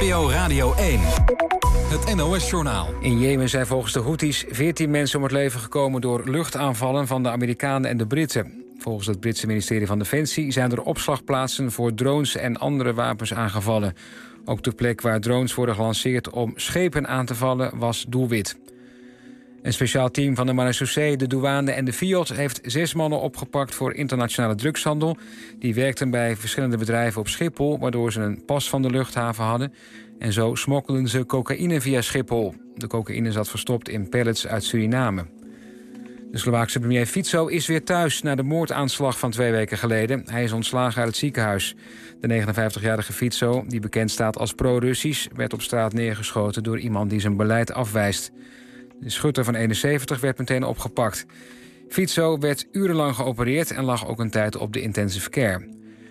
NPO Radio 1. Het NOS-journaal. In Jemen zijn volgens de Houthis 14 mensen om het leven gekomen door luchtaanvallen van de Amerikanen en de Britten. Volgens het Britse ministerie van Defensie zijn er opslagplaatsen voor drones en andere wapens aangevallen. Ook de plek waar drones worden gelanceerd om schepen aan te vallen was doelwit. Een speciaal team van de marechaussee, de douane en de FIOD heeft 6 mannen opgepakt voor internationale drugshandel. Die werkten bij verschillende bedrijven op Schiphol, waardoor ze een pas van de luchthaven hadden. En zo smokkelden ze cocaïne via Schiphol. De cocaïne zat verstopt in pallets uit Suriname. De Slovaakse premier Fico is weer thuis na de moordaanslag van 2 weken geleden. Hij is ontslagen uit het ziekenhuis. De 59-jarige Fico, die bekend staat als pro-Russisch, werd op straat neergeschoten door iemand die zijn beleid afwijst. De schutter van 71 werd meteen opgepakt. Fico werd urenlang geopereerd en lag ook een tijd op de intensive care.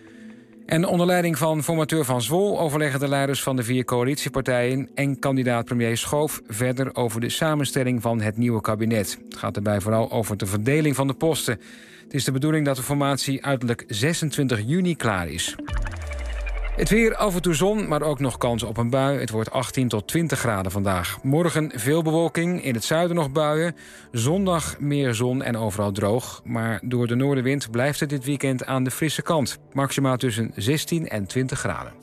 En onder leiding van formateur Van Zwol overleggen de leiders van de 4 coalitiepartijen en kandidaat-premier Schoof verder over de samenstelling van het nieuwe kabinet. Het gaat daarbij vooral over de verdeling van de posten. Het is de bedoeling dat de formatie uiterlijk 26 juni klaar is. Het weer, af en toe zon, maar ook nog kans op een bui. Het wordt 18 tot 20 graden vandaag. Morgen veel bewolking, in het zuiden nog buien. Zondag meer zon en overal droog. Maar door de noordenwind blijft het dit weekend aan de frisse kant. Maximaal tussen 16 en 20 graden.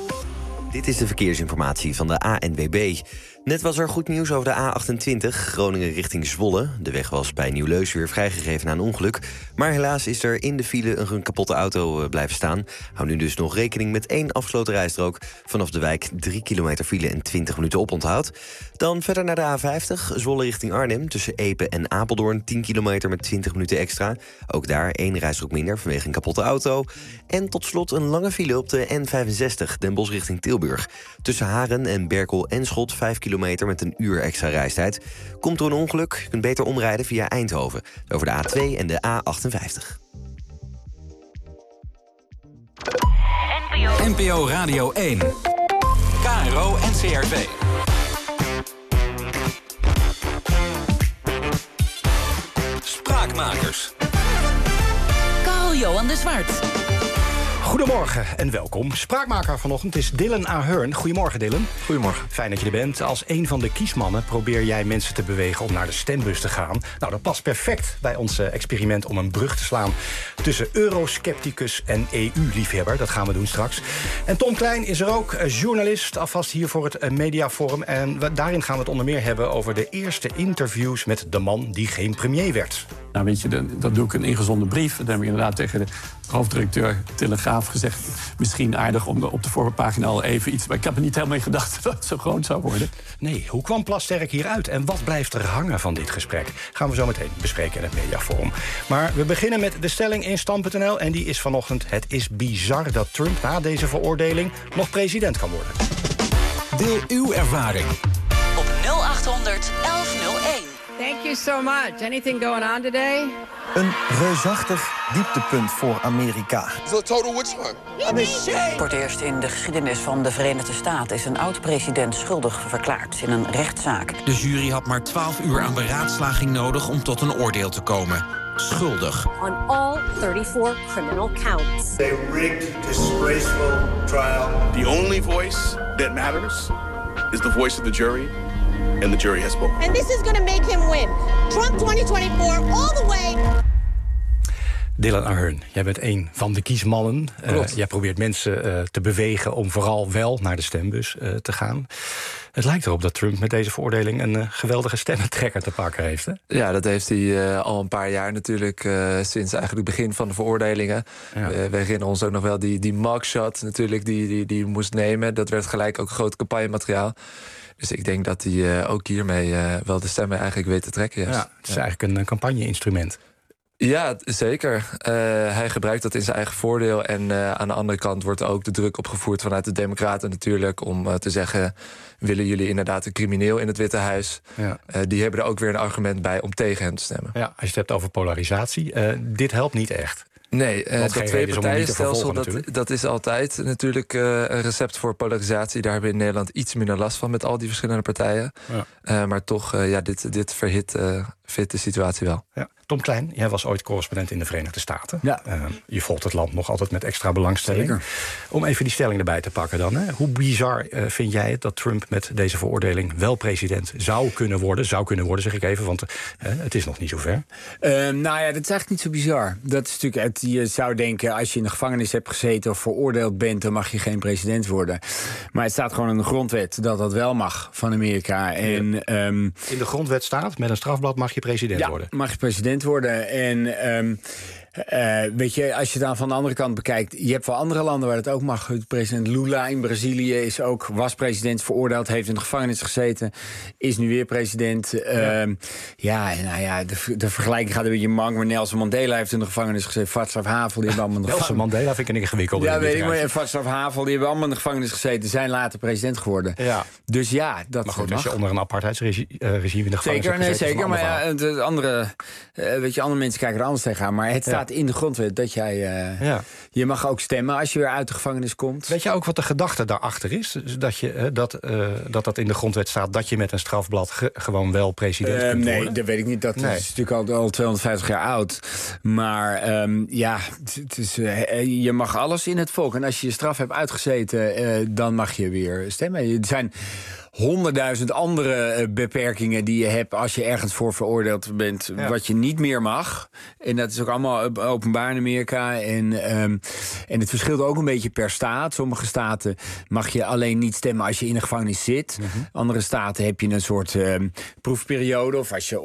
Dit is de verkeersinformatie van de ANWB. Net was er goed nieuws over de A28, Groningen richting Zwolle. De weg was bij Nieuw-Leus weer vrijgegeven na een ongeluk. Maar helaas is er in de file een kapotte auto blijven staan. Hou nu dus nog rekening met 1 afgesloten rijstrook. Vanaf de wijk 3 kilometer file en 20 minuten oponthoud. Dan verder naar de A50, Zwolle richting Arnhem. Tussen Epe en Apeldoorn 10 kilometer met 20 minuten extra. Ook daar 1 rijstrook minder vanwege een kapotte auto. En tot slot een lange file op de N65, Den Bosch richting Tilburg. Tussen Haren en Berkel en Schot 5 kilometer met een uur extra reistijd. Komt door een ongeluk, je kunt beter omrijden via Eindhoven. Over de A2 en de A58. NPO Radio 1. KRO NCRV. Spraakmakers. Carl-Johan de Zwart. Goedemorgen en welkom. Spraakmaker vanochtend is Dylan Ahern. Goedemorgen, Dylan. Goedemorgen. Fijn dat je er bent. Als een van de kiesmannen probeer jij mensen te bewegen om naar de stembus te gaan. Nou, dat past perfect bij ons experiment om een brug te slaan tussen euroscepticus en EU-liefhebber. Dat gaan we doen straks. En Tom Klein is er ook, journalist, alvast hier voor het Mediaforum. En daarin gaan we het onder meer hebben over de eerste interviews met de man die geen premier werd. Nou, weet je, dat doe ik een ingezonden brief. Dan heb ik inderdaad tegen de hoofddirecteur Telegraaf gezegd, misschien aardig om op de voorpagina al even iets, maar ik heb er niet helemaal in gedacht dat het zo groot zou worden. Nee, hoe kwam Plasterk hieruit en wat blijft er hangen van dit gesprek? Gaan we zo meteen bespreken in het Mediaforum. Maar we beginnen met de stelling in Stand.nl en die is vanochtend: het is bizar dat Trump na deze veroordeling nog president kan worden. Deel uw ervaring op 0800 1101. Thank you so much. Anything going on today? Een reusachtig dieptepunt voor Amerika. So total which one? Voor het eerst in de geschiedenis van de Verenigde Staten is een oud-president schuldig verklaard in een rechtszaak. De jury had maar 12 uur aan beraadslaging nodig om tot een oordeel te komen. Schuldig. On all 34 criminal counts. A rigged, disgraceful trial. The only voice that matters is the voice of the jury. And the jury has spoken. And this is going to make him win. Trump 2024 all the way. Dylan Ahern, jij bent een van de kiesmannen. Jij probeert mensen te bewegen om vooral wel naar de stembus te gaan. Het lijkt erop dat Trump met deze veroordeling een geweldige stemmentrekker te pakken heeft. Hè? Ja, dat heeft hij al een paar jaar natuurlijk, sinds eigenlijk het begin van de veroordelingen. Ja. We herinneren ons ook nog wel die mugshot natuurlijk die moest nemen. Dat werd gelijk ook groot campagnemateriaal. Dus ik denk dat hij ook hiermee wel de stemmen eigenlijk weet te trekken. Juist. Ja, het is eigenlijk een campagne-instrument. Ja, zeker. Hij gebruikt dat in zijn eigen voordeel. En aan de andere kant wordt ook de druk opgevoerd vanuit de Democraten natuurlijk, om te zeggen, willen jullie inderdaad een crimineel in het Witte Huis? Ja. Die hebben er ook weer een argument bij om tegen hem te stemmen. Ja, als je het hebt over polarisatie, dit helpt niet echt. Nee, dat twee-partijenstelsel, dat is altijd natuurlijk een recept voor polarisatie. Daar hebben we in Nederland iets minder last van met al die verschillende partijen. Ja. Maar toch, dit verhit de situatie wel. Ja. Tom Klein, jij was ooit correspondent in de Verenigde Staten. Ja. Je volgt het land nog altijd met extra belangstelling. Zeker. Om even die stelling erbij te pakken dan. Hè. Hoe bizar vind jij het dat Trump met deze veroordeling wel president zou kunnen worden? Zou kunnen worden, zeg ik even, want het is nog niet zover. Nou ja, dat is eigenlijk niet zo bizar. Dat is natuurlijk je zou denken, als je in de gevangenis hebt gezeten of veroordeeld bent, dan mag je geen president worden. Maar het staat gewoon in de grondwet dat wel mag van Amerika. En, in de grondwet staat, met een strafblad mag je president worden. Mag je president worden. En weet je, als je dan van de andere kant bekijkt, je hebt wel andere landen waar het ook mag. President Lula in Brazilië was president, veroordeeld, heeft in de gevangenis gezeten, is nu weer president. De vergelijking gaat een beetje mank, maar Nelson Mandela heeft in de gevangenis gezeten. Václav Havel, die hebben allemaal in de Nelson Mandela vind ik een ingewikkelde. Ja, weet ik, maar Václav Havel, die hebben allemaal in de gevangenis gezeten, zijn later president geworden. Ja. Dus ja, dat maar goed, mag. als je onder een apartheidsregime in de gevangenis hebt gezeten, zeker, maar de andere, andere mensen kijken er anders tegenaan. Maar het staat in de grondwet dat jij je mag ook stemmen als je weer uit de gevangenis komt. Weet je ook wat de gedachte daarachter is? Dus dat in de grondwet staat dat je met een strafblad gewoon wel president kunt worden? Nee, dat weet ik niet. Dat is natuurlijk al 250 jaar oud. Maar het is, je mag alles in het volk. En als je je straf hebt uitgezeten, dan mag je weer stemmen. Er zijn 100.000 andere beperkingen die je hebt als je ergens voor veroordeeld bent, wat je niet meer mag. En dat is ook allemaal openbaar in Amerika. En het verschilt ook een beetje per staat. Sommige staten mag je alleen niet stemmen als je in de gevangenis zit. Andere staten heb je een soort proefperiode. Of als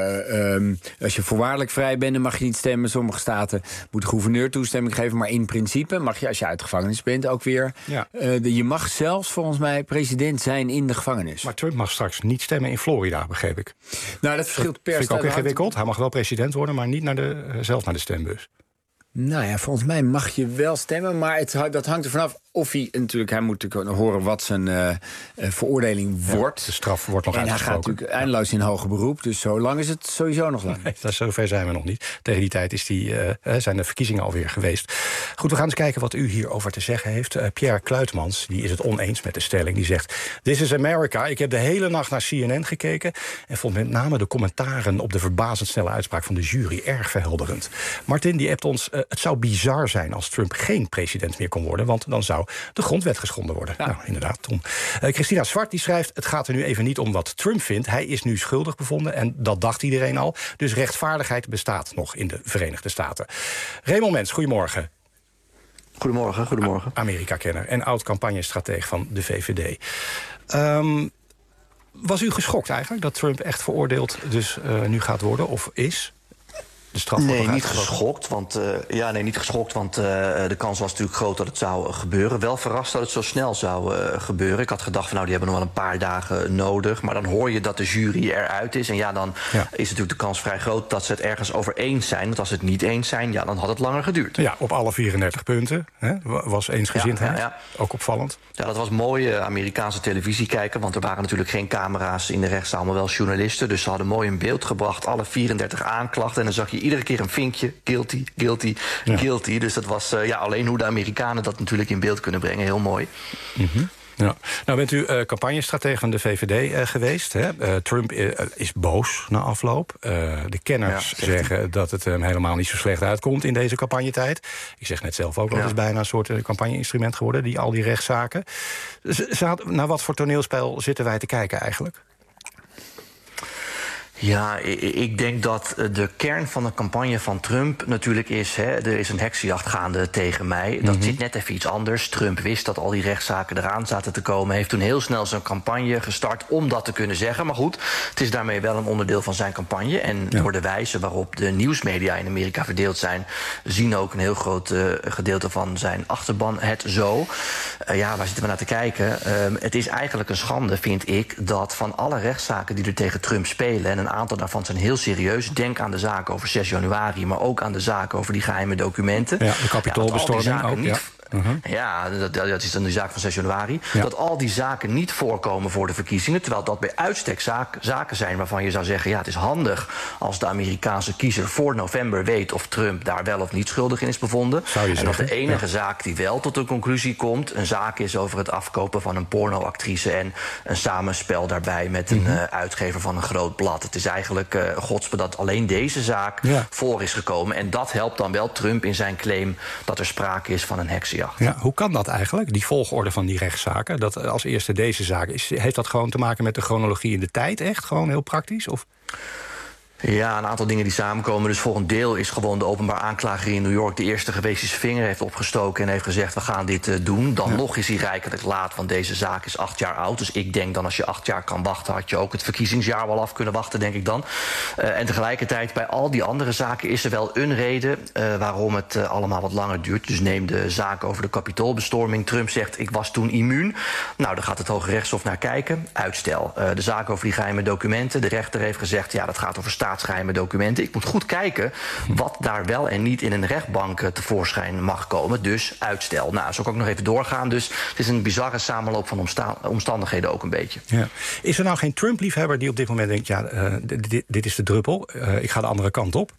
je voorwaardelijk vrij bent, dan mag je niet stemmen. Sommige staten moet de gouverneur toestemming geven. Maar in principe mag je, als je uit de gevangenis bent, ook weer. Je mag zelfs volgens mij president zijn in de gevangenis. Maar Trump mag straks niet stemmen in Florida, begreep ik. Nou, dat verschilt per staat. Vind ik ook ingewikkeld. Hij mag wel president worden, maar niet zelf naar de stembus. Nou ja, volgens mij mag je wel stemmen, maar dat hangt er vanaf of hij natuurlijk, hij moet natuurlijk horen wat zijn veroordeling wordt. De straf wordt nog uitgesproken. En hij gaat natuurlijk eindeloos in hoger beroep, dus zo lang is het sowieso nog lang. Nee, zover zijn we nog niet. Tegen die tijd zijn de verkiezingen alweer geweest. Goed, we gaan eens kijken wat u hierover te zeggen heeft. Pierre Kluitmans, die is het oneens met de stelling. Die zegt, This is America. Ik heb de hele nacht naar CNN gekeken en vond met name de commentaren op de verbazend snelle uitspraak van de jury erg verhelderend. Martin, die appt ons, het zou bizar zijn als Trump geen president meer kon worden, want dan zou de grondwet geschonden worden. Ja. Nou, inderdaad, Tom. Christina Zwart die schrijft, het gaat er nu even niet om wat Trump vindt. Hij is nu schuldig bevonden en dat dacht iedereen al. Dus rechtvaardigheid bestaat nog in de Verenigde Staten. Raymond Mens, goedemorgen. Goedemorgen. Amerika-kenner en oud-campagnestratege van de VVD. Was u geschokt eigenlijk dat Trump echt veroordeeld dus nu gaat worden of is? Nee, niet geschokt, want de kans was natuurlijk groot dat het zou gebeuren. Wel verrast dat het zo snel zou gebeuren. Ik had gedacht van die hebben nog wel een paar dagen nodig. Maar dan hoor je dat de jury eruit is. En dan is natuurlijk de kans vrij groot dat ze het ergens over eens zijn. Want als ze het niet eens zijn, dan had het langer geduurd. Ja, op alle 34 punten was eensgezindheid. Ja. Ook opvallend. Ja, dat was mooi Amerikaanse televisie kijken. Want er waren natuurlijk geen camera's in de rechtszaal, maar wel journalisten. Dus ze hadden mooi in beeld gebracht alle 34 aanklachten. En dan zag je iedere keer een vinkje, guilty. Dus dat was alleen hoe de Amerikanen dat natuurlijk in beeld kunnen brengen. Heel mooi. Mm-hmm. Ja. Nou bent u campagnestratege van de VVD geweest. Hè? Trump is boos na afloop. De kenners zeggen dat het hem helemaal niet zo slecht uitkomt in deze campagnetijd. Ik zeg net zelf ook, dat is bijna een soort campagne-instrument geworden, al die rechtszaken. Naar wat voor toneelspel zitten wij te kijken eigenlijk? Ja, ik denk dat de kern van de campagne van Trump natuurlijk is, er is een heksenjacht gaande tegen mij. Dat zit net even iets anders. Trump wist dat al die rechtszaken eraan zaten te komen. Heeft toen heel snel zijn campagne gestart om dat te kunnen zeggen. Maar goed, het is daarmee wel een onderdeel van zijn campagne. En door de wijze waarop de nieuwsmedia in Amerika verdeeld zijn, zien ook een heel groot gedeelte van zijn achterban het zo. Waar zitten we naar te kijken? Het is eigenlijk een schande, vind ik, dat van alle rechtszaken die er tegen Trump spelen, en een aantal daarvan zijn heel serieus. Denk aan de zaken over 6 januari, maar ook aan de zaken over die geheime documenten. Ja, de kapitoolbestorming ook. Ja, dat is dan de zaak van 6 januari. Ja. Dat al die zaken niet voorkomen voor de verkiezingen. Terwijl dat bij uitstek zaken zijn waarvan je zou zeggen... ja, het is handig als de Amerikaanse kiezer voor november weet... of Trump daar wel of niet schuldig in is bevonden. En dat de enige zaak die wel tot een conclusie komt... een zaak is over het afkopen van een pornoactrice... en een samenspel daarbij met een uitgever van een groot blad. Het is eigenlijk godsbe dat alleen deze zaak voor is gekomen. En dat helpt dan wel Trump in zijn claim... dat er sprake is van een heksenjacht. Ja, hoe kan dat eigenlijk, die volgorde van die rechtszaken? Dat als eerste deze zaak. Heeft dat gewoon te maken met de chronologie in de tijd? Echt gewoon heel praktisch? Of... Ja, een aantal dingen die samenkomen. Dus voor een deel is gewoon de openbaar aanklager in New York... de eerste geweest die zijn vinger heeft opgestoken en heeft gezegd... we gaan dit doen. Dan nog is hij rijkelijk laat, want deze zaak is 8 jaar oud. Dus ik denk dan als je 8 jaar kan wachten... had je ook het verkiezingsjaar wel af kunnen wachten, denk ik dan. En tegelijkertijd, bij al die andere zaken... is er wel een reden waarom het allemaal wat langer duurt. Dus neem de zaak over de kapitoolbestorming. Trump zegt, ik was toen immuun. Nou, daar gaat het Hoge Rechtshof naar kijken. Uitstel. De zaak over die geheime documenten. De rechter heeft gezegd, ja, dat gaat over staatsgeheime documenten. Ik moet goed kijken wat daar wel en niet in een rechtbank tevoorschijn mag komen. Dus uitstel. Nou, zo kan ik nog even doorgaan. Dus het is een bizarre samenloop van omstandigheden ook een beetje. Ja. Is er nou geen Trump-liefhebber die op dit moment denkt... ja, dit is de druppel, ik ga de andere kant op?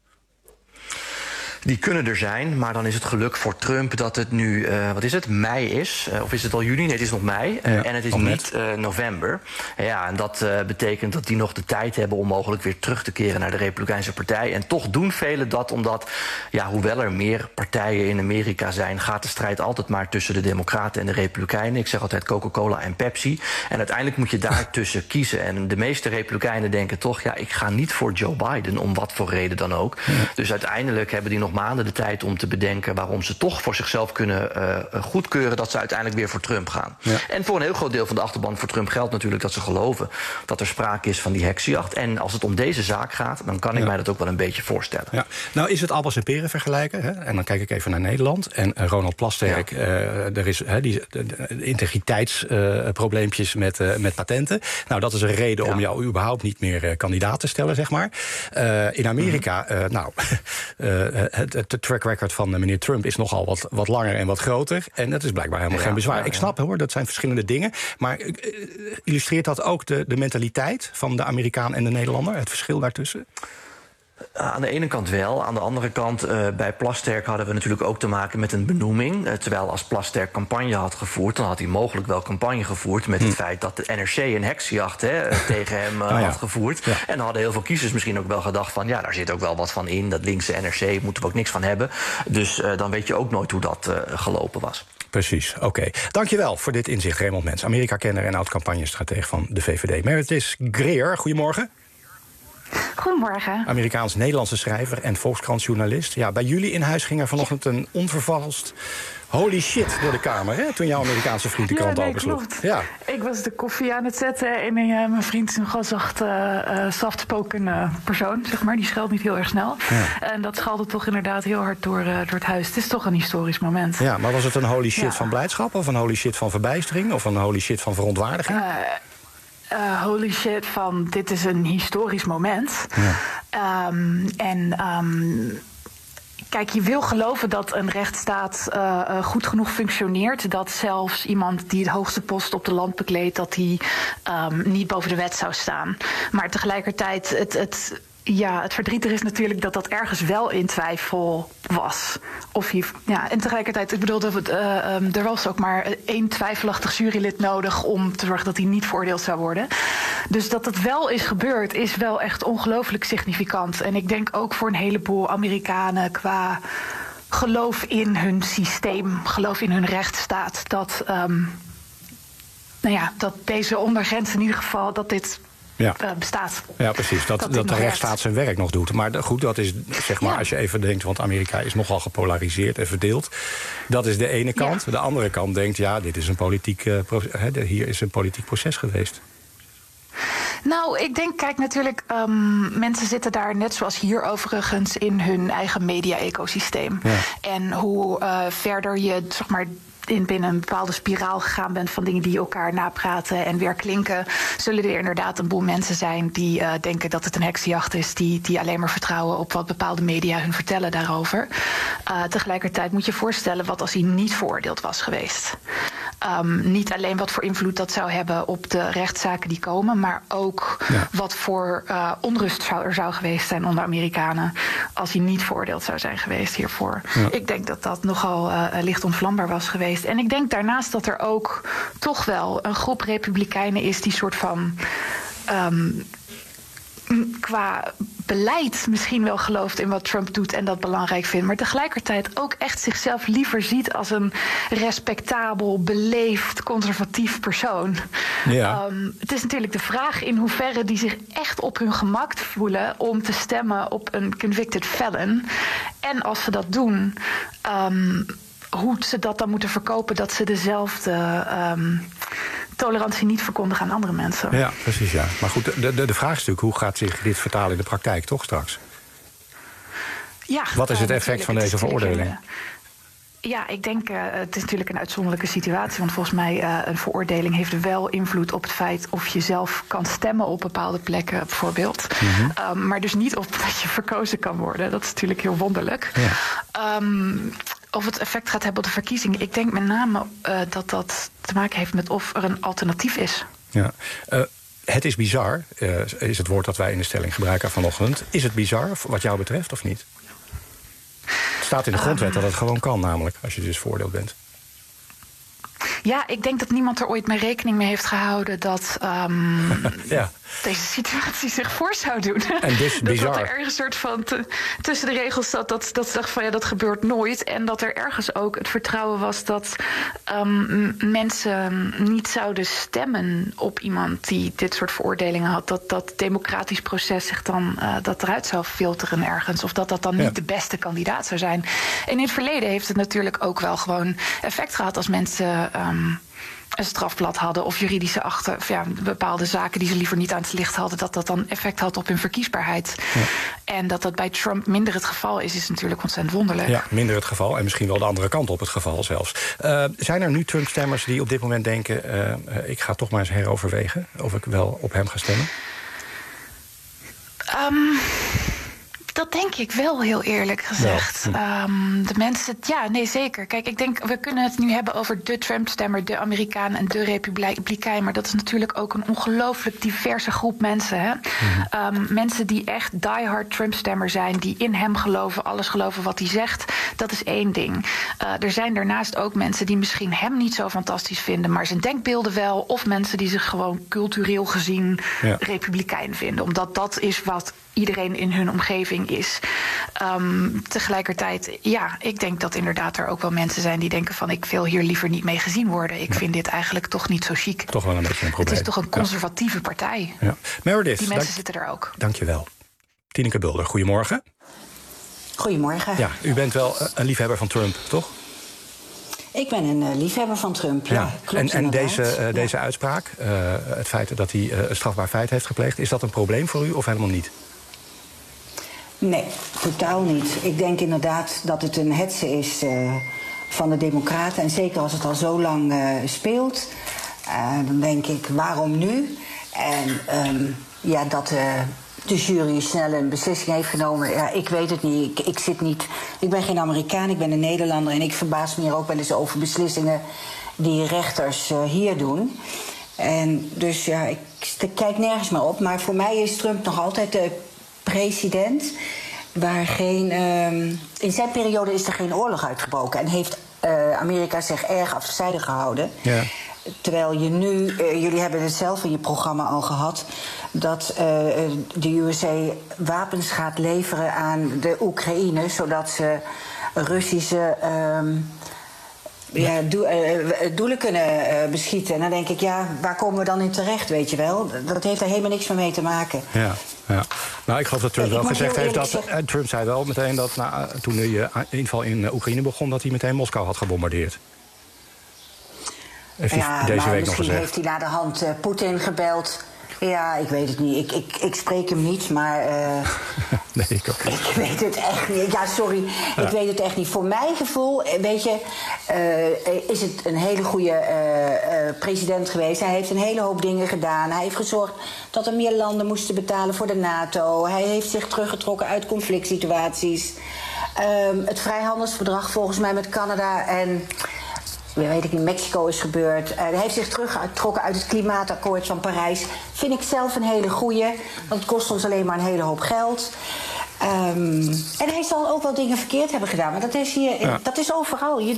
Die kunnen er zijn, maar dan is het geluk voor Trump dat het nu, mei is? Of is het al juni? Nee, het is nog mei. En het is niet november. Ja, en dat betekent dat die nog de tijd hebben om mogelijk weer terug te keren naar de Republikeinse Partij. En toch doen velen dat omdat, ja, hoewel er meer partijen in Amerika zijn, gaat de strijd altijd maar tussen de Democraten en de Republikeinen. Ik zeg altijd Coca-Cola en Pepsi. En uiteindelijk moet je daar tussen kiezen. En de meeste Republikeinen denken toch, ja, ik ga niet voor Joe Biden, om wat voor reden dan ook. Dus uiteindelijk hebben die nog maanden de tijd om te bedenken waarom ze toch voor zichzelf kunnen goedkeuren dat ze uiteindelijk weer voor Trump gaan. Ja. En voor een heel groot deel van de achterban voor Trump geldt natuurlijk dat ze geloven dat er sprake is van die heksenjacht. En als het om deze zaak gaat, dan kan ik mij dat ook wel een beetje voorstellen. Ja. Nou is het appels en peren vergelijken. Hè? En dan kijk ik even naar Nederland. En Ronald Plasterk, er is die integriteitsprobleempjes met patenten. Nou, dat is een reden om jou überhaupt niet meer kandidaat te stellen, zeg maar. In Amerika, de track record van meneer Trump is nogal wat langer en wat groter. En dat is blijkbaar helemaal geen bezwaar. Ik snap, hoor, dat zijn verschillende dingen. Maar illustreert dat ook de mentaliteit van de Amerikaan en de Nederlander? Het verschil daartussen? Aan de ene kant wel. Aan de andere kant, bij Plasterk hadden we natuurlijk ook te maken met een benoeming. Terwijl als Plasterk campagne had gevoerd, dan had hij mogelijk wel campagne gevoerd met het feit dat de NRC een heksenjacht tegen hem had gevoerd. Ja. En dan hadden heel veel kiezers misschien ook wel gedacht van, ja, daar zit ook wel wat van in. Dat linkse NRC, moeten we ook niks van hebben. Dus dan weet je ook nooit hoe dat gelopen was. Precies, oké. Dankjewel voor dit inzicht, Raymond Mens, Amerika-kenner en oud-campagnestratege van de VVD. Meredith Greer, goedemorgen. Goedemorgen. Amerikaans-Nederlandse schrijver en Volkskrant-journalist. Ja, bij jullie in huis ging er vanochtend een onvervalst holy shit door de Kamer, hè, toen jouw Amerikaanse vriend de krant opensloeg. Ja, ik was de koffie aan het zetten en mijn vriend is een gezacht, soft-spoken persoon, zeg maar. Die schuilt niet heel erg snel. Ja. En dat schalde toch inderdaad heel hard door het huis. Het is toch een historisch moment. Ja, maar was het een holy shit van blijdschap of een holy shit van verbijstering of een holy shit van verontwaardiging? Holy shit van dit is een historisch moment. Ja. Kijk, je wil geloven dat een rechtsstaat goed genoeg functioneert, dat zelfs iemand die het hoogste post op de land bekleedt, dat die niet boven de wet zou staan. Maar tegelijkertijd, het verdrietige is natuurlijk dat dat ergens wel in twijfel was. En tegelijkertijd, ik bedoel, er was ook maar 1 twijfelachtig jurylid nodig om te zorgen dat hij niet veroordeeld zou worden. Dus dat het wel is gebeurd, is wel echt ongelooflijk significant. En ik denk ook voor een heleboel Amerikanen qua geloof in hun systeem, geloof in hun rechtsstaat, dat deze ondergrens in ieder geval, dat dit bestaat. Ja, precies. Dat de rechtsstaat zijn werk nog doet. Maar goed, dat is, zeg maar, als je even denkt, want Amerika is nogal gepolariseerd en verdeeld. Dat is de ene kant. Ja. De andere kant denkt, ja, dit is een politiek hier is een politiek proces geweest. Nou, ik denk, kijk, natuurlijk, mensen zitten daar net zoals hier overigens in hun eigen media-ecosysteem. Ja. En hoe verder je, zeg maar, binnen een bepaalde spiraal gegaan bent van dingen die elkaar napraten en weer klinken, zullen er inderdaad een boel mensen zijn die denken dat het een heksenjacht is, die alleen maar vertrouwen op wat bepaalde media hun vertellen daarover. Tegelijkertijd moet je voorstellen wat als hij niet veroordeeld was geweest. Niet alleen wat voor invloed dat zou hebben op de rechtszaken die komen, maar ook wat voor onrust er zou geweest zijn onder Amerikanen als hij niet veroordeeld zou zijn geweest hiervoor. Ja. Ik denk dat dat nogal licht ontvlambaar was geweest. En ik denk daarnaast dat er ook toch wel een groep republikeinen is die soort van qua beleid misschien wel gelooft in wat Trump doet en dat belangrijk vindt, maar tegelijkertijd ook echt zichzelf liever ziet als een respectabel, beleefd, conservatief persoon. Ja. Het is natuurlijk de vraag in hoeverre die zich echt op hun gemak voelen om te stemmen op een convicted felon. En als ze dat doen, hoe ze dat dan moeten verkopen dat ze dezelfde tolerantie niet verkondigen aan andere mensen. Ja, precies, ja. Maar goed, de vraag is natuurlijk, hoe gaat zich dit vertalen in de praktijk, toch straks? Ja, wat is het effect van deze veroordeling? Ja, ik denk, het is natuurlijk een uitzonderlijke situatie, want volgens mij een veroordeling heeft wel invloed op het feit of je zelf kan stemmen op bepaalde plekken, bijvoorbeeld. Mm-hmm. Maar dus niet op dat je verkozen kan worden. Dat is natuurlijk heel wonderlijk. Ja. Of het effect gaat hebben op de verkiezingen. Ik denk met name dat dat te maken heeft met of er een alternatief is. Ja. Het is bizar, is het woord dat wij in de stelling gebruiken vanochtend. Is het bizar, wat jou betreft, of niet? Het staat in de grondwet dat het gewoon kan, namelijk, als je dus veroordeeld bent. Ja, ik denk dat niemand er ooit mee rekening mee heeft gehouden dat deze situatie zich voor zou doen. En dus bizar. Dat er ergens soort van tussen de regels zat dat ze dachten van dat gebeurt nooit. En dat er ergens ook het vertrouwen was dat mensen niet zouden stemmen op iemand die dit soort veroordelingen had. Dat democratisch proces zich dan dat eruit zou filteren ergens. Of dat dan niet de beste kandidaat zou zijn. En in het verleden heeft het natuurlijk ook wel gewoon effect gehad als mensen een strafblad hadden of juridische bepaalde zaken die ze liever niet aan het licht hadden, dat dan effect had op hun verkiesbaarheid. Ja. En dat bij Trump minder het geval is natuurlijk ontzettend wonderlijk. Ja, minder het geval en misschien wel de andere kant op het geval zelfs. Zijn er nu Trump-stemmers die op dit moment denken, ik ga toch maar eens heroverwegen of ik wel op hem ga stemmen? Dat denk ik wel, heel eerlijk gezegd. Ja. De mensen, zeker. Kijk, ik denk, we kunnen het nu hebben over de Trump-stemmer, de Amerikaan en de Republikein. Maar dat is natuurlijk ook een ongelooflijk diverse groep mensen. Hè? Mm-hmm. Mensen die echt diehard Trump-stemmer zijn, die in hem geloven, alles geloven wat hij zegt. Dat is één ding. Er zijn daarnaast ook mensen die misschien hem niet zo fantastisch vinden, maar zijn denkbeelden wel. Of mensen die zich gewoon cultureel gezien Republikein vinden. Omdat dat is wat iedereen in hun omgeving is. Tegelijkertijd, ik denk dat inderdaad er ook wel mensen zijn die denken van ik wil hier liever niet mee gezien worden. Ik vind dit eigenlijk toch niet zo chic. Toch wel een beetje een probleem. Het is toch een conservatieve partij. Ja. Meredith, die mensen zitten er ook. Dank je wel. Tineke Bulder, goedemorgen. Goedemorgen. Ja, u bent wel een liefhebber van Trump, toch? Ik ben een liefhebber van Trump, klopt. En deze uitspraak, het feit dat hij een strafbaar feit heeft gepleegd, is dat een probleem voor u of helemaal niet? Nee, totaal niet. Ik denk inderdaad dat het een hetze is van de Democraten. En zeker als het al zo lang speelt. Dan denk ik, waarom nu? En dat de jury snel een beslissing heeft genomen. Ja, ik weet het niet. Ik ben geen Amerikaan, ik ben een Nederlander. En ik verbaas me hier ook wel eens over beslissingen die rechters hier doen. En dus ik kijk nergens meer op. Maar voor mij is Trump nog altijd de president waar in zijn periode is er geen oorlog uitgebroken en heeft Amerika zich erg afzijdig gehouden. Ja. Terwijl je nu, jullie hebben het zelf in je programma al gehad, dat de USA wapens gaat leveren aan de Oekraïne, zodat ze Russische doelen kunnen beschieten. En dan denk ik, waar komen we dan in terecht, weet je wel? Dat heeft er helemaal niks meer mee te maken. Ja. Nou, ik geloof dat Trump wel gezegd heeft dat... Trump zei wel meteen dat toen de inval in Oekraïne begon, dat hij meteen Moskou had gebombardeerd. Heeft hij deze week nog gezegd. Misschien heeft hij naar de hand Poetin gebeld Ja, ik weet het niet. Ik spreek hem niet, maar... nee, ik ook niet. Ik weet het echt niet. Ja, sorry. Ja. Ik weet het echt niet. Voor mijn gevoel, weet je... is het een hele goede president geweest. Hij heeft een hele hoop dingen gedaan. Hij heeft gezorgd dat er meer landen moesten betalen voor de NATO. Hij heeft zich teruggetrokken uit conflict situaties. Het vrijhandelsverdrag volgens mij met Canada en... weet ik niet, Mexico is gebeurd. Hij heeft zich teruggetrokken uit het klimaatakkoord van Parijs. Vind ik zelf een hele goeie. Want het kost ons alleen maar een hele hoop geld. En hij zal ook wel dingen verkeerd hebben gedaan. Maar dat is hier, dat is overal. Je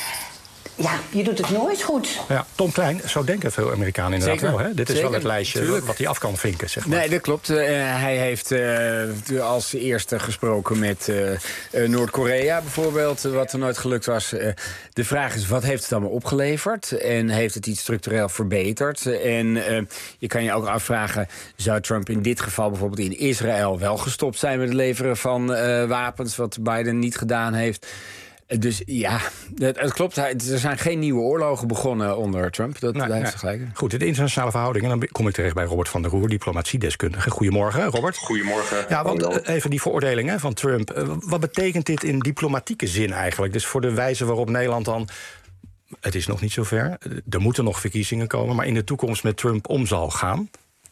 doet het nooit goed. Ja, Tom Klein, zo denken veel Amerikanen inderdaad wel. Hè? Dit is wel het lijstje wat hij af kan vinken, zeg maar. Nee, dat klopt. Hij heeft als eerste gesproken met Noord-Korea bijvoorbeeld, wat er nooit gelukt was. De vraag is, wat heeft het allemaal opgeleverd? En heeft het iets structureel verbeterd? En je kan je ook afvragen, zou Trump in dit geval bijvoorbeeld in Israël wel gestopt zijn met het leveren van wapens, wat Biden niet gedaan heeft? Dus ja, het klopt. Er zijn geen nieuwe oorlogen begonnen onder Trump. Dat heeft gelijk. Goed, de internationale verhoudingen. Dan kom ik terecht bij Robert van der Roer, diplomatiedeskundige. Goedemorgen, Robert. Goedemorgen. Ja, want even die veroordelingen van Trump. Wat betekent dit in diplomatieke zin eigenlijk? Dus voor de wijze waarop Nederland dan... Het is nog niet zover. Er moeten nog verkiezingen komen. Maar in de toekomst met Trump om zal gaan.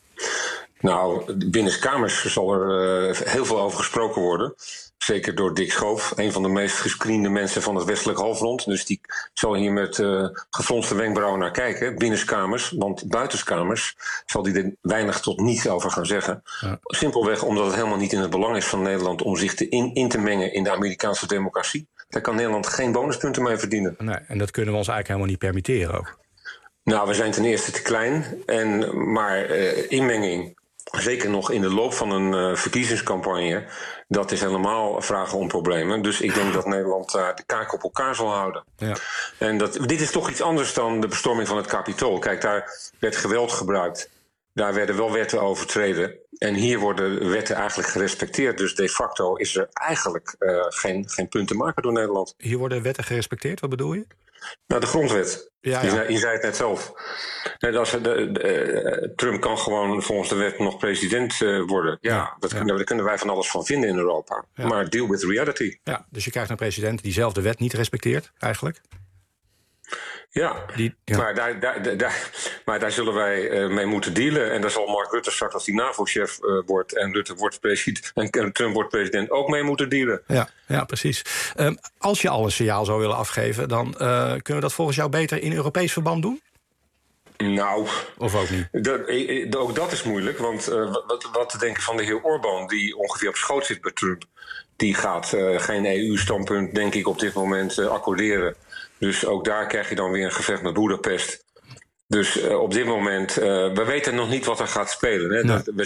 Nou, binnenskamers zal er heel veel over gesproken worden. Zeker door Dick Schoof, een van de meest gescreende mensen van het westelijk halfrond. Dus die zal hier met gefronste wenkbrauwen naar kijken. Binnenskamers, want buitenskamers zal die er weinig tot niets over gaan zeggen. Ja. Simpelweg omdat het helemaal niet in het belang is van Nederland om zich in te mengen in de Amerikaanse democratie. Daar kan Nederland geen bonuspunten mee verdienen. Nee, en dat kunnen we ons eigenlijk helemaal niet permitteren ook. Nou, we zijn ten eerste te klein. Maar inmenging, zeker nog in de loop van een verkiezingscampagne, dat is helemaal vragen om problemen. Dus ik denk dat Nederland de kaak op elkaar zal houden. Ja. En dit is toch iets anders dan de bestorming van het Capitool. Kijk, daar werd geweld gebruikt. Daar werden wel wetten overtreden. En hier worden wetten eigenlijk gerespecteerd. Dus de facto is er eigenlijk geen punt te maken door Nederland. Hier worden wetten gerespecteerd? Wat bedoel je? Nou, de grondwet. Ja. Je zei het net zelf. Trump kan gewoon volgens de wet nog president worden. Daar kunnen wij van alles van vinden in Europa. Ja. Maar deal with reality. Ja, dus je krijgt een president die zelf de wet niet respecteert, eigenlijk? Ja. Maar daar zullen wij mee moeten dealen. En daar zal Mark Rutte straks, als hij NAVO-chef wordt en Rutte wordt president en Trump wordt president, ook mee moeten dealen. Ja, precies. Als je al een signaal zou willen afgeven, dan kunnen we dat volgens jou beter in Europees verband doen? Nou, of ook niet? Ook dat is moeilijk, want wat te denken van de heer Orbán, die ongeveer op schoot zit bij Trump, die gaat geen EU-standpunt, denk ik, op dit moment accorderen. Dus ook daar krijg je dan weer een gevecht met Boedapest. Dus op dit moment, we weten nog niet wat er gaat spelen. Hè? Nee. We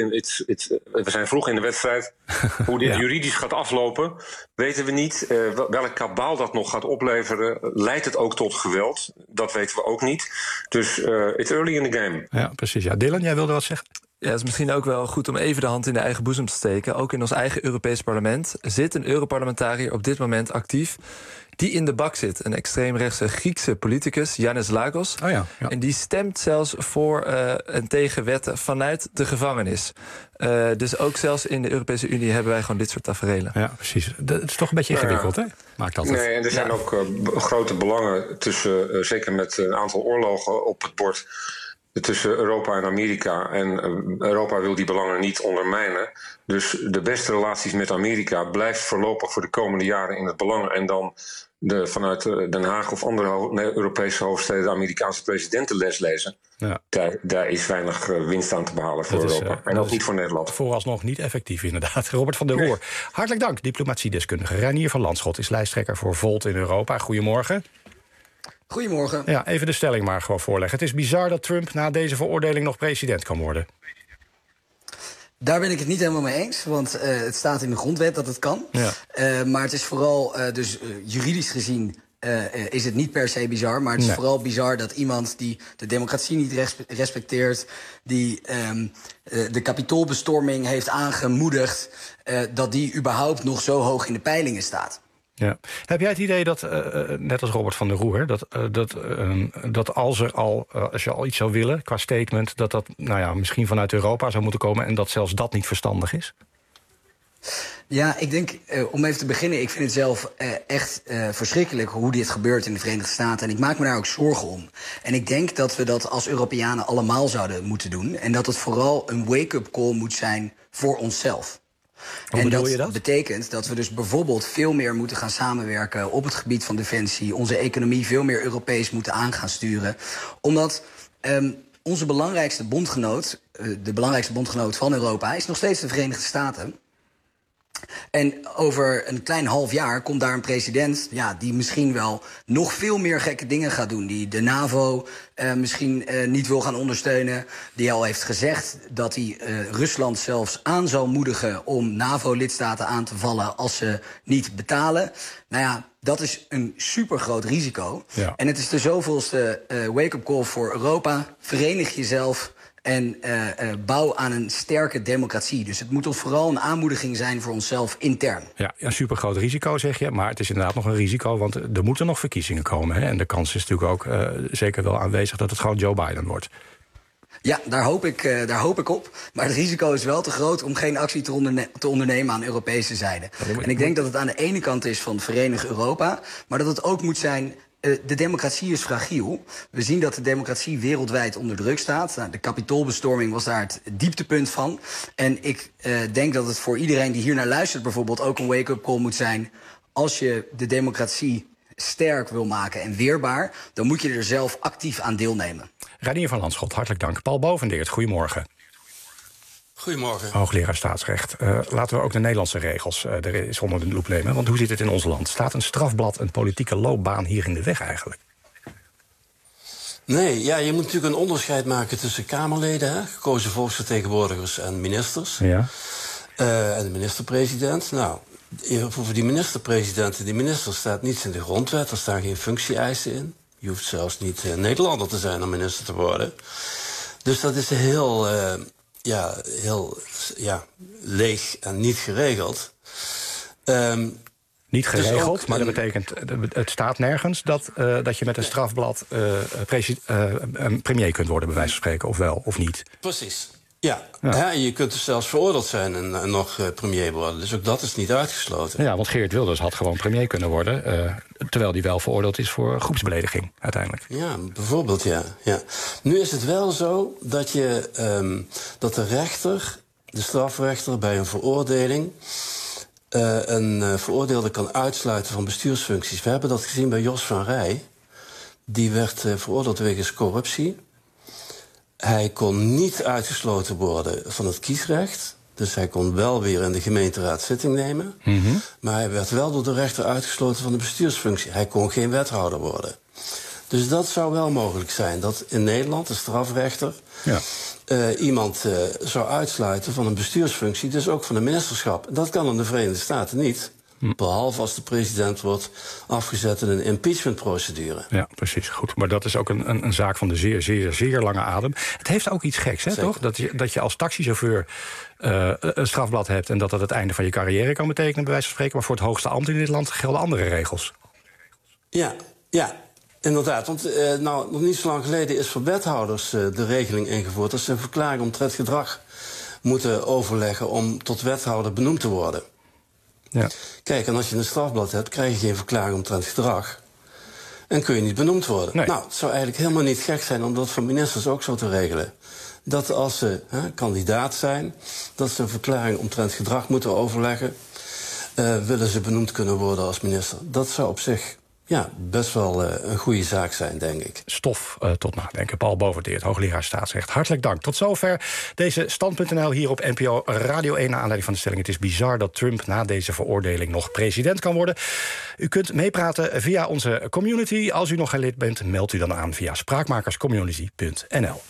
zijn vroeg in de wedstrijd. Hoe dit juridisch gaat aflopen, weten we niet. Welk kabaal dat nog gaat opleveren, leidt het ook tot geweld? Dat weten we ook niet. Dus it's early in the game. Ja, precies. Ja. Dylan, jij wilde wat zeggen? Ja, het is misschien ook wel goed om even de hand in de eigen boezem te steken. Ook in ons eigen Europees parlement zit een Europarlementariër op dit moment actief die in de bak zit. Een extreemrechtse Griekse politicus, Yannis Lagos. Oh ja. En die stemt zelfs voor en tegen wetten vanuit de gevangenis. Dus ook zelfs in de Europese Unie hebben wij gewoon dit soort taferelen. Ja, precies. Dat is toch een beetje ingewikkeld, hè? Maakt altijd. Nee, en er zijn ook grote belangen tussen, zeker met een aantal oorlogen op het bord, tussen Europa en Amerika. En Europa wil die belangen niet ondermijnen. Dus de beste relaties met Amerika blijft voorlopig voor de komende jaren in het belang. En dan vanuit Den Haag of andere Europese hoofdsteden de Amerikaanse presidenten les lezen. Ja. Daar is weinig winst aan te behalen voor Europa. En ook niet voor Nederland. Vooralsnog niet effectief, inderdaad. Robert van der Roer. Nee. Hartelijk dank, diplomatiedeskundige. Reinier van Landschot is lijsttrekker voor Volt in Europa. Goedemorgen. Goedemorgen. Ja, even de stelling maar gewoon voorleggen. Het is bizar dat Trump na deze veroordeling nog president kan worden. Daar ben ik het niet helemaal mee eens, want het staat in de grondwet dat het kan. Ja. Maar het is vooral, juridisch gezien is het niet per se bizar, maar het is vooral bizar dat iemand die de democratie niet respecteert, die de kapitoolbestorming heeft aangemoedigd, dat die überhaupt nog zo hoog in de peilingen staat. Ja. Heb jij het idee dat, net als Robert van der Roer... dat als je al iets zou willen qua statement... dat misschien vanuit Europa zou moeten komen... en dat zelfs dat niet verstandig is? Ja, ik denk, om even te beginnen... ik vind het zelf echt verschrikkelijk hoe dit gebeurt in de Verenigde Staten. En ik maak me daar ook zorgen om. En ik denk dat we dat als Europeanen allemaal zouden moeten doen. En dat het vooral een wake-up call moet zijn voor onszelf. En dat betekent dat we dus bijvoorbeeld veel meer moeten gaan samenwerken... op het gebied van defensie, onze economie veel meer Europees moeten aan gaan sturen. Omdat onze belangrijkste bondgenoot, de belangrijkste bondgenoot van Europa... is nog steeds de Verenigde Staten. En over een klein half jaar komt daar een president... die misschien wel nog veel meer gekke dingen gaat doen. Die de NAVO misschien niet wil gaan ondersteunen. Die al heeft gezegd dat hij Rusland zelfs aan zal moedigen... om NAVO-lidstaten aan te vallen als ze niet betalen. Nou ja, dat is een supergroot risico. Ja. En het is de zoveelste wake-up call voor Europa. Verenig jezelf... En bouw aan een sterke democratie. Dus het moet ons vooral een aanmoediging zijn voor onszelf intern. Ja, een supergroot risico zeg je, maar het is inderdaad nog een risico... want er moeten nog verkiezingen komen. Hè? En de kans is natuurlijk ook zeker wel aanwezig... dat het gewoon Joe Biden wordt. Ja, daar hoop ik op. Maar het risico is wel te groot om geen actie te ondernemen aan Europese zijde. En ik denk dat het aan de ene kant is van Verenig Europa... maar dat het ook moet zijn... De democratie is fragiel. We zien dat de democratie wereldwijd onder druk staat. Nou, de kapitoolbestorming was daar het dieptepunt van. En ik denk dat het voor iedereen die hier naar luistert... bijvoorbeeld ook een wake-up call moet zijn... als je de democratie sterk wil maken en weerbaar... dan moet je er zelf actief aan deelnemen. Reinier van Landschot, hartelijk dank. Paul Bovendeert, goedemorgen. Goedemorgen. Hoogleraar staatsrecht. Laten we ook de Nederlandse regels er eens onder de loep nemen. Want hoe zit het in ons land? Staat een strafblad, een politieke loopbaan hier in de weg eigenlijk? Nee, ja, je moet natuurlijk een onderscheid maken tussen Kamerleden... Hè, gekozen volksvertegenwoordigers en ministers. Ja. En de minister-president. Nou, voor die minister-president en die minister staat niets in de grondwet. Er staan geen functie-eisen in. Je hoeft zelfs niet Nederlander te zijn om minister te worden. Dus dat is heel leeg en niet geregeld. Niet geregeld, dus ook, maar dat betekent... het staat nergens dat je met een strafblad premier kunt worden, bij wijze van spreken, of wel, of niet. Precies, ja. Ja, je kunt dus zelfs veroordeeld zijn en nog premier worden. Dus ook dat is niet uitgesloten. Ja, want Geert Wilders had gewoon premier kunnen worden... terwijl hij wel veroordeeld is voor groepsbelediging, uiteindelijk. Ja, bijvoorbeeld, ja. Nu is het wel zo dat dat de rechter, de strafrechter, bij een veroordeling... een veroordeelde kan uitsluiten van bestuursfuncties. We hebben dat gezien bij Jos van Rij. Die werd veroordeeld wegens corruptie. Hij kon niet uitgesloten worden van het kiesrecht. Dus hij kon wel weer in de gemeenteraad zitting nemen. Mm-hmm. Maar hij werd wel door de rechter uitgesloten van de bestuursfunctie. Hij kon geen wethouder worden. Dus dat zou wel mogelijk zijn. Dat in Nederland de strafrechter iemand zou uitsluiten van een bestuursfunctie. Dus ook van een ministerschap. Dat kan in de Verenigde Staten niet. Behalve als de president wordt afgezet in een impeachmentprocedure. Ja, precies. Goed. Maar dat is ook een zaak van de zeer, zeer, zeer lange adem. Het heeft ook iets geks, hè, toch? Dat je als taxichauffeur een strafblad hebt... en dat het einde van je carrière kan betekenen, bij wijze van spreken. Maar voor het hoogste ambt in dit land gelden andere regels. Ja. Inderdaad, want nog niet zo lang geleden is voor wethouders de regeling ingevoerd... dat ze een verklaring omtrent gedrag moeten overleggen om tot wethouder benoemd te worden. Ja. Kijk, en als je een strafblad hebt, krijg je geen verklaring omtrent gedrag. En kun je niet benoemd worden. Nee. Nou, het zou eigenlijk helemaal niet gek zijn om dat voor ministers ook zo te regelen. Dat als ze kandidaat zijn, dat ze een verklaring omtrent gedrag moeten overleggen... willen ze benoemd kunnen worden als minister. Dat zou op zich best wel een goede zaak zijn, denk ik. Stof tot nadenken. Paul Bovendeert, hoogleraar staatsrecht. Hartelijk dank. Tot zover deze Stand.nl hier op NPO Radio 1... naar aanleiding van de stelling: het is bizar dat Trump na deze veroordeling nog president kan worden. U kunt meepraten via onze community. Als u nog geen lid bent, meldt u dan aan via spraakmakerscommunity.nl.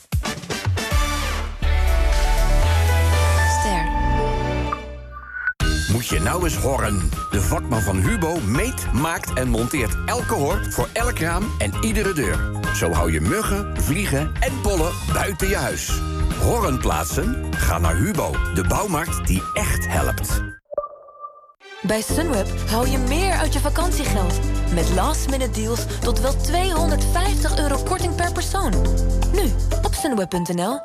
Moet je nou eens horen. De vakman van Hubo meet, maakt en monteert elke hor voor elk raam en iedere deur. Zo hou je muggen, vliegen en pollen buiten je huis. Horren plaatsen? Ga naar Hubo, de bouwmarkt die echt helpt. Bij Sunweb haal je meer uit je vakantiegeld. Met last-minute deals tot wel €250 korting per persoon. Nu, op sunweb.nl.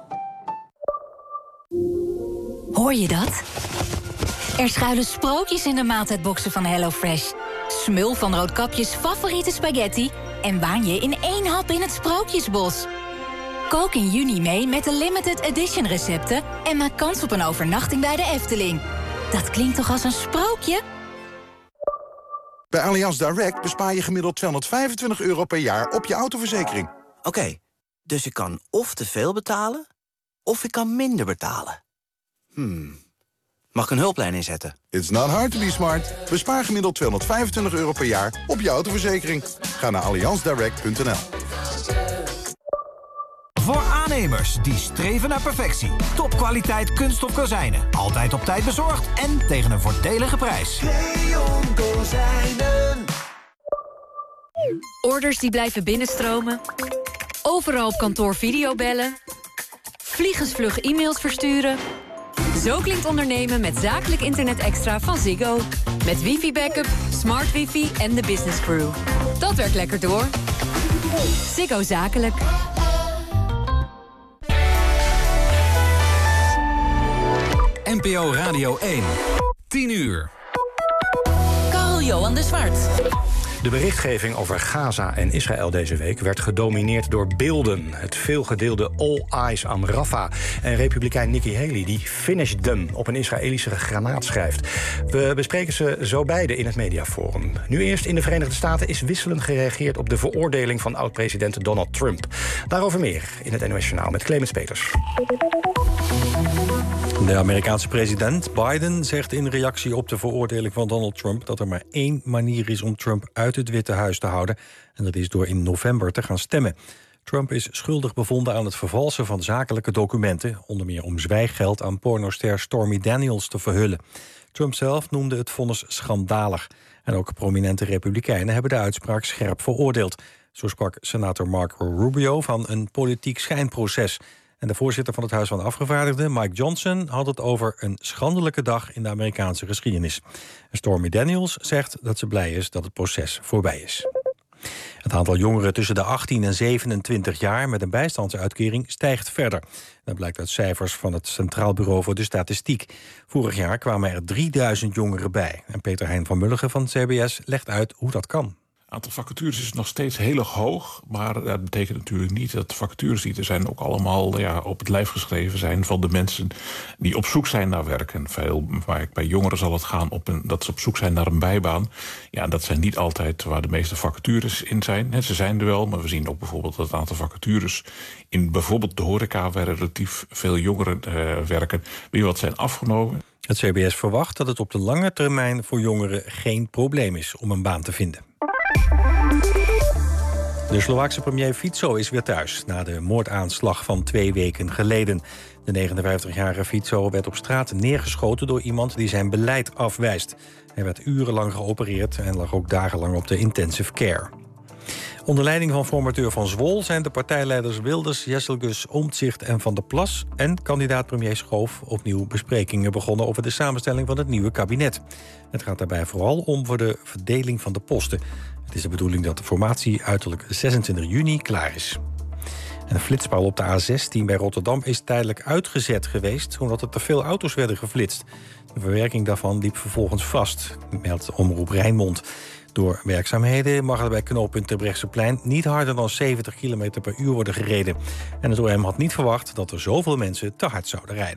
Hoor je dat? Er schuilen sprookjes in de maaltijdboxen van HelloFresh. Smul van Roodkapjes favoriete spaghetti en waan je in 1 hap in het Sprookjesbos. Kook in juni mee met de limited edition recepten en maak kans op een overnachting bij de Efteling. Dat klinkt toch als een sprookje? Bij Allianz Direct bespaar je gemiddeld €225 per jaar op je autoverzekering. Oké, dus ik kan of te veel betalen, of ik kan minder betalen. Mag ik een hulplijn inzetten? It's not hard to be smart. Bespaar gemiddeld €225 per jaar op je autoverzekering. Ga naar allianzdirect.nl. Voor aannemers die streven naar perfectie. Topkwaliteit kunststof kozijnen. Altijd op tijd bezorgd en tegen een voordelige prijs. Leon Kozijnen. Orders die blijven binnenstromen. Overal op kantoor videobellen. Vliegensvlug e-mails versturen. Zo klinkt ondernemen met zakelijk internet extra van Ziggo. Met wifi-backup, smart wifi en de business crew. Dat werkt lekker door. Ziggo Zakelijk. NPO Radio 1. 10 uur. Carl-Johan de Zwart. De berichtgeving over Gaza en Israël deze week werd gedomineerd door beelden. Het veelgedeelde All Eyes on Rafah. En republikein Nikki Haley die finished them op een Israëlische granaat schrijft. We bespreken ze zo beide in het mediaforum. Nu eerst in de Verenigde Staten is wisselend gereageerd op de veroordeling van oud-president Donald Trump. Daarover meer in het NOS Journaal met Clemens Peters. De Amerikaanse president Biden zegt in reactie op de veroordeling van Donald Trump dat er maar 1 manier is om Trump uit het Witte Huis te houden. En dat is door in november te gaan stemmen. Trump is schuldig bevonden aan het vervalsen van zakelijke documenten, onder meer om zwijggeld aan pornoster Stormy Daniels te verhullen. Trump zelf noemde het vonnis schandalig. En ook prominente republikeinen hebben de uitspraak scherp veroordeeld. Zo sprak senator Marco Rubio van een politiek schijnproces. En de voorzitter van het Huis van Afgevaardigden, Mike Johnson, had het over een schandelijke dag in de Amerikaanse geschiedenis. En Stormy Daniels zegt dat ze blij is dat het proces voorbij is. Het aantal jongeren tussen de 18 en 27 jaar met een bijstandsuitkering stijgt verder. Dat blijkt uit cijfers van het Centraal Bureau voor de Statistiek. Vorig jaar kwamen er 3000 jongeren bij. En Peter Hein van Mulligen van het CBS legt uit hoe dat kan. Het aantal vacatures is nog steeds heel erg hoog. Maar dat betekent natuurlijk niet dat de vacatures die er zijn ook allemaal op het lijf geschreven zijn van de mensen die op zoek zijn naar werk. En bij jongeren zal het gaan dat ze op zoek zijn naar een bijbaan. Ja, dat zijn niet altijd waar de meeste vacatures in zijn. Ze zijn er wel, maar we zien ook bijvoorbeeld dat het aantal vacatures in bijvoorbeeld de horeca, waar relatief veel jongeren werken, weer wat zijn afgenomen. Het CBS verwacht dat het op de lange termijn voor jongeren geen probleem is om een baan te vinden. De Slovaakse premier Fico is weer thuis na de moordaanslag van 2 weken geleden. De 59-jarige Fico werd op straat neergeschoten door iemand die zijn beleid afwijst. Hij werd urenlang geopereerd en lag ook dagenlang op de intensive care. Onder leiding van formateur Van Zwol zijn de partijleiders Wilders, Jesselgus, Omtzigt en Van der Plas en kandidaat-premier Schoof opnieuw besprekingen begonnen over de samenstelling van het nieuwe kabinet. Het gaat daarbij vooral om voor de verdeling van de posten. Het is de bedoeling dat de formatie uiterlijk 26 juni klaar is. En een flitspaal op de A16 bij Rotterdam is tijdelijk uitgezet geweest omdat er te veel auto's werden geflitst. De verwerking daarvan liep vervolgens vast, meldt Omroep Rijnmond. Door werkzaamheden mag er bij knooppunt Terbrechtseplein niet harder dan 70 km per uur worden gereden. En het OM had niet verwacht dat er zoveel mensen te hard zouden rijden.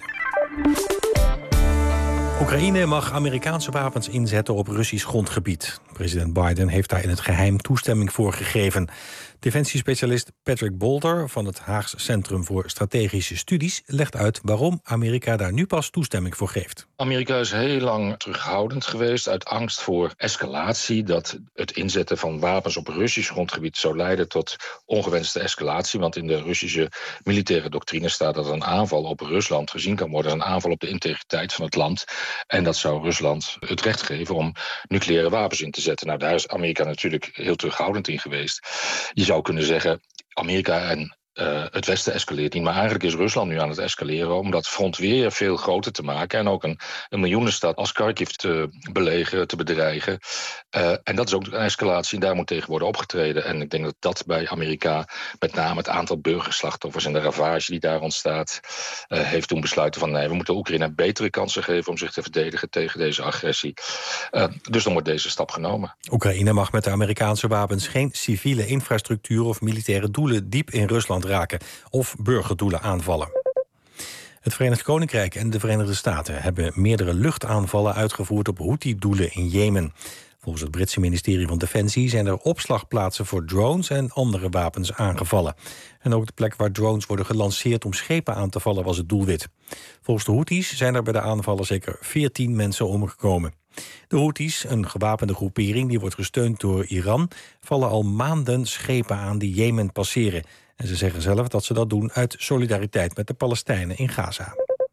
Oekraïne mag Amerikaanse wapens inzetten op Russisch grondgebied. President Biden heeft daar in het geheim toestemming voor gegeven. Defensiespecialist Patrick Bolter van het Haags Centrum voor Strategische Studies legt uit waarom Amerika daar nu pas toestemming voor geeft. Amerika is heel lang terughoudend geweest uit angst voor escalatie. Dat het inzetten van wapens op Russisch grondgebied zou leiden tot ongewenste escalatie. Want in de Russische militaire doctrine staat dat een aanval op Rusland gezien kan worden als een aanval op de integriteit van het land. En dat zou Rusland het recht geven om nucleaire wapens in te zetten. Nou, daar is Amerika natuurlijk heel terughoudend in geweest. Je zou kunnen zeggen, Amerika en het Westen escaleert niet. Maar eigenlijk is Rusland nu aan het escaleren om dat front weer veel groter te maken. En ook een miljoenenstad als Kharkiv te belegen, te bedreigen. En dat is ook een escalatie en daar moet tegen worden opgetreden. En ik denk dat dat bij Amerika, met name het aantal burgerslachtoffers en de ravage die daar ontstaat, heeft toen besluiten van nee, we moeten Oekraïne betere kansen geven om zich te verdedigen tegen deze agressie. Dus dan wordt deze stap genomen. Oekraïne mag met de Amerikaanse wapens geen civiele infrastructuur of militaire doelen diep in Rusland raken of burgerdoelen aanvallen. Het Verenigd Koninkrijk en de Verenigde Staten hebben meerdere luchtaanvallen uitgevoerd op Houthi-doelen in Jemen. Volgens het Britse ministerie van Defensie zijn er opslagplaatsen voor drones en andere wapens aangevallen. En ook de plek waar drones worden gelanceerd om schepen aan te vallen was het doelwit. Volgens de Houthis zijn er bij de aanvallen zeker 14 mensen omgekomen. De Houthis, een gewapende groepering die wordt gesteund door Iran, vallen al maanden schepen aan die Jemen passeren. En ze zeggen zelf dat ze dat doen uit solidariteit met de Palestijnen in Gaza.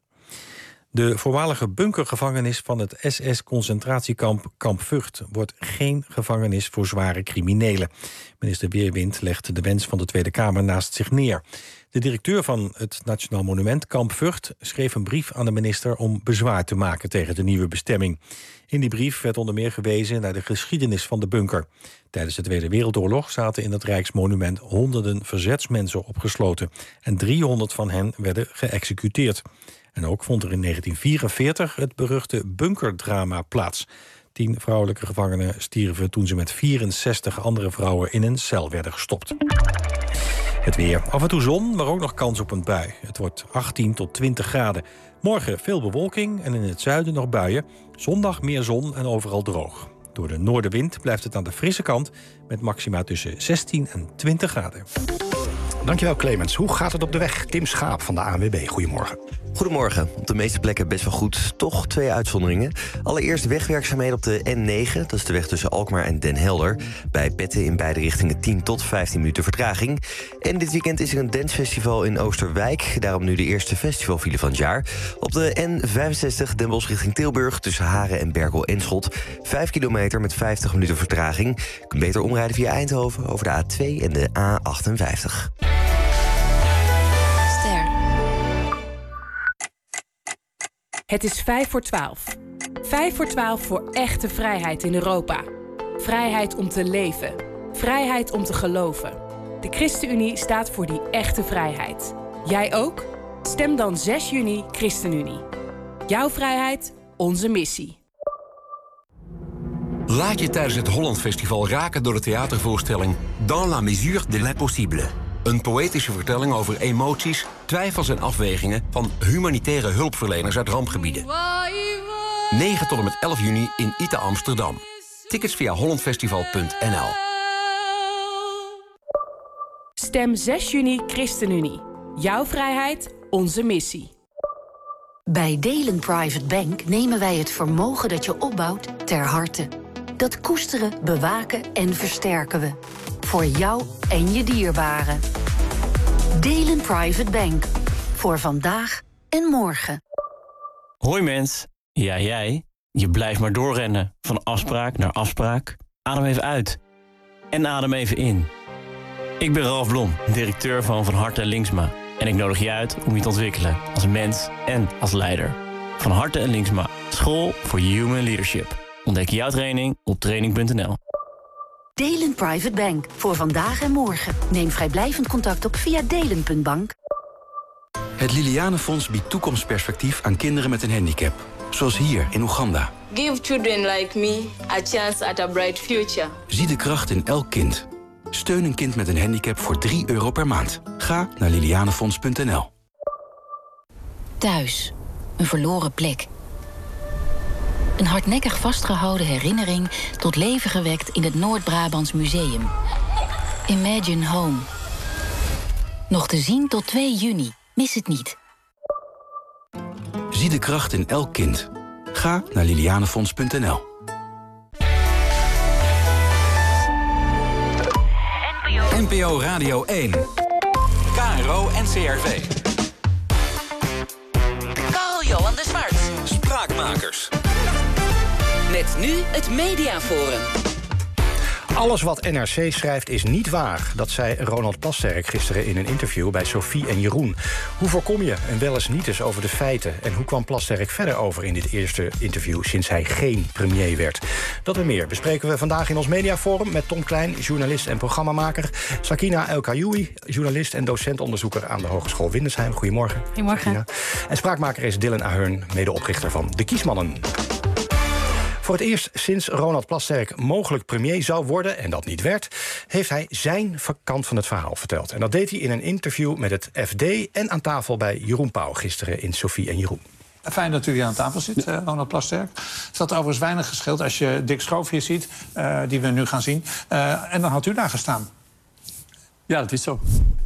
De voormalige bunkergevangenis van het SS-concentratiekamp Kamp Vught wordt geen gevangenis voor zware criminelen. Minister Weerwind legt de wens van de Tweede Kamer naast zich neer. De directeur van het Nationaal Monument Kamp Vught schreef een brief aan de minister om bezwaar te maken tegen de nieuwe bestemming. In die brief werd onder meer gewezen naar de geschiedenis van de bunker. Tijdens de Tweede Wereldoorlog zaten in het Rijksmonument honderden verzetsmensen opgesloten en 300 van hen werden geëxecuteerd. En ook vond er in 1944 het beruchte bunkerdrama plaats. 10 vrouwelijke gevangenen stierven toen ze met 64 andere vrouwen in een cel werden gestopt. Het weer. Af en toe zon, maar ook nog kans op een bui. Het wordt 18 tot 20 graden. Morgen veel bewolking en in het zuiden nog buien. Zondag meer zon en overal droog. Door de noordenwind blijft het aan de frisse kant met maxima tussen 16 en 20 graden. Dankjewel Clemens. Hoe gaat het op de weg? Tim Schaap van de ANWB. Goedemorgen. Goedemorgen. Op de meeste plekken best wel goed. Toch 2 uitzonderingen. Allereerst wegwerkzaamheden op de N9. Dat is de weg tussen Alkmaar en Den Helder. Bij Petten in beide richtingen 10 tot 15 minuten vertraging. En dit weekend is er een dancefestival in Oosterwijk. Daarom nu de eerste festivalfile van het jaar. Op de N65 Den Bosch richting Tilburg tussen Haren en Berkel-Enschot. 5 kilometer met 50 minuten vertraging. Je kunt beter omrijden via Eindhoven over de A2 en de A58. Het is 11:55. 11:55 voor echte vrijheid in Europa. Vrijheid om te leven. Vrijheid om te geloven. De ChristenUnie staat voor die echte vrijheid. Jij ook? Stem dan 6 juni ChristenUnie. Jouw vrijheid, onze missie. Laat je tijdens het Holland Festival raken door de theatervoorstelling Dans la mesure de l'impossible. Een poëtische vertelling over emoties, twijfels en afwegingen van humanitaire hulpverleners uit rampgebieden. 9 tot en met 11 juni in ITA Amsterdam. Tickets via hollandfestival.nl. Stem 6 juni ChristenUnie. Jouw vrijheid, onze missie. Bij Delen Private Bank nemen wij het vermogen dat je opbouwt ter harte. Dat koesteren, bewaken en versterken we. Voor jou en je dierbaren. Delen Private Bank. Voor vandaag en morgen. Hoi mens. Ja, jij. Je blijft maar doorrennen. Van afspraak naar afspraak. Adem even uit. En adem even in. Ik ben Ralf Blom, directeur van Harte Linksma. En ik nodig je uit om je te ontwikkelen als mens en als leider. Van Harte Linksma. School voor Human Leadership. Ontdek jouw training op training.nl. Delen Private Bank. Voor vandaag en morgen. Neem vrijblijvend contact op via delen.bank. Het Lilianenfonds biedt toekomstperspectief aan kinderen met een handicap. Zoals hier in Oeganda. Give children like me a chance at a bright future. Zie de kracht in elk kind. Steun een kind met een handicap voor €3 per maand. Ga naar lilianenfonds.nl. Thuis. Een verloren plek. Een hardnekkig vastgehouden herinnering tot leven gewekt in het Noord-Brabants Museum. Imagine Home. Nog te zien tot 2 juni. Mis het niet. Zie de kracht in elk kind. Ga naar lilianenfonds.nl. NPO Radio 1. KRO NCRV. Carl-Johan de Zwart. Spraakmakers. Met nu het Mediaforum. Alles wat NRC schrijft is niet waar. Dat zei Ronald Plasterk gisteren in een interview bij Sophie en Jeroen. Hoe voorkom je een wel eens niet eens over de feiten? En hoe kwam Plasterk verder over in dit eerste interview sinds hij geen premier werd? Dat en meer bespreken we vandaag in ons mediaforum met Tom Klein, journalist en programmamaker. Sakina El-Kayoui, journalist en docentonderzoeker aan de Hogeschool Windesheim. Goedemorgen. Goedemorgen. Sakina. En spraakmaker is Dylan Ahern, medeoprichter van De Kiesmannen. Voor het eerst sinds Ronald Plasterk mogelijk premier zou worden, en dat niet werd, heeft hij zijn kant van het verhaal verteld. En dat deed hij in een interview met het FD en aan tafel bij Jeroen Pauw gisteren in Sophie en Jeroen. Fijn dat u hier aan tafel zit, Ronald Plasterk. Het had overigens weinig gescheeld als je Dick Schoof hier ziet, die we nu gaan zien. En dan had u daar gestaan. Ja, dat is zo.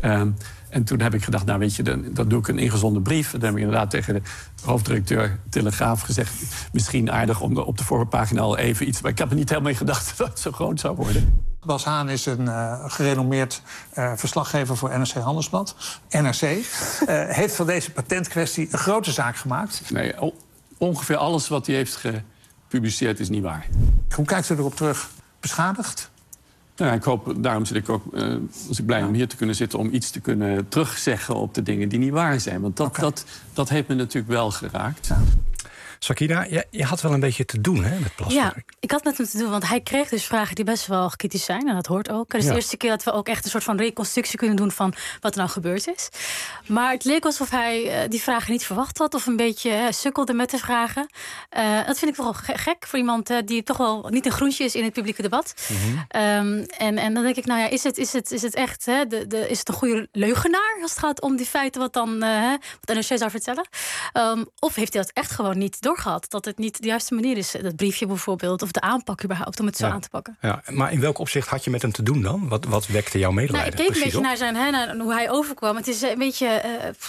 En toen heb ik gedacht, nou weet je, dat doe ik een ingezonden brief. Dan heb ik inderdaad tegen de hoofddirecteur Telegraaf gezegd, misschien aardig om op de voorpagina al even iets. Maar ik heb er niet helemaal in gedacht dat het zo groot zou worden. Bas Haan is een gerenommeerd verslaggever voor NRC Handelsblad. NRC heeft van deze patentkwestie een grote zaak gemaakt. Nee, ongeveer alles wat hij heeft gepubliceerd is niet waar. Hoe kijkt u erop terug? Beschadigd? Nou, ik hoop, daarom zit ik ook, was ik blij om hier te kunnen zitten, om iets te kunnen terugzeggen op de dingen die niet waar zijn. Want dat heeft me natuurlijk wel geraakt. Ja. Sakina, je had wel een beetje te doen, hè, met Plasterk. Ja, ik had met hem te doen, want hij kreeg dus vragen die best wel kritisch zijn. En dat hoort ook. Het is de eerste keer dat we ook echt een soort van reconstructie kunnen doen van wat er nou gebeurd is. Maar het leek alsof hij die vragen niet verwacht had of een beetje sukkelde met de vragen. Dat vind ik wel gek voor iemand die toch wel niet een groentje is in het publieke debat. Mm-hmm. En dan denk ik, nou ja, is het echt, hè, is het een goede leugenaar als het gaat om die feiten wat dan wat NRC zou vertellen? Of heeft hij dat echt gewoon niet doorgehad, dat het niet de juiste manier is, dat briefje bijvoorbeeld, of de aanpak überhaupt, om het zo aan te pakken. Ja, maar in welk opzicht had je met hem te doen dan? Wat wekte jouw medelijden? Nou, ik keek een beetje naar hoe hij overkwam. Het is een beetje,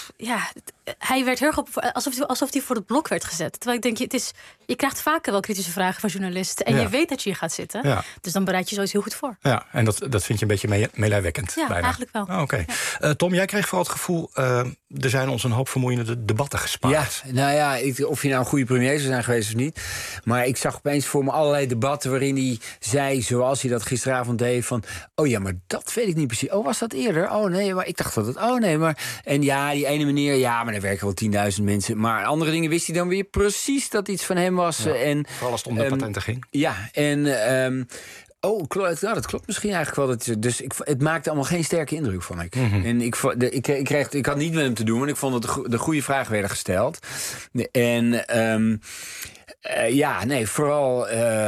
hij werd heel erg op, alsof hij voor het blok werd gezet. Terwijl ik denk, je krijgt vaker wel kritische vragen van journalisten en je weet dat je hier gaat zitten. Ja. Dus dan bereid je zoiets heel goed voor. Ja, en dat vind je een beetje meelijwekkend. Ja, bijna. Eigenlijk wel. Oh, okay. Ja. Tom, jij kreeg vooral het gevoel, er zijn ons een hoop vermoeiende debatten gespaard. Ja, nou ja, of je nou een goede premier zou zijn geweest of niet. Maar ik zag opeens voor me allerlei debatten waarin hij zei, zoals hij dat gisteravond deed, van, oh ja, maar dat weet ik niet precies. Oh, was dat eerder? Oh nee, maar ik dacht dat het, oh nee, maar... En ja, die ene meneer, ja, maar er werken wel 10.000 mensen. Maar andere dingen wist hij dan weer precies dat iets van hem was. Ja, en, vooral als het om de patenten ging. Ja, en... dat klopt misschien eigenlijk wel. Dus het maakte allemaal geen sterke indruk, vond ik. Mm-hmm. En ik had niet met hem te doen, want ik vond dat de goede vragen werden gesteld. En vooral...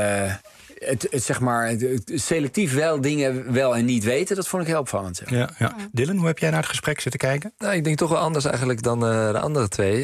zeg maar, selectief wel dingen wel en niet weten, dat vond ik heel opvallend. Zeg. Ja. Dylan, hoe heb jij naar het gesprek zitten kijken? Nou, ik denk toch wel anders eigenlijk dan de andere twee.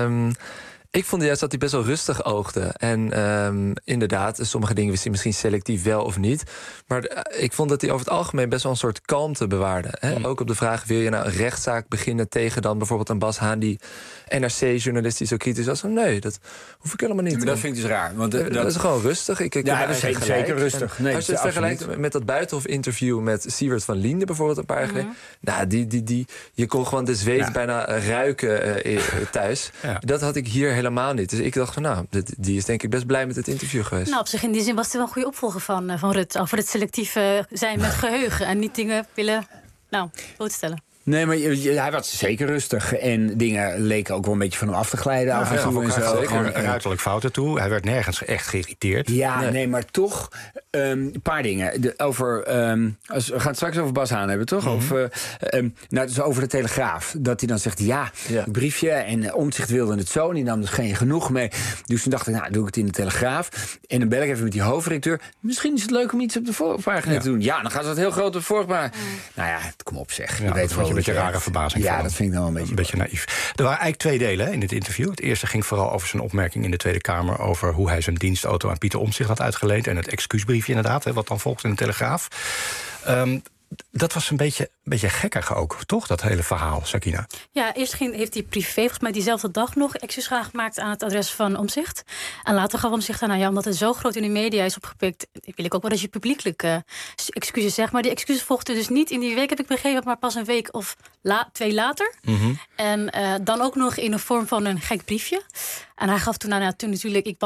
Ik vond juist dat hij best wel rustig oogde. En inderdaad, sommige dingen wist hij misschien selectief wel of niet. Maar ik vond dat hij over het algemeen best wel een soort kalmte bewaarde. Hè? Ook op de vraag, wil je nou een rechtszaak beginnen tegen dan bijvoorbeeld een Bas Haan, die NRC-journalist die zo kritisch was? Nee, dat hoef ik helemaal niet. Maar dat vind ik dus raar. Want dat is gewoon rustig. Dat is zeker rustig. Nee, als je het vergelijkt met dat Buitenhof-interview met Siewert van Liende bijvoorbeeld een paar jaar geleden. Nou, je kon gewoon de zweet bijna ruiken thuis. Ja. Dat had ik hier helemaal niet. Dus ik dacht van, nou, die is denk ik best blij met het interview geweest. Nou, op zich in die zin was het wel een goede opvolger van Rutte. Over het selectief zijn met geheugen en niet dingen willen blootstellen. Nee, maar hij was zeker rustig. En dingen leken ook wel een beetje van hem af te glijden. Af en toe en zo. Zeker uiterlijk fouten toe. Hij werd nergens echt geïrriteerd. Ja, nee, maar toch een paar dingen. We gaan het straks over Bas Haan hebben, toch? Mm-hmm. Dus over de Telegraaf. Dat hij dan zegt, een briefje. En Omtzigt wilde het zo. En die nam dus geen genoeg mee. Dus toen dacht ik, doe ik het in de Telegraaf. En dan bel ik even met die hoofdredacteur. Misschien is het leuk om iets op de voorpagina te doen. Ja, dan gaat het heel groot op de voorpagina. Nou ja, kom op zeg. Je weet wel. Een beetje rare verbazing. Ja, dat vind ik dan wel een beetje naïef. Er waren eigenlijk 2 delen in dit interview. Het eerste ging vooral over zijn opmerking in de Tweede Kamer over hoe hij zijn dienstauto aan Pieter Omtzigt had uitgeleend. En het excuusbriefje inderdaad, wat dan volgt in de Telegraaf. Dat was een beetje beetje gekkig ook, toch? Dat hele verhaal, Sakina. Ja, eerst heeft hij privé, volgens mij diezelfde dag nog excuses gemaakt aan het adres van Omtzigt. En later gaf Omtzigt aan, nou ja, omdat het zo groot in de media is opgepikt, wil ik ook wel dat je publiekelijk excuses zegt. Maar die excuses volgden dus niet in die week, heb ik begrepen, maar pas een week of 2 later. Mm-hmm. En dan ook nog in de vorm van een gek briefje. En hij gaf toen, toen natuurlijk, ik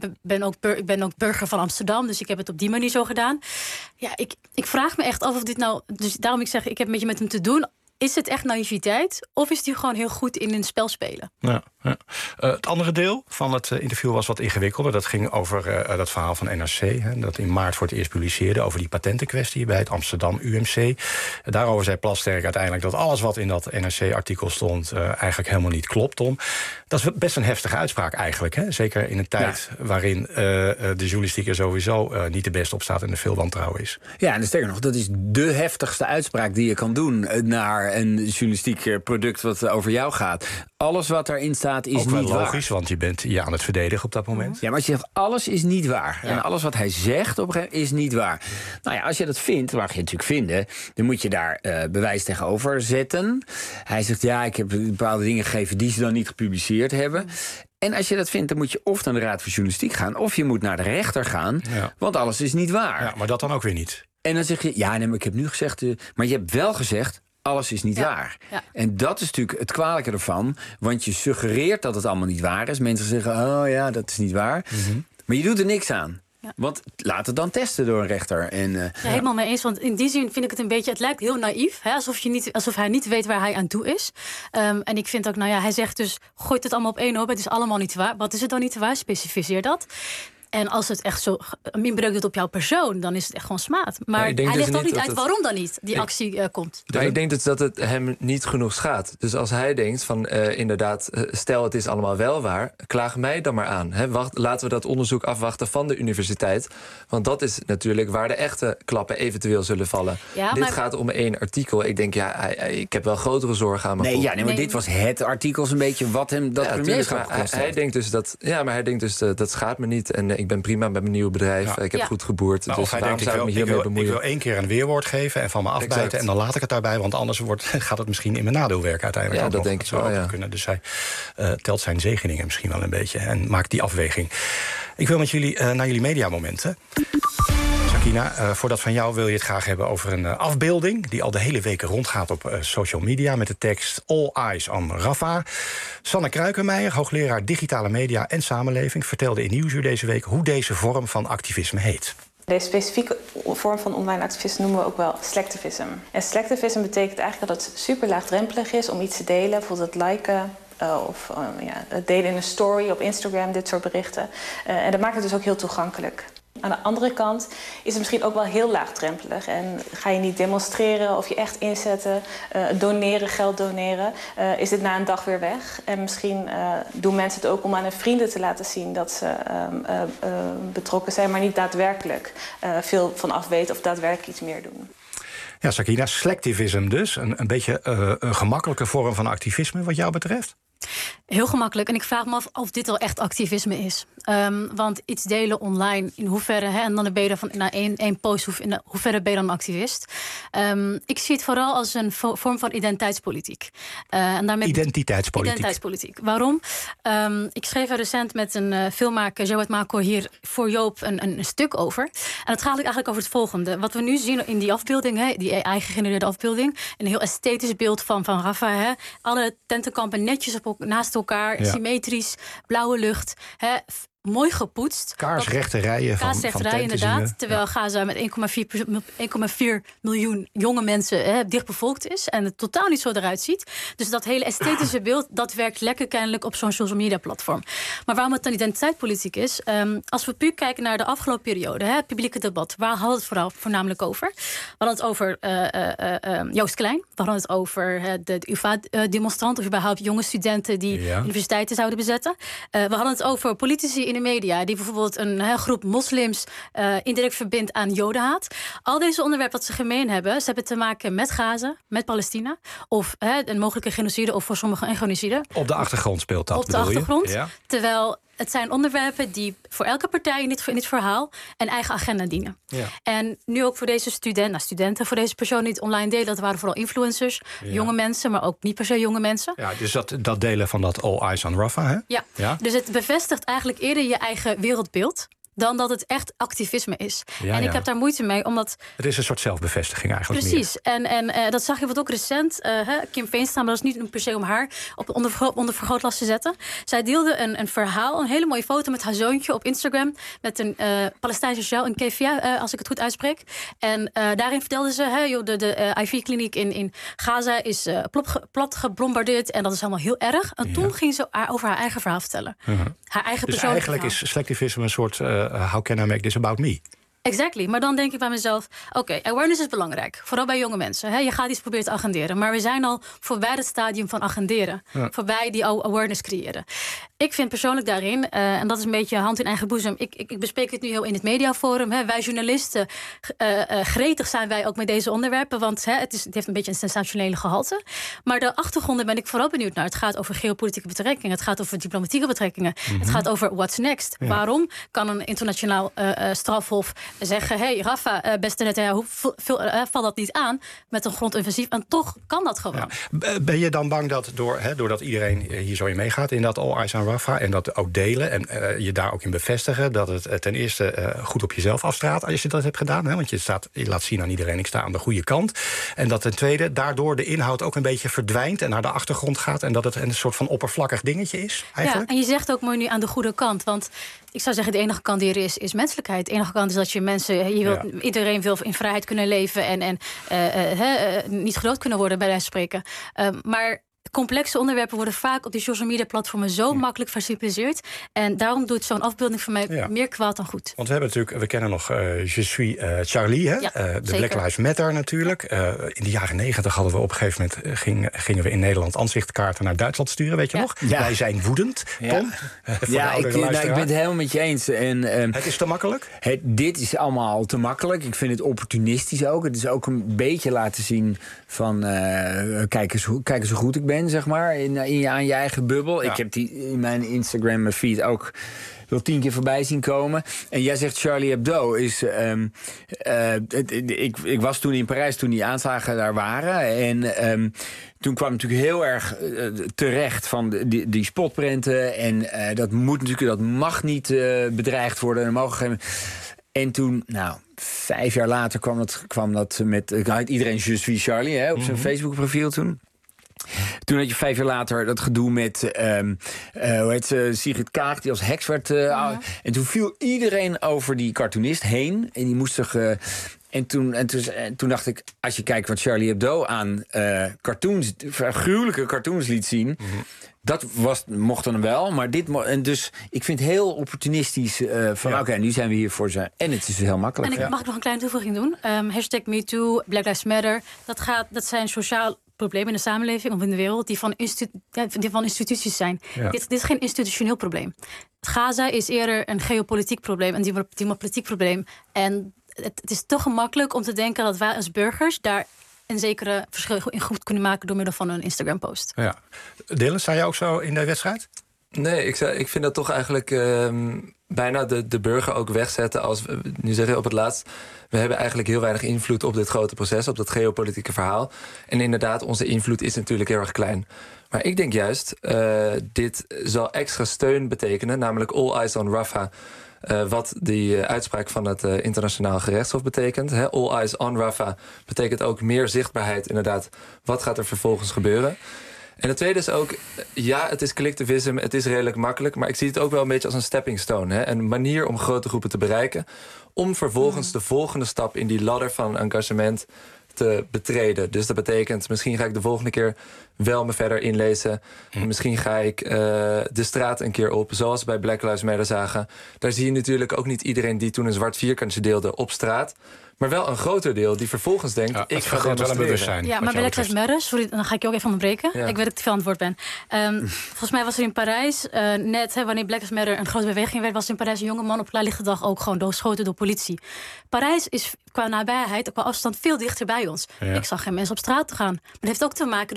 ben ook burger van Amsterdam, dus ik heb het op die manier zo gedaan. Ja, ik vraag me echt af of dit nou, dus daarom ik zeg, ik heb een beetje met hem te doen. Is het echt naïviteit of is hij gewoon heel goed in een spel spelen? Ja. Het andere deel van het interview was wat ingewikkelder. Dat ging over dat verhaal van NRC, dat in maart voor het eerst publiceerde, over die patentenkwestie bij het Amsterdam UMC. Daarover zei Plasterk uiteindelijk dat alles wat in dat NRC-artikel stond eigenlijk helemaal niet klopt, Tom. Dat is best een heftige uitspraak eigenlijk. Hè? Zeker in een tijd waarin de journalistiek er sowieso niet de best op staat en er veel wantrouwen is. Ja, en sterker nog, dat is de heftigste uitspraak die je kan doen naar een journalistiek product wat over jou gaat. Alles wat daarin staat is ook wel niet logisch, waar. want je bent je aan het verdedigen op dat moment. Ja, maar als je zegt alles is niet waar. Ja. En alles wat hij zegt op een gegeven moment is niet waar. Nou ja, als je dat vindt, mag je het natuurlijk vinden, dan moet je daar bewijs tegenover zetten. Hij zegt, ja, ik heb bepaalde dingen gegeven die ze dan niet gepubliceerd hebben. En als je dat vindt, dan moet je of naar de Raad voor Journalistiek gaan, of je moet naar de rechter gaan, want alles is niet waar. Ja, maar dat dan ook weer niet. En dan zeg je, ja, nee, maar ik heb nu gezegd, maar je hebt wel gezegd, alles is niet waar. Ja. En dat is natuurlijk het kwalijke ervan, want je suggereert dat het allemaal niet waar is. Mensen zeggen, oh ja, dat is niet waar. Mm-hmm. Maar je doet er niks aan. Ja. Want laat het dan testen door een rechter. Helemaal mee eens, want in die zin vind ik het een beetje, het lijkt heel naïef, hè, alsof hij niet weet waar hij aan toe is. En ik vind ook, hij zegt dus, gooit het allemaal op één hoop, het is allemaal niet waar. Wat is het dan niet waar? Specificeer dat. En als het echt zo inbreuk doet op jouw persoon, dan is het echt gewoon smaad. Maar hij legt ook niet uit waarom dan niet die actie komt. Maar ik denk dus dat het hem niet genoeg schaadt. Dus als hij denkt van inderdaad, stel het is allemaal wel waar, klaag mij dan maar aan. Laten we dat onderzoek afwachten van de universiteit. Want dat is natuurlijk waar de echte klappen eventueel zullen vallen. Ja, dit gaat om 1 artikel. Ik denk, ik heb wel grotere zorgen aan mijn Nee, maar dit was het artikel een beetje wat hem dat premierschap gekost heeft. Hij denkt dus dat, maar hij denkt dus dat schaadt me niet. En ik ben prima met mijn nieuwe bedrijf. Ik heb goed geboerd. Nou, dus waarom zou ik me hiermee bemoeien? Ik wil 1 keer een weerwoord geven en van me afbijten. Exact. En dan laat ik het daarbij, want anders gaat het misschien in mijn nadeel werken uiteindelijk. Ja, dat denk ik wel, kunnen. Dus hij telt zijn zegeningen misschien wel een beetje en maakt die afweging. Ik wil met jullie naar jullie mediamomenten. Sakina, voor dat van jou wil je het graag hebben over een afbeelding die al de hele week rondgaat op social media met de tekst All Eyes on Rafah. Sanne Kruikenmeijer, hoogleraar digitale media en samenleving, vertelde in Nieuwsuur deze week hoe deze vorm van activisme heet. Deze specifieke vorm van online activisme noemen we ook wel selectivism. En selectivism betekent eigenlijk dat het super laagdrempelig is om iets te delen, bijvoorbeeld het liken. Of het delen in een story op Instagram, dit soort berichten. En dat maakt het dus ook heel toegankelijk. Aan de andere kant is het misschien ook wel heel laagdrempelig. En ga je niet demonstreren of je echt inzetten, doneren, geld doneren, is dit na een dag weer weg. En misschien doen mensen het ook om aan hun vrienden te laten zien dat ze betrokken zijn, maar niet daadwerkelijk veel van af weten of daadwerkelijk iets meer doen. Ja, Sakina, selectivism dus. Een beetje een gemakkelijke vorm van activisme wat jou betreft? Heel gemakkelijk. En ik vraag me af of dit wel echt activisme is. Want iets delen online, in hoeverre... en dan ben je er van één post, in hoeverre ben je dan een activist? Ik zie het vooral als een vorm van identiteitspolitiek. En daarmee identiteitspolitiek. Waarom? Ik schreef er recent met een filmmaker, Jawed Mako, hier voor Joop een stuk over. En het gaat eigenlijk over het volgende. Wat we nu zien in die afbeelding, die AI-gegenereerde afbeelding, een heel esthetisch beeld van Rafah. Alle tentenkampen netjes naast elkaar, symmetrisch, blauwe lucht. Mooi gepoetst. Kaarsrechte rijen van tenten, inderdaad. Terwijl Gaza met 1,4 miljoen jonge mensen dicht bevolkt is. En het totaal niet zo eruit ziet. Dus dat hele esthetische beeld, dat werkt lekker kennelijk op zo'n social media platform. Maar waarom het dan identiteitspolitiek is, als we puur kijken naar de afgelopen periode, het publieke debat, waar hadden we het voornamelijk over? We hadden het over Joost Klein. We hadden het over de UvA-demonstranten, of überhaupt jonge studenten die universiteiten zouden bezetten. We hadden het over politici in de media die bijvoorbeeld een groep moslims indirect verbindt aan jodenhaat. Al deze onderwerpen wat ze gemeen hebben, ze hebben te maken met Gaza, met Palestina, of een mogelijke genocide, of voor sommigen een genocide. Op de achtergrond speelt dat, op de achtergrond. Ja. Terwijl het zijn onderwerpen die voor elke partij in dit verhaal een eigen agenda dienen. Ja. En nu ook voor deze studenten, voor deze personen die het online delen, dat waren vooral influencers, jonge mensen, maar ook niet per se jonge mensen. Ja, dus dat delen van dat All Eyes on Rafah, hè? Ja, dus het bevestigt eigenlijk eerder je eigen wereldbeeld dan dat het echt activisme is. Ik heb daar moeite mee, omdat... Het is een soort zelfbevestiging eigenlijk. Precies. En dat zag je wat ook recent. Kim Veenstra, maar dat is niet per se om haar onder vergrootglas te zetten. Zij deelde een verhaal, een hele mooie foto met haar zoontje op Instagram, met een Palestijnse vrouw, een Kefia, als ik het goed uitspreek. En daarin vertelde ze, de IV-kliniek in Gaza is plat gebombardeerd en dat is helemaal heel erg. En toen ging ze over haar eigen verhaal vertellen. Haar eigen dus persoonlijke eigenlijk verhaal. is selectivisme een soort how can I make this about me? Exactly, maar dan denk ik bij mezelf, oké, awareness is belangrijk. Vooral bij jonge mensen. Hè? Je gaat iets proberen te agenderen. Maar we zijn al voorbij het stadium van agenderen. Ja. Voorbij die awareness creëren. Ik vind persoonlijk daarin, en dat is een beetje hand in eigen boezem. Ik bespreek het nu heel in het mediaforum. Hè? Wij journalisten, gretig zijn wij ook met deze onderwerpen. Want het heeft een beetje een sensationele gehalte. Maar de achtergronden ben ik vooral benieuwd naar. Het gaat over geopolitieke betrekkingen. Het gaat over diplomatieke betrekkingen. Het gaat over what's next. Ja. Waarom kan een internationaal strafhof zeggen, hey Rafah, beste Netanyahu, valt dat niet aan met een grondoffensief. En toch kan dat gewoon. Ja. Ben je dan bang dat doordat iedereen hier zo in meegaat in dat All Eyes on Rafah en dat ook delen en je daar ook in bevestigen, dat het ten eerste goed op jezelf afstraalt als je dat hebt gedaan, hè? Want je laat zien aan iedereen, ik sta aan de goede kant. En dat ten tweede daardoor de inhoud ook een beetje verdwijnt en naar de achtergrond gaat en dat het een soort van oppervlakkig dingetje is eigenlijk? Ja, en je zegt ook mooi nu aan de goede kant, want ik zou zeggen, de enige kant die er is menselijkheid. De enige kant is dat je iedereen wil in vrijheid kunnen leven en niet gedood kunnen worden, bij wijze van spreken. Maar complexe onderwerpen worden vaak op die social media platformen zo makkelijk versimpliceerd. En daarom doet zo'n afbeelding voor mij meer kwaad dan goed. Want we kennen nog Je suis Charlie, hè? De Black Lives Matter natuurlijk. In de jaren 90 hadden we op een gegeven moment gingen we in Nederland aanzichtkaarten naar Duitsland sturen, weet je nog? Ja. Wij zijn woedend, Tom. Ja, ik ben het helemaal met je eens. En, het is te makkelijk? Dit is allemaal te makkelijk. Ik vind het opportunistisch ook. Het is ook een beetje laten zien van kijk eens hoe goed ik ben, zeg maar, aan je eigen bubbel. Ja. Ik heb die in mijn Instagram feed ook wel 10 keer voorbij zien komen. En jij zegt Charlie Hebdo is... ik was toen in Parijs toen die aanslagen daar waren. En toen kwam natuurlijk heel erg terecht van die spotprenten. En dat mag niet bedreigd worden. En mogen en toen, 5 jaar later kwam dat met iedereen Je suis Charlie, hè, op zijn Facebook profiel toen. Toen had je 5 jaar later dat gedoe met Sigrid Kaag, die als heks werd. En toen viel iedereen over die cartoonist heen. En die moest zich. En toen dacht ik, als je kijkt wat Charlie Hebdo aan gruwelijke cartoons liet zien. Dat mocht dan wel, maar en dus ik vind het heel opportunistisch oké, nu zijn we hier voor ze. En het is heel makkelijk. En mag ik nog een kleine toevoeging doen? #MeToo, Black Lives Matter. Dat zijn sociaal problemen in de samenleving of in de wereld die van instituties zijn. Ja. Dit is geen institutioneel probleem. Gaza is eerder een geopolitiek probleem, een diplomatiek probleem. En het is te gemakkelijk om te denken dat wij als burgers daar een zekere verschil in goed kunnen maken door middel van een Instagram-post. Ja. Dylan, sta jij ook zo in de wedstrijd? Nee, ik vind dat toch eigenlijk bijna de burger ook wegzetten als, nu zeg je op het laatst, we hebben eigenlijk heel weinig invloed op dit grote proces, op dat geopolitieke verhaal. En inderdaad, onze invloed is natuurlijk heel erg klein. Maar ik denk juist, dit zal extra steun betekenen, namelijk All Eyes on Rafah. Wat die uitspraak van het internationaal gerechtshof betekent. All Eyes on Rafah betekent ook meer zichtbaarheid, inderdaad. Wat gaat er vervolgens gebeuren? En het tweede is ook, het is collectivisme, het is redelijk makkelijk, maar ik zie het ook wel een beetje als een stepping stone. Hè? Een manier om grote groepen te bereiken, om vervolgens de volgende stap in die ladder van engagement te betreden. Dus dat betekent, misschien ga ik de volgende keer wel me verder inlezen. Misschien ga ik de straat een keer op, zoals we bij Black Lives Matter zagen. Daar zie je natuurlijk ook niet iedereen die toen een zwart vierkantje deelde op straat. Maar wel een groter deel die vervolgens denkt, ik ga demonstreren. Ja, maar Black Lives Matter, sorry, dan ga ik je ook even onderbreken. Ja. Ik weet dat ik te veel aan het woord ben. Volgens mij was er in Parijs, wanneer Black Lives Matter een grote beweging werd, was in Parijs een jonge man op lichte dag ook gewoon doodgeschoten door politie. Parijs is qua nabijheid, qua afstand veel dichter bij ons. Ja. Ik zag geen mensen op straat gaan. Maar dat heeft ook te maken dus met die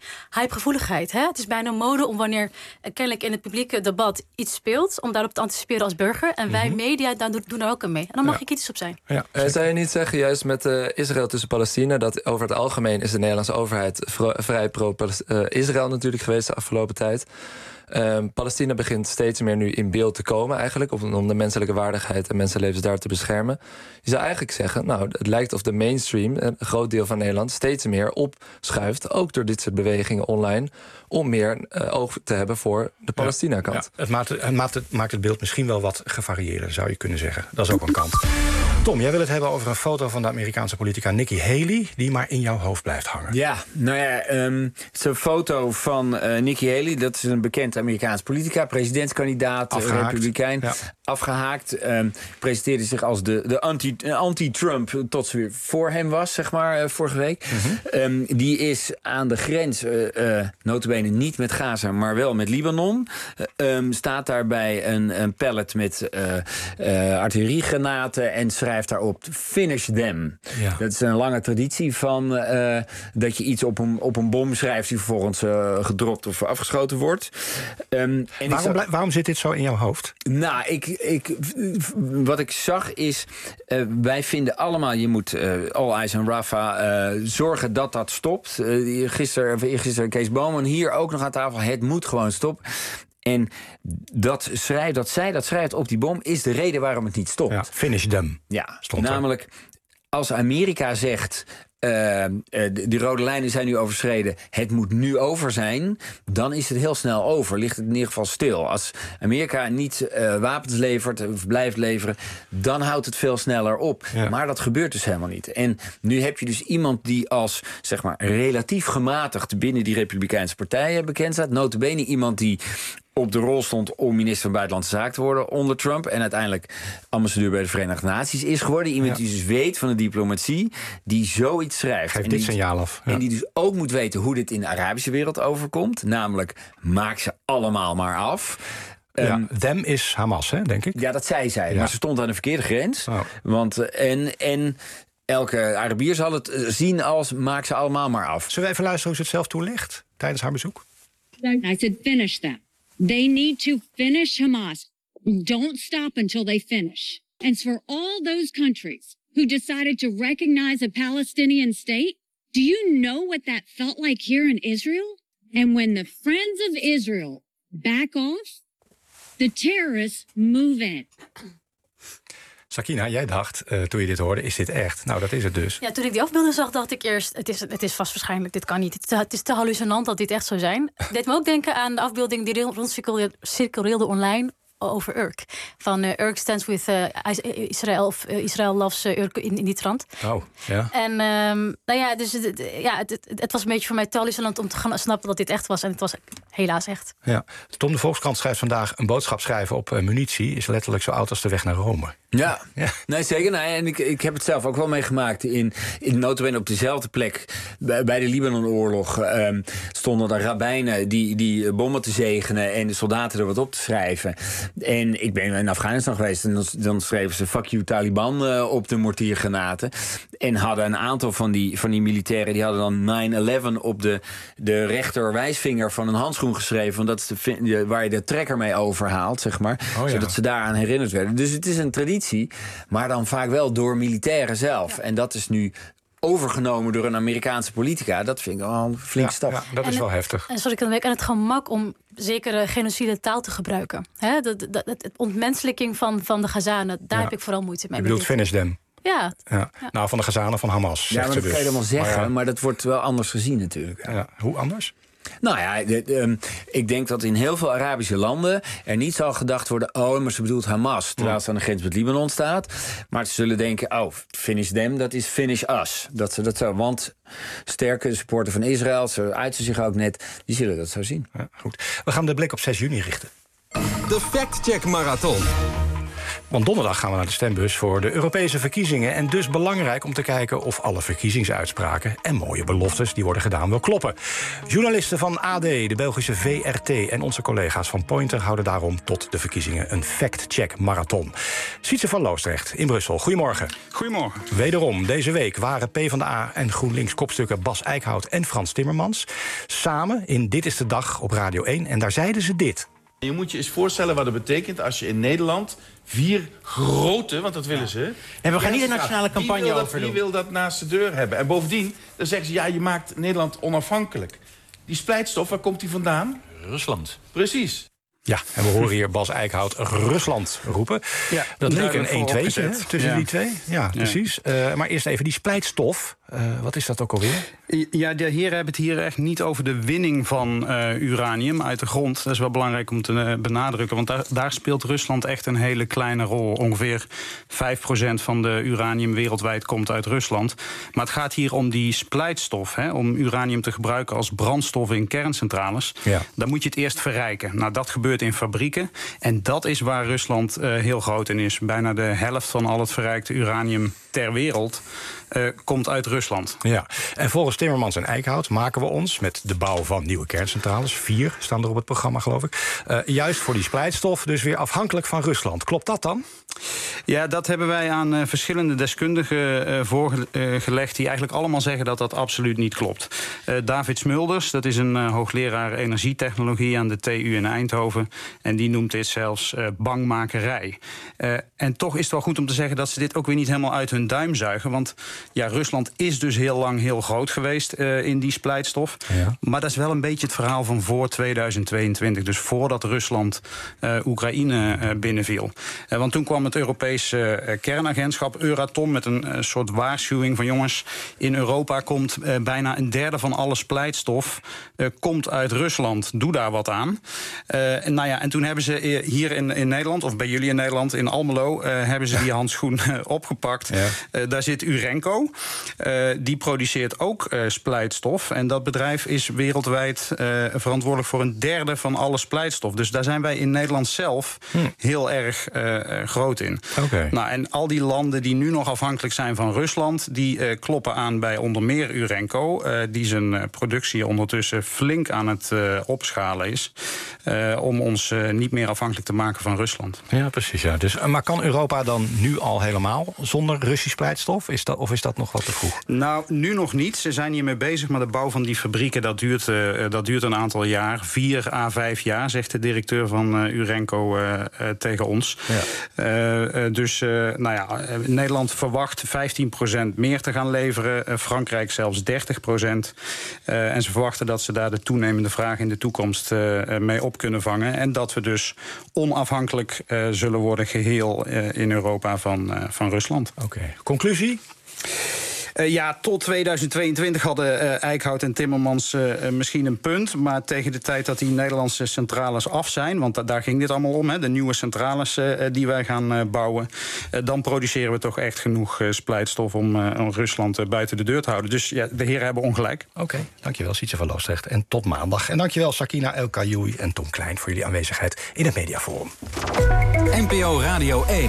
hypegevoeligheid. Het is bijna mode om wanneer kennelijk in het publieke debat iets speelt, om daarop te anticiperen als burger. En wij media doen er ook aan mee. En dan mag je kritisch op zijn. Ja. Zou je niet zeggen, juist met Israël tussen Palestina, dat over het algemeen is de Nederlandse overheid vrij pro-Israël natuurlijk geweest de afgelopen tijd. Palestina begint steeds meer nu in beeld te komen eigenlijk, om de menselijke waardigheid en mensenlevens daar te beschermen. Je zou eigenlijk zeggen, nou, het lijkt of de mainstream, een groot deel van Nederland, steeds meer opschuift, ook door dit soort bewegingen online, om meer oog te hebben voor de Palestina-kant. Ja, het maakt het beeld misschien wel wat gevarieerder, zou je kunnen zeggen. Dat is ook een kant. Tom, jij wil het hebben over een foto van de Amerikaanse politica Nikki Haley, die maar in jouw hoofd blijft hangen. Ja, nou ja, het is een foto van Nikki Haley. Dat is een bekend Amerikaans politica, presidentskandidaat, republikein. Ja. Afgehaakt. Presenteerde zich als de anti-Trump tot ze weer voor hem was, zeg maar, vorige week. Die is aan de grens, nota bene niet met Gaza, maar wel met Libanon. Staat daarbij een pallet met artilleriegranaten en schrijft daarop "Finish them". Ja. Dat is een lange traditie van dat je iets op een bom schrijft die vervolgens gedropt of afgeschoten wordt. Waarom zit dit zo in jouw hoofd? Nou, wat ik zag is, wij vinden allemaal, je moet All Eyes on Rafah zorgen dat dat stopt. Gisteren Kees Boman hier ook nog aan tafel. Het moet gewoon stoppen. En dat zij schrijft op die bom is de reden waarom het niet stopt. Ja, finish them. Ja, namelijk als Amerika zegt, die rode lijnen zijn nu overschreden, het moet nu over zijn, dan is het heel snel over. Ligt het in ieder geval stil. Als Amerika niet wapens levert of blijft leveren, dan houdt het veel sneller op. Ja. Maar dat gebeurt dus helemaal niet. En nu heb je dus iemand die als, zeg maar, relatief gematigd binnen die Republikeinse partijen bekend staat. Nota bene iemand die op de rol stond om minister van Buitenlandse Zaken te worden onder Trump en uiteindelijk ambassadeur bij de Verenigde Naties is geworden. Iemand die dus weet van de diplomatie, die zoiets schrijft. Geeft dit signaal af. Ja. En die dus ook moet weten hoe dit in de Arabische wereld overkomt. Namelijk, maak ze allemaal maar af. Them is Hamas, hè, denk ik? Ja, dat zei zij. Ja. Maar ze stond aan de verkeerde grens. Oh. Want, en elke Arabier zal het zien als maak ze allemaal maar af. Zullen we even luisteren hoe ze het zelf toelicht tijdens haar bezoek? I said, finish them. They need to finish Hamas. Don't stop until they finish. And for all those countries who decided to recognize a Palestinian state, do you know what that felt like here in Israel? And when the friends of Israel back off, the terrorists move in. Sakina, jij dacht, toen je dit hoorde, is dit echt? Nou, dat is het dus. Ja, toen ik die afbeelding zag, dacht ik eerst, het is vast waarschijnlijk, dit kan niet. Het is te hallucinant dat dit echt zou zijn. Het deed me ook denken aan de afbeelding die rondcirculeerde online over Urk. Van Urk stands with Israel, of Israel loves Urk in die trant. Oh, ja. En nou ja, dus het was een beetje voor mij te hallucinant om te gaan snappen dat dit echt was. En het was helaas echt. Ja. Tom de Volkskrant schrijft vandaag, een boodschap schrijven op munitie is letterlijk zo oud als de weg naar Rome. Ja. Nee, zeker. Nee, en ik heb het zelf ook wel meegemaakt. In nota bene op dezelfde plek, bij de Libanon-oorlog, stonden er rabbijnen die bommen te zegenen en de soldaten er wat op te schrijven. En ik ben in Afghanistan geweest en dan schreven ze fuck you Taliban op de mortiergranaten. En hadden een aantal van die militairen, die hadden dan 9/11 op de rechterwijsvinger van een handschoen geschreven. Want dat is waar je de trekker mee overhaalt, zeg maar. Oh, ja. Zodat ze daaraan herinnerd werden. Dus het is een traditie, maar dan vaak wel door militairen zelf. Ja. En dat is nu overgenomen door een Amerikaanse politica. Dat vind ik wel een flinke stap. Ja, dat is wel heftig. En zoals ik dan weet, en het gemak om zekere genocide taal te gebruiken. Het ontmenselijking van de Gazanen, daar heb ik vooral moeite mee. Je bedoelt finish them? Ja. Nou, van de Gazanen van Hamas. Ja, maar dat kan je helemaal zeggen, maar dat wordt wel anders gezien natuurlijk. Ja. Hoe anders? Nou ja, ik denk dat in heel veel Arabische landen er niet zal gedacht worden, oh, maar ze bedoelt Hamas, terwijl ze aan de grens met Libanon staat. Maar ze zullen denken, oh, finish them, dat is finish us. Dat ze dat zo, want sterke supporter van Israël, ze uiten zich ook net, die zullen dat zo zien. Ja, goed. We gaan de blik op 6 juni richten. De Fact Check Marathon. Want donderdag gaan we naar de stembus voor de Europese verkiezingen. En dus belangrijk om te kijken of alle verkiezingsuitspraken en mooie beloftes die worden gedaan wel kloppen. Journalisten van AD, de Belgische VRT en onze collega's van Pointer houden daarom tot de verkiezingen een fact-check-marathon. Sietse van Loosdrecht in Brussel, goedemorgen. Goedemorgen. Wederom, deze week waren PvdA en GroenLinks-kopstukken Bas Eickhout en Frans Timmermans samen in Dit is de Dag op Radio 1 en daar zeiden ze dit. Je moet je eens voorstellen wat het betekent als je in Nederland 4 grote, want dat willen ze... En we gaan niet een nationale campagne over doen. Wie wil dat naast de deur hebben? En bovendien, dan zeggen ze, ja, je maakt Nederland onafhankelijk. Die splijtstof, waar komt die vandaan? Rusland. Precies. Ja, en we horen hier Bas Eickhout Rusland roepen. Ja, dat leek een 1-2'tje tussen die twee. Ja, precies. Maar eerst even die splijtstof. Wat is dat ook alweer? Ja, de heren hebben het hier echt niet over de winning van uranium uit de grond. Dat is wel belangrijk om te benadrukken. Want daar speelt Rusland echt een hele kleine rol. Ongeveer 5% van de uranium wereldwijd komt uit Rusland. Maar het gaat hier om die splijtstof. Om uranium te gebruiken als brandstof in kerncentrales. Ja. Dan moet je het eerst verrijken. Nou, dat gebeurt in fabrieken. En dat is waar Rusland heel groot in is. Bijna de helft van al het verrijkte uranium ter wereld komt uit Rusland. Ja, en volgens Timmermans en Eickhout maken we ons met de bouw van nieuwe kerncentrales, 4 staan er op het programma, geloof ik, juist voor die splijtstof dus weer afhankelijk van Rusland. Klopt dat dan? Ja, dat hebben wij aan verschillende deskundigen voorgelegd die eigenlijk allemaal zeggen dat dat absoluut niet klopt. David Smulders, dat is een hoogleraar energietechnologie aan de TU in Eindhoven en die noemt dit zelfs bangmakerij. En toch is het wel goed om te zeggen dat ze dit ook weer niet helemaal uit hun duim zuigen, want ja, Rusland is dus heel lang heel groot geweest in die splijtstof. Ja. Maar dat is wel een beetje het verhaal van voor 2022. Dus voordat Rusland Oekraïne binnenviel. Want toen kwam het Europese kernagentschap Euratom met een soort waarschuwing van jongens, in Europa komt bijna een derde van alle splijtstof komt uit Rusland. Doe daar wat aan. En toen hebben ze hier in Nederland, of bij jullie in Nederland, in Almelo, hebben ze die handschoen opgepakt. Ja. Daar zit Urenco. Die produceert ook splijtstof. En dat bedrijf is wereldwijd verantwoordelijk voor een derde van alle splijtstof. Dus daar zijn wij in Nederland zelf heel erg groot in. Okay. Nou, en al die landen die nu nog afhankelijk zijn van Rusland, die kloppen aan bij onder meer Urenco, die zijn productie ondertussen flink aan het opschalen is, om ons niet meer afhankelijk te maken van Rusland. Ja, precies. Ja. Dus, maar kan Europa dan nu al helemaal zonder Russisch splijtstof? Of is dat nog wat te vroeg? Nou, nu nog niet. Ze zijn hiermee bezig, maar de bouw van die fabrieken dat duurt een aantal jaar. 4 à 5 jaar, zegt de directeur van Urenco tegen ons. Ja. Nederland verwacht 15% meer te gaan leveren. Frankrijk zelfs 30%. En ze verwachten dat ze daar de toenemende vraag in de toekomst mee op kunnen vangen. En dat we dus onafhankelijk zullen worden geheel in Europa van Rusland. Oké. Conclusie? Tot 2022 hadden Eickhout en Timmermans misschien een punt. Maar tegen de tijd dat die Nederlandse centrales af zijn, want daar ging dit allemaal om, de nieuwe centrales die wij gaan bouwen, dan produceren we toch echt genoeg splijtstof om Rusland buiten de deur te houden. Dus ja, de heren hebben ongelijk. Oké, dankjewel Sietse van Loosdrecht en tot maandag. En dankjewel Sakina El Kayoui en Tom Klein voor jullie aanwezigheid in het Mediaforum. NPO Radio 1.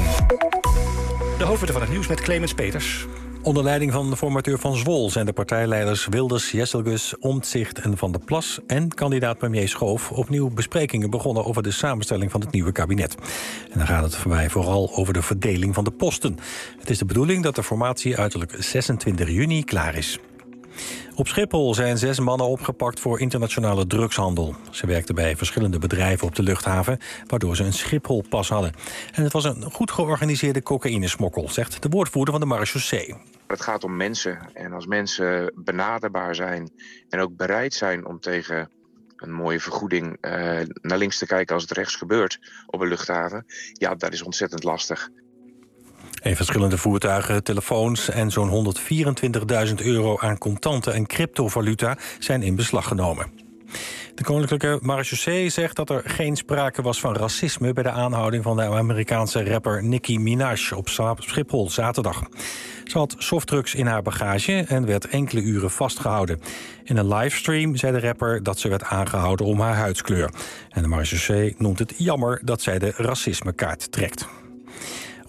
De hoofdpunten van het nieuws met Clemens Peters. Onder leiding van de formateur van Zwol zijn de partijleiders Wilders, Jesselgus, Omtzigt en Van der Plas en kandidaat premier Schoof opnieuw besprekingen begonnen over de samenstelling van het nieuwe kabinet. En dan gaat het voor mij vooral over de verdeling van de posten. Het is de bedoeling dat de formatie uiterlijk 26 juni klaar is. Op Schiphol zijn 6 mannen opgepakt voor internationale drugshandel. Ze werkten bij verschillende bedrijven op de luchthaven, waardoor ze een Schipholpas hadden. En het was een goed georganiseerde cocaïnesmokkel, zegt de woordvoerder van de marechaussee. Het gaat om mensen. En als mensen benaderbaar zijn en ook bereid zijn om tegen een mooie vergoeding naar links te kijken als het rechts gebeurt op een luchthaven, ja, dat is ontzettend lastig. In verschillende voertuigen, telefoons en zo'n €124.000 aan contanten en cryptovaluta zijn in beslag genomen. De Koninklijke Marechaussee zegt dat er geen sprake was van racisme bij de aanhouding van de Amerikaanse rapper Nicki Minaj op Schiphol zaterdag. Ze had softdrugs in haar bagage en werd enkele uren vastgehouden. In een livestream zei de rapper dat ze werd aangehouden om haar huidskleur. En de Marechaussee noemt het jammer dat zij de racismekaart trekt.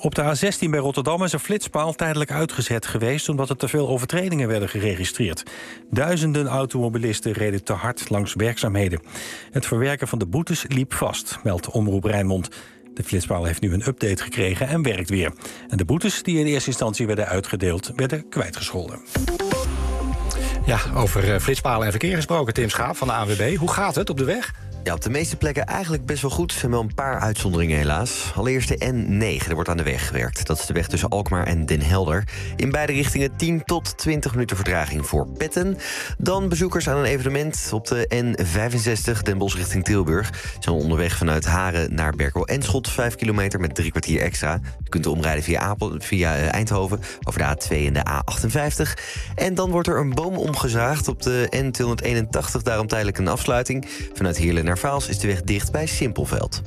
Op de A16 bij Rotterdam is een flitspaal tijdelijk uitgezet geweest omdat er te veel overtredingen werden geregistreerd. Duizenden automobilisten reden te hard langs werkzaamheden. Het verwerken van de boetes liep vast, meldt Omroep Rijnmond. De flitspaal heeft nu een update gekregen en werkt weer. En de boetes die in eerste instantie werden uitgedeeld, werden kwijtgescholden. Ja, over flitspalen en verkeer gesproken, Tim Schaap van de ANWB. Hoe gaat het op de weg? Ja, op de meeste plekken eigenlijk best wel goed. Er zijn wel een paar uitzonderingen helaas. Allereerst de N9, er wordt aan de weg gewerkt. Dat is de weg tussen Alkmaar en Den Helder. In beide richtingen 10 tot 20 minuten vertraging voor Petten. Dan bezoekers aan een evenement op de N65, Den Bosch richting Tilburg. Zijn onderweg vanuit Haren naar Berkel en Schot. 5 kilometer met 3 kwartier extra. Je kunt omrijden via Eindhoven over de A2 en de A58. En dan wordt er een boom omgezaagd op de N281. Daarom tijdelijk een afsluiting. Vanuit Heerlen naar Vaals is de weg dicht bij Simpelveld.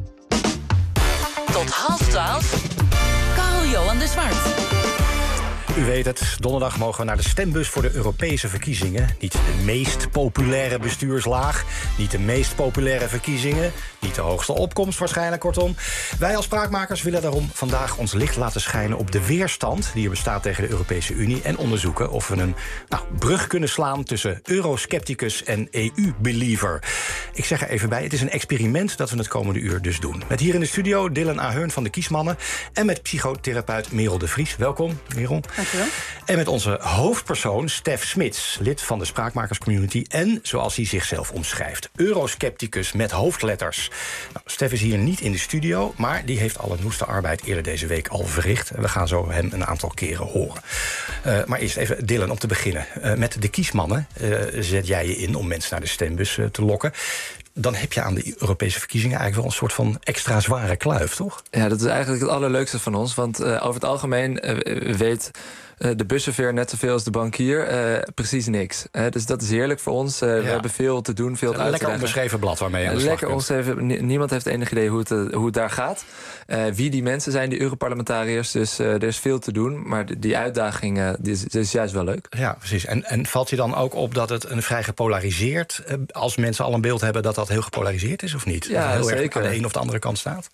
Tot 11:30. Carl-Johan de Zwart. U weet het, donderdag mogen we naar de stembus voor de Europese verkiezingen. Niet de meest populaire bestuurslaag, niet de meest populaire verkiezingen, niet de hoogste opkomst waarschijnlijk, kortom. Wij als spraakmakers willen daarom vandaag ons licht laten schijnen op de weerstand die er bestaat tegen de Europese Unie en onderzoeken of we een brug kunnen slaan tussen euroscepticus en EU-believer. Ik zeg er even bij, het is een experiment dat we het komende uur dus doen. Met hier in de studio Dylan Ahern van de Kiesmannen en met psychotherapeut Merel de Vries. Welkom, Merel. En met onze hoofdpersoon Stef Smits, lid van de Spraakmakerscommunity en, zoals hij zichzelf omschrijft, euroscepticus met hoofdletters. Nou, Stef is hier niet in de studio, maar die heeft al een noeste arbeid eerder deze week al verricht. En we gaan zo hem een aantal keren horen. Maar eerst even, Dylan, om te beginnen. Met de Kiesmannen zet jij je in om mensen naar de stembus te lokken. Dan heb je aan de Europese verkiezingen eigenlijk wel een soort van extra zware kluif, toch? Ja, dat is eigenlijk het allerleukste van ons. Want over het algemeen weet de buschauffeur net zoveel als de bankier precies niks. Dus dat is heerlijk voor ons. We hebben veel te doen, veel te uitleggen. Lekker onbeschreven blad waarmee je aan de slag kunt. Onbeschreven. Niemand heeft enig idee hoe het daar gaat. Wie die mensen zijn, die Europarlementariërs. Dus er is veel te doen. Maar die uitdaging is juist wel leuk. Ja, precies. En valt je dan ook op dat het een vrij gepolariseerd... als mensen al een beeld hebben dat heel gepolariseerd is of niet? Ja, of heel zeker. erg aan de een of de andere kant staat?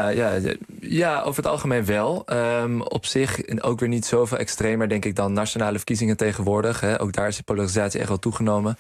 Ja, over het algemeen wel. Op zich ook weer niet zoveel extremer, denk ik, dan nationale verkiezingen tegenwoordig. Hè. Ook daar is de polarisatie echt wel toegenomen.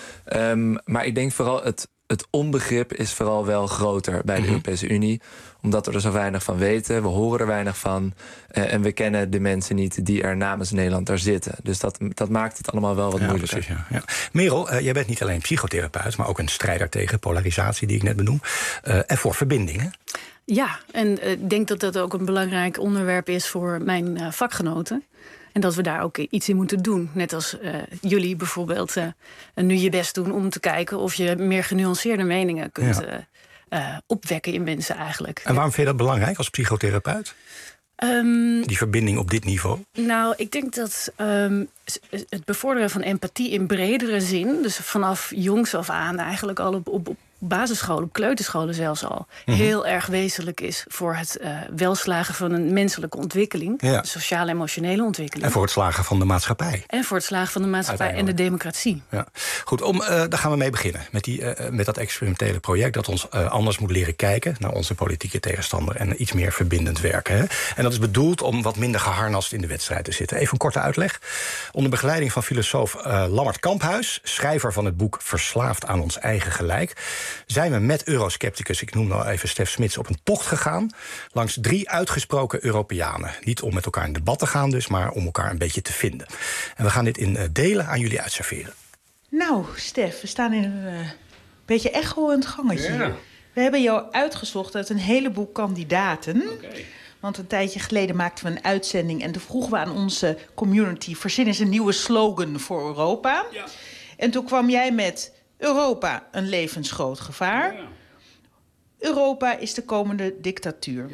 Maar ik denk vooral het onbegrip is vooral wel groter bij de Europese Unie. Omdat we er zo weinig van weten. We horen er weinig van. En we kennen de mensen niet die er namens Nederland daar zitten. Dus dat maakt het allemaal wel wat moeilijker. Precies, ja. Merel, jij bent niet alleen psychotherapeut, maar ook een strijder tegen polarisatie, die ik net benoem. En voor verbindingen. Ja, en ik denk dat dat ook een belangrijk onderwerp is voor mijn vakgenoten. En dat we daar ook iets in moeten doen. Net als jullie bijvoorbeeld nu je best doen om te kijken of je meer genuanceerde meningen kunt opwekken in mensen eigenlijk. En waarom vind je dat belangrijk als psychotherapeut? Die verbinding op dit niveau? Nou, ik denk dat het bevorderen van empathie in bredere zin, dus vanaf jongs af aan eigenlijk al op basisscholen, op kleuterscholen zelfs al, heel erg wezenlijk is voor het welslagen van een menselijke ontwikkeling. De sociaal-emotionele ontwikkeling. En voor het slagen van de maatschappij. En voor het slagen van de maatschappij en de democratie. Ja. Goed, daar gaan we mee beginnen. Met dat experimentele project dat ons anders moet leren kijken naar onze politieke tegenstander en iets meer verbindend werken. Hè? En dat is bedoeld om wat minder geharnast in de wedstrijd te zitten. Even een korte uitleg. Onder begeleiding van filosoof Lammert Kamphuis, schrijver van het boek Verslaafd aan ons eigen gelijk, zijn we met euroscepticus, ik noem nou even Stef Smits, op een tocht gegaan langs 3 uitgesproken Europeanen. Niet om met elkaar in debat te gaan dus, maar om elkaar een beetje te vinden. En we gaan dit in delen aan jullie uitserveren. Nou, Stef, we staan in een beetje echoend gangetje. Ja. We hebben jou uitgezocht uit een heleboel kandidaten. Okay. Want een tijdje geleden maakten we een uitzending en toen vroegen we aan onze community: verzin eens een nieuwe slogan voor Europa. Ja. En toen kwam jij met Europa, een levensgroot gevaar. Ja. Europa is de komende dictatuur.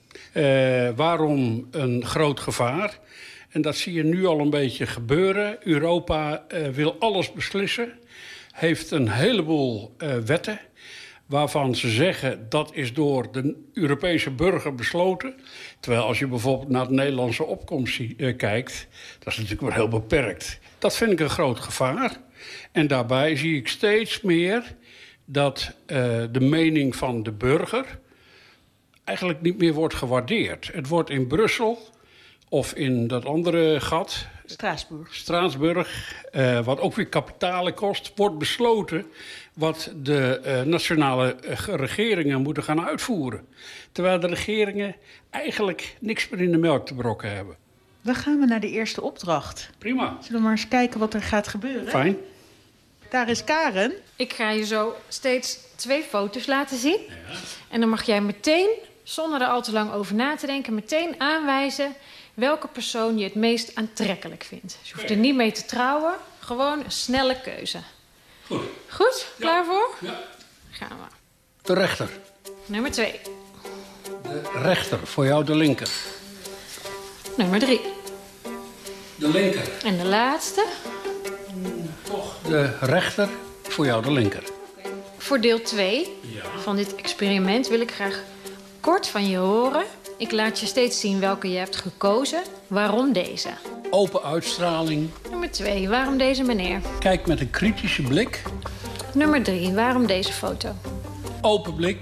Ja. Waarom een groot gevaar? En dat zie je nu al een beetje gebeuren. Europa wil alles beslissen. Heeft een heleboel wetten waarvan ze zeggen dat is door de Europese burger besloten. Terwijl als je bijvoorbeeld naar de Nederlandse opkomst kijkt, dat is natuurlijk wel heel beperkt. Dat vind ik een groot gevaar. En daarbij zie ik steeds meer dat de mening van de burger eigenlijk niet meer wordt gewaardeerd. Het wordt in Brussel of in dat andere gat, Straatsburg, wat ook weer kapitalen kost, wordt besloten wat de nationale regeringen moeten gaan uitvoeren. Terwijl de regeringen eigenlijk niks meer in de melk te brokken hebben. Dan gaan we naar de eerste opdracht. Prima. Zullen we maar eens kijken wat er gaat gebeuren? Fijn. Daar is Karen. Ik ga je zo steeds 2 foto's laten zien. Ja. En dan mag jij meteen, zonder er al te lang over na te denken, meteen aanwijzen welke persoon je het meest aantrekkelijk vindt. Dus je hoeft er niet mee te trouwen. Gewoon een snelle keuze. Goed. Goed? Klaar voor? Ja. Gaan we. De rechter. Nummer 2. De rechter, voor jou de linker. Nummer 3. De linker. En de laatste? Toch de rechter, voor jou de linker. Voor deel 2 van dit experiment wil ik graag kort van je horen. Ik laat je steeds zien welke je hebt gekozen. Waarom deze? Open uitstraling. Nummer 2, waarom deze meneer? Kijk met een kritische blik. Nummer 3, waarom deze foto? Open blik.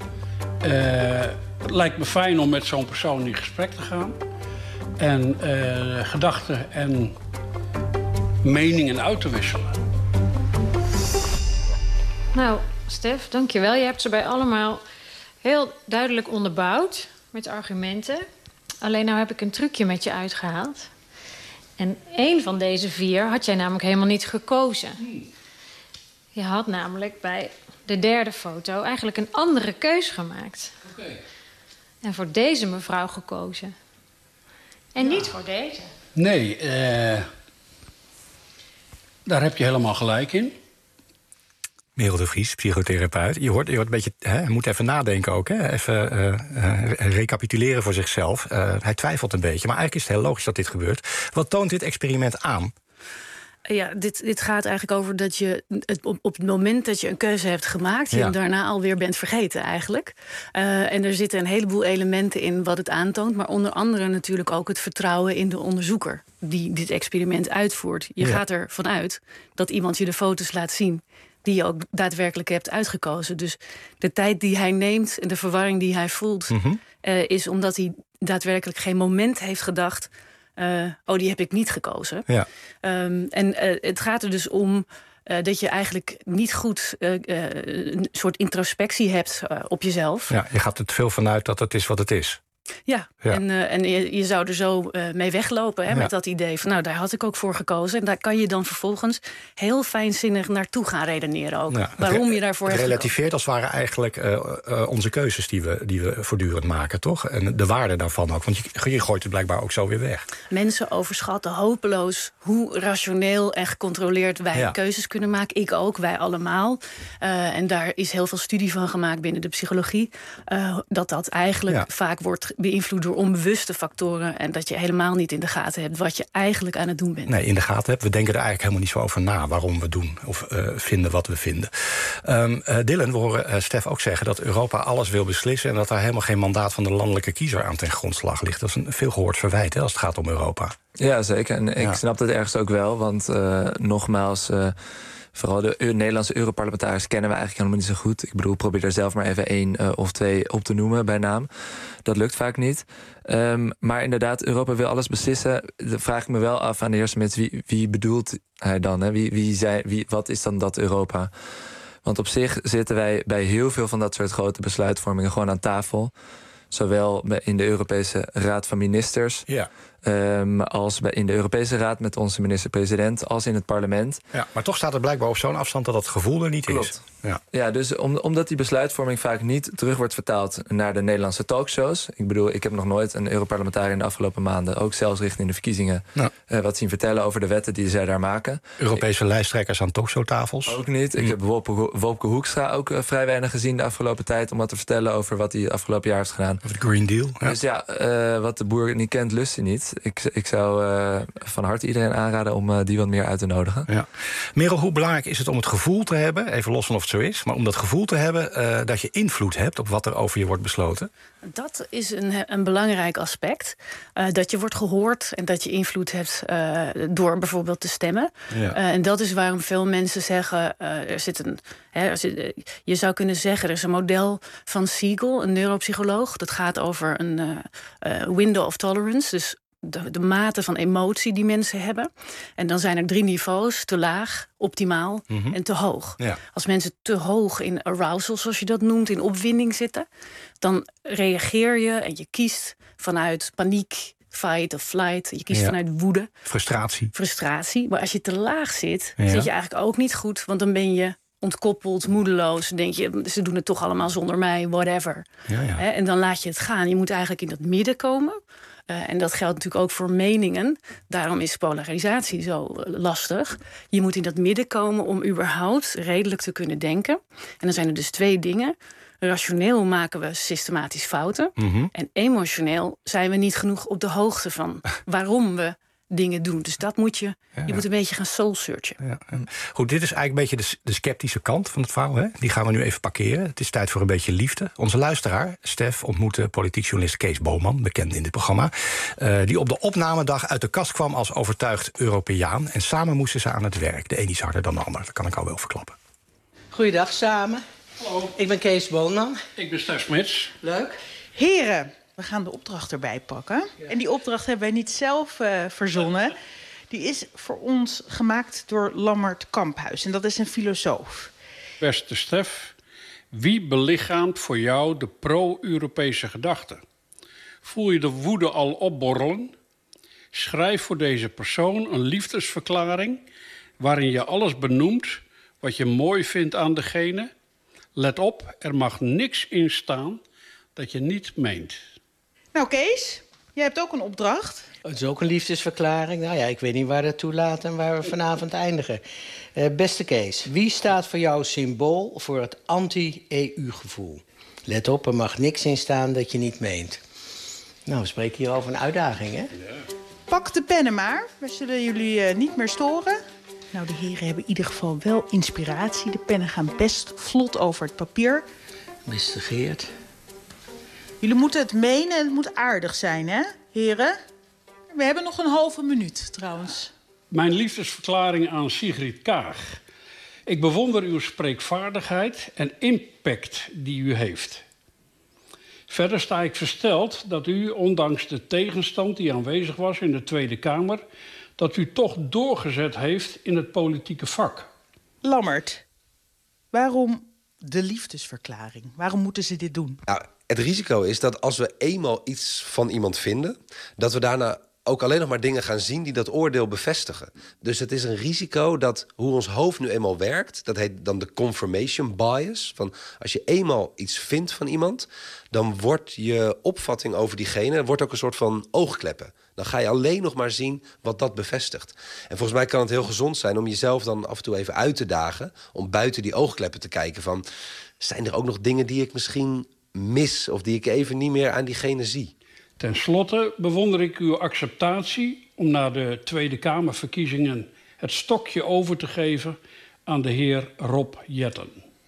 Het lijkt me fijn om met zo'n persoon in gesprek te gaan. En gedachten en meningen uit te wisselen. Nou, Stef, dankjewel. Je hebt ze bij allemaal heel duidelijk onderbouwd met argumenten. Alleen nou heb ik een trucje met je uitgehaald. En 1 van deze 4 had jij namelijk helemaal niet gekozen. Je had namelijk bij de 3e foto eigenlijk een andere keus gemaakt. Okay. En voor deze mevrouw gekozen. En niet voor deze. Nee, daar heb je helemaal gelijk in. Merel de Vries, psychotherapeut. Je hoort een beetje, hij moet even nadenken ook. Hè? Even recapituleren voor zichzelf. Hij twijfelt een beetje, maar eigenlijk is het heel logisch dat dit gebeurt. Wat toont dit experiment aan? Ja, dit gaat eigenlijk over dat je op het moment dat je een keuze hebt gemaakt, je hem daarna alweer bent vergeten eigenlijk. En er zitten een heleboel elementen in wat het aantoont, maar onder andere natuurlijk ook het vertrouwen in de onderzoeker die dit experiment uitvoert. Je gaat ervan uit dat iemand je de foto's laat zien die je ook daadwerkelijk hebt uitgekozen. Dus de tijd die hij neemt en de verwarring die hij voelt, is omdat hij daadwerkelijk geen moment heeft gedacht, die heb ik niet gekozen. Ja. Het gaat er dus om dat je eigenlijk niet goed een soort introspectie hebt op jezelf. Ja, je gaat er te veel vanuit dat het is wat het is. Ja. En je zou er zo mee weglopen met dat idee van, nou, daar had ik ook voor gekozen. En daar kan je dan vervolgens heel fijnzinnig naartoe gaan redeneren ook. Ja, waarom je daarvoor hebt relativeert als het ware eigenlijk onze keuzes die we voortdurend maken, toch? En de waarde daarvan ook. Want je gooit het blijkbaar ook zo weer weg. Mensen overschatten hopeloos hoe rationeel en gecontroleerd wij keuzes kunnen maken. Ik ook, wij allemaal. En daar is heel veel studie van gemaakt binnen de psychologie. Dat eigenlijk vaak wordt beïnvloed door onbewuste factoren en dat je helemaal niet in de gaten hebt wat je eigenlijk aan het doen bent. Nee, in de gaten hebt. We denken er eigenlijk helemaal niet zo over na waarom we doen of vinden wat we vinden. Dylan, we horen Stef ook zeggen dat Europa alles wil beslissen en dat daar helemaal geen mandaat van de landelijke kiezer aan ten grondslag ligt. Dat is een veelgehoord verwijt als het gaat om Europa. Ja, zeker. En ik snap het ergens ook wel, want nogmaals, vooral de Nederlandse Europarlementariërs kennen we eigenlijk helemaal niet zo goed. Ik bedoel, probeer er zelf maar even 1 of 2 op te noemen bij naam. Dat lukt vaak niet. Maar inderdaad, Europa wil alles beslissen. Dan vraag ik me wel af aan de heer Smits, wie bedoelt hij dan? Hè? Wat is dan dat Europa? Want op zich zitten wij bij heel veel van dat soort grote besluitvormingen gewoon aan tafel. Zowel in de Europese Raad van Ministers, als in de Europese Raad met onze minister-president, als in het parlement. Ja, maar toch staat het blijkbaar op zo'n afstand dat het gevoel er niet is. Ja, dus omdat die besluitvorming vaak niet terug wordt vertaald naar de Nederlandse talkshows. Ik bedoel, ik heb nog nooit een Europarlementariër in de afgelopen maanden, ook zelfs richting de verkiezingen, wat zien vertellen over de wetten die zij daar maken. Europese lijsttrekkers aan talkshowtafels? Ook niet. Ik heb Wopke Hoekstra ook vrij weinig gezien de afgelopen tijd om wat te vertellen over wat hij afgelopen jaar heeft gedaan. Over de Green Deal. Dus wat de boer niet kent, lust hij niet. ik zou van harte iedereen aanraden om die wat meer uit te nodigen. Ja. Merel, hoe belangrijk is het om het gevoel te hebben, even los van of het zo is, maar om dat gevoel te hebben dat je invloed hebt op wat er over je wordt besloten? Dat is een belangrijk aspect. Dat je wordt gehoord en dat je invloed hebt door bijvoorbeeld te stemmen. Ja. En dat is waarom veel mensen zeggen, je zou kunnen zeggen, er is een model van Siegel, een neuropsycholoog. Dat gaat over een window of tolerance, dus de mate van emotie die mensen hebben. En dan zijn er 3 niveaus: te laag, optimaal en te hoog. Ja. Als mensen te hoog in arousal, zoals je dat noemt, in opwinding zitten, dan reageer je en je kiest vanuit paniek, fight of flight. Je kiest vanuit woede. Frustratie. Maar als je te laag zit, zit je eigenlijk ook niet goed, want dan ben je ontkoppeld, moedeloos. Dan denk je, ze doen het toch allemaal zonder mij, whatever. Ja. En dan laat je het gaan. Je moet eigenlijk in dat midden komen. En dat geldt natuurlijk ook voor meningen. Daarom is polarisatie zo lastig. Je moet in dat midden komen om überhaupt redelijk te kunnen denken. En dan zijn er dus 2 dingen. Rationeel maken we systematisch fouten. En emotioneel zijn we niet genoeg op de hoogte van waarom we dingen doen. Dus dat moet je moet een beetje gaan soul-searchen. Ja. Goed, dit is eigenlijk een beetje de sceptische kant van het verhaal. Hè? Die gaan we nu even parkeren. Het is tijd voor een beetje liefde. Onze luisteraar, Stef, ontmoette politiek journalist Kees Boman, bekend in dit programma, die op de opnamedag uit de kast kwam als overtuigd Europeaan. En samen moesten ze aan het werk. De een is harder dan de ander. Dat kan ik al wel verklappen. Goeiedag samen. Hallo. Ik ben Kees Boman. Ik ben Stef Smits. Leuk. Heren, we gaan de opdracht erbij pakken. Ja. En die opdracht hebben wij niet zelf verzonnen. Die is voor ons gemaakt door Lammert Kamphuis. En dat is een filosoof. Beste Stef, wie belichaamt voor jou de pro-Europese gedachte? Voel je de woede al opborrelen? Schrijf voor deze persoon een liefdesverklaring waarin je alles benoemt wat je mooi vindt aan degene. Let op, er mag niks in staan dat je niet meent. Nou Kees, jij hebt ook een opdracht. Het is ook een liefdesverklaring. Nou ja, ik weet niet waar dat toe laat en waar we vanavond eindigen. Beste Kees, wie staat voor jou symbool voor het anti-EU-gevoel? Let op, er mag niks in staan dat je niet meent. Nou, we spreken hier over een uitdaging, hè? Ja. Pak de pennen maar. We zullen jullie niet meer storen. Nou, de heren hebben in ieder geval wel inspiratie. De pennen gaan best vlot over het papier. Beste Geert. Jullie moeten het menen en het moet aardig zijn, hè, heren? We hebben nog een halve minuut, trouwens. Mijn liefdesverklaring aan Sigrid Kaag. Ik bewonder uw spreekvaardigheid en impact die u heeft. Verder sta ik versteld dat u, ondanks de tegenstand die aanwezig was in de Tweede Kamer, dat u toch doorgezet heeft in het politieke vak. Lammert, waarom de liefdesverklaring? Waarom moeten ze dit doen? Nou, het risico is dat als we eenmaal iets van iemand vinden, dat we daarna ook alleen nog maar dingen gaan zien die dat oordeel bevestigen. Dus het is een risico dat hoe ons hoofd nu eenmaal werkt, dat heet dan de confirmation bias. Van als je eenmaal iets vindt van iemand, dan wordt je opvatting over diegene wordt ook een soort van oogkleppen. Dan ga je alleen nog maar zien wat dat bevestigt. En volgens mij kan het heel gezond zijn om jezelf dan af en toe even uit te dagen, om buiten die oogkleppen te kijken van, zijn er ook nog dingen die ik misschien mis of die ik even niet meer aan diegene zie? Ten slotte bewonder ik uw acceptatie om na de Tweede Kamerverkiezingen het stokje over te geven aan de heer Rob Jetten.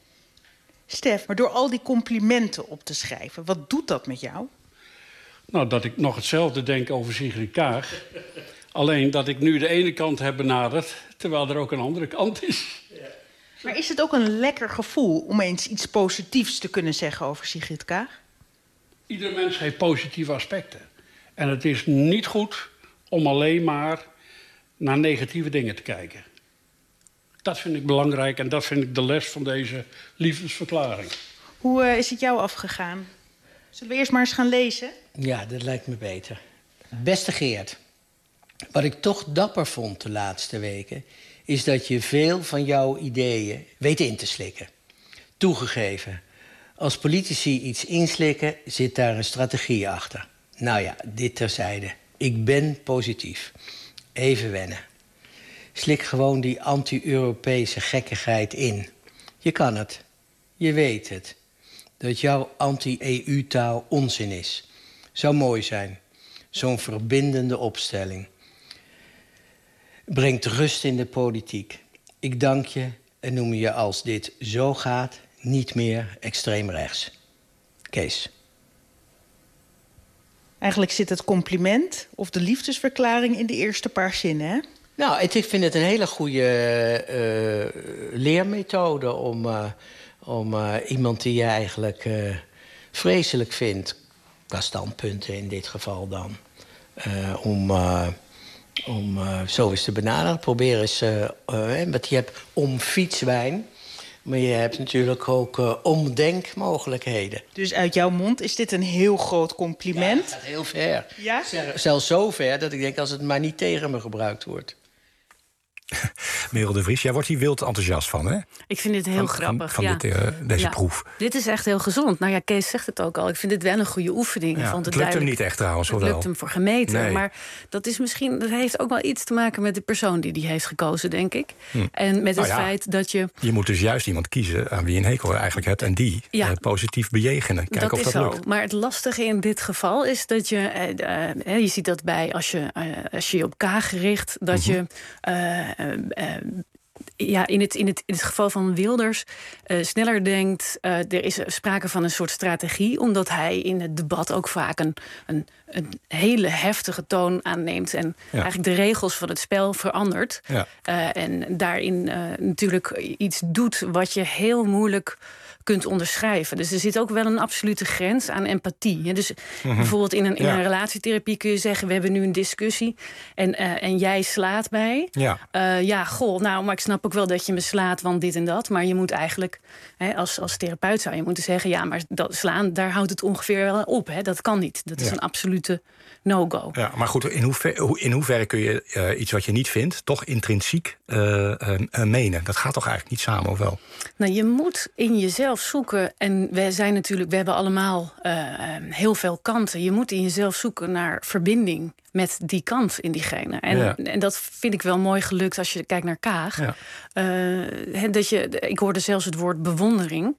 Stef, maar door al die complimenten op te schrijven, wat doet dat met jou? Nou, dat ik nog hetzelfde denk over Sigrid Kaag. Alleen dat ik nu de ene kant heb benaderd, terwijl er ook een andere kant is. Maar is het ook een lekker gevoel om eens iets positiefs te kunnen zeggen over Sigrid Kaag? Ieder mens heeft positieve aspecten. En het is niet goed om alleen maar naar negatieve dingen te kijken. Dat vind ik belangrijk en dat vind ik de les van deze liefdesverklaring. Hoe is het jou afgegaan? Zullen we eerst maar eens gaan lezen? Ja, dat lijkt me beter. Beste Geert, wat ik toch dapper vond de laatste weken, is dat je veel van jouw ideeën weet in te slikken. Toegegeven, als politici iets inslikken, zit daar een strategie achter. Nou ja, dit terzijde. Ik ben positief. Even wennen. Slik gewoon die anti-Europese gekkigheid in. Je kan het. Je weet het. Dat jouw anti-EU-taal onzin is. Zou mooi zijn. Zo'n verbindende opstelling. Brengt rust in de politiek. Ik dank je en noem je als dit zo gaat niet meer extreem rechts. Kees. Eigenlijk zit het compliment of de liefdesverklaring in de eerste paar zinnen, hè? Nou, ik vind het een hele goede leermethode om iemand die je eigenlijk vreselijk vindt, qua standpunten in dit geval dan, om zo eens te benaderen. Probeer eens, want je hebt fietswijn, maar je hebt natuurlijk ook omdenkmogelijkheden. Dus uit jouw mond is dit een heel groot compliment? Ja, dat gaat heel ver. Ja? Zelfs zo ver dat ik denk als het maar niet tegen me gebruikt wordt. Merel de Vries, jij wordt hier wild enthousiast van, hè? Ik vind dit heel grappig. Van deze proef. Dit is echt heel gezond. Nou ja, Kees zegt het ook al. Ik vind dit wel een goede oefening. Ja, het lukt hem niet echt trouwens. Het lukt hem voor gemeten. Nee. Maar dat heeft ook wel iets te maken met de persoon die heeft gekozen, denk ik. En met het feit dat je... Je moet dus juist iemand kiezen aan wie je een hekel eigenlijk hebt... en die positief bejegenen. Kijken of dat lukt. Zo. Maar het lastige in dit geval is dat je ziet dat bij als je op Kaag richt, dat je in het geval van Wilders sneller denkt, er is sprake van een soort strategie, omdat hij in het debat ook vaak een hele heftige toon aanneemt en eigenlijk de regels van het spel verandert. Ja. En daarin natuurlijk iets doet wat je heel moeilijk kunt onderschrijven. Dus er zit ook wel een absolute grens aan empathie. Dus bijvoorbeeld in een relatietherapie kun je zeggen, we hebben nu een discussie en jij slaat mij. Maar ik snap ook wel dat je me slaat, want dit en dat. Maar je moet eigenlijk, als therapeut zou je moeten zeggen, maar dat slaan, daar houdt het ongeveer wel op. Dat kan niet. Dat is een absolute no-go. Ja, maar goed, in hoeverre kun je iets wat je niet vindt toch intrinsiek menen? Dat gaat toch eigenlijk niet samen, of wel? Nou, je moet in jezelf zoeken. En we hebben allemaal heel veel kanten. Je moet in jezelf zoeken naar verbinding met die kant in diegene. En dat vind ik wel mooi gelukt als je kijkt naar Kaag. Ik hoorde zelfs het woord bewondering.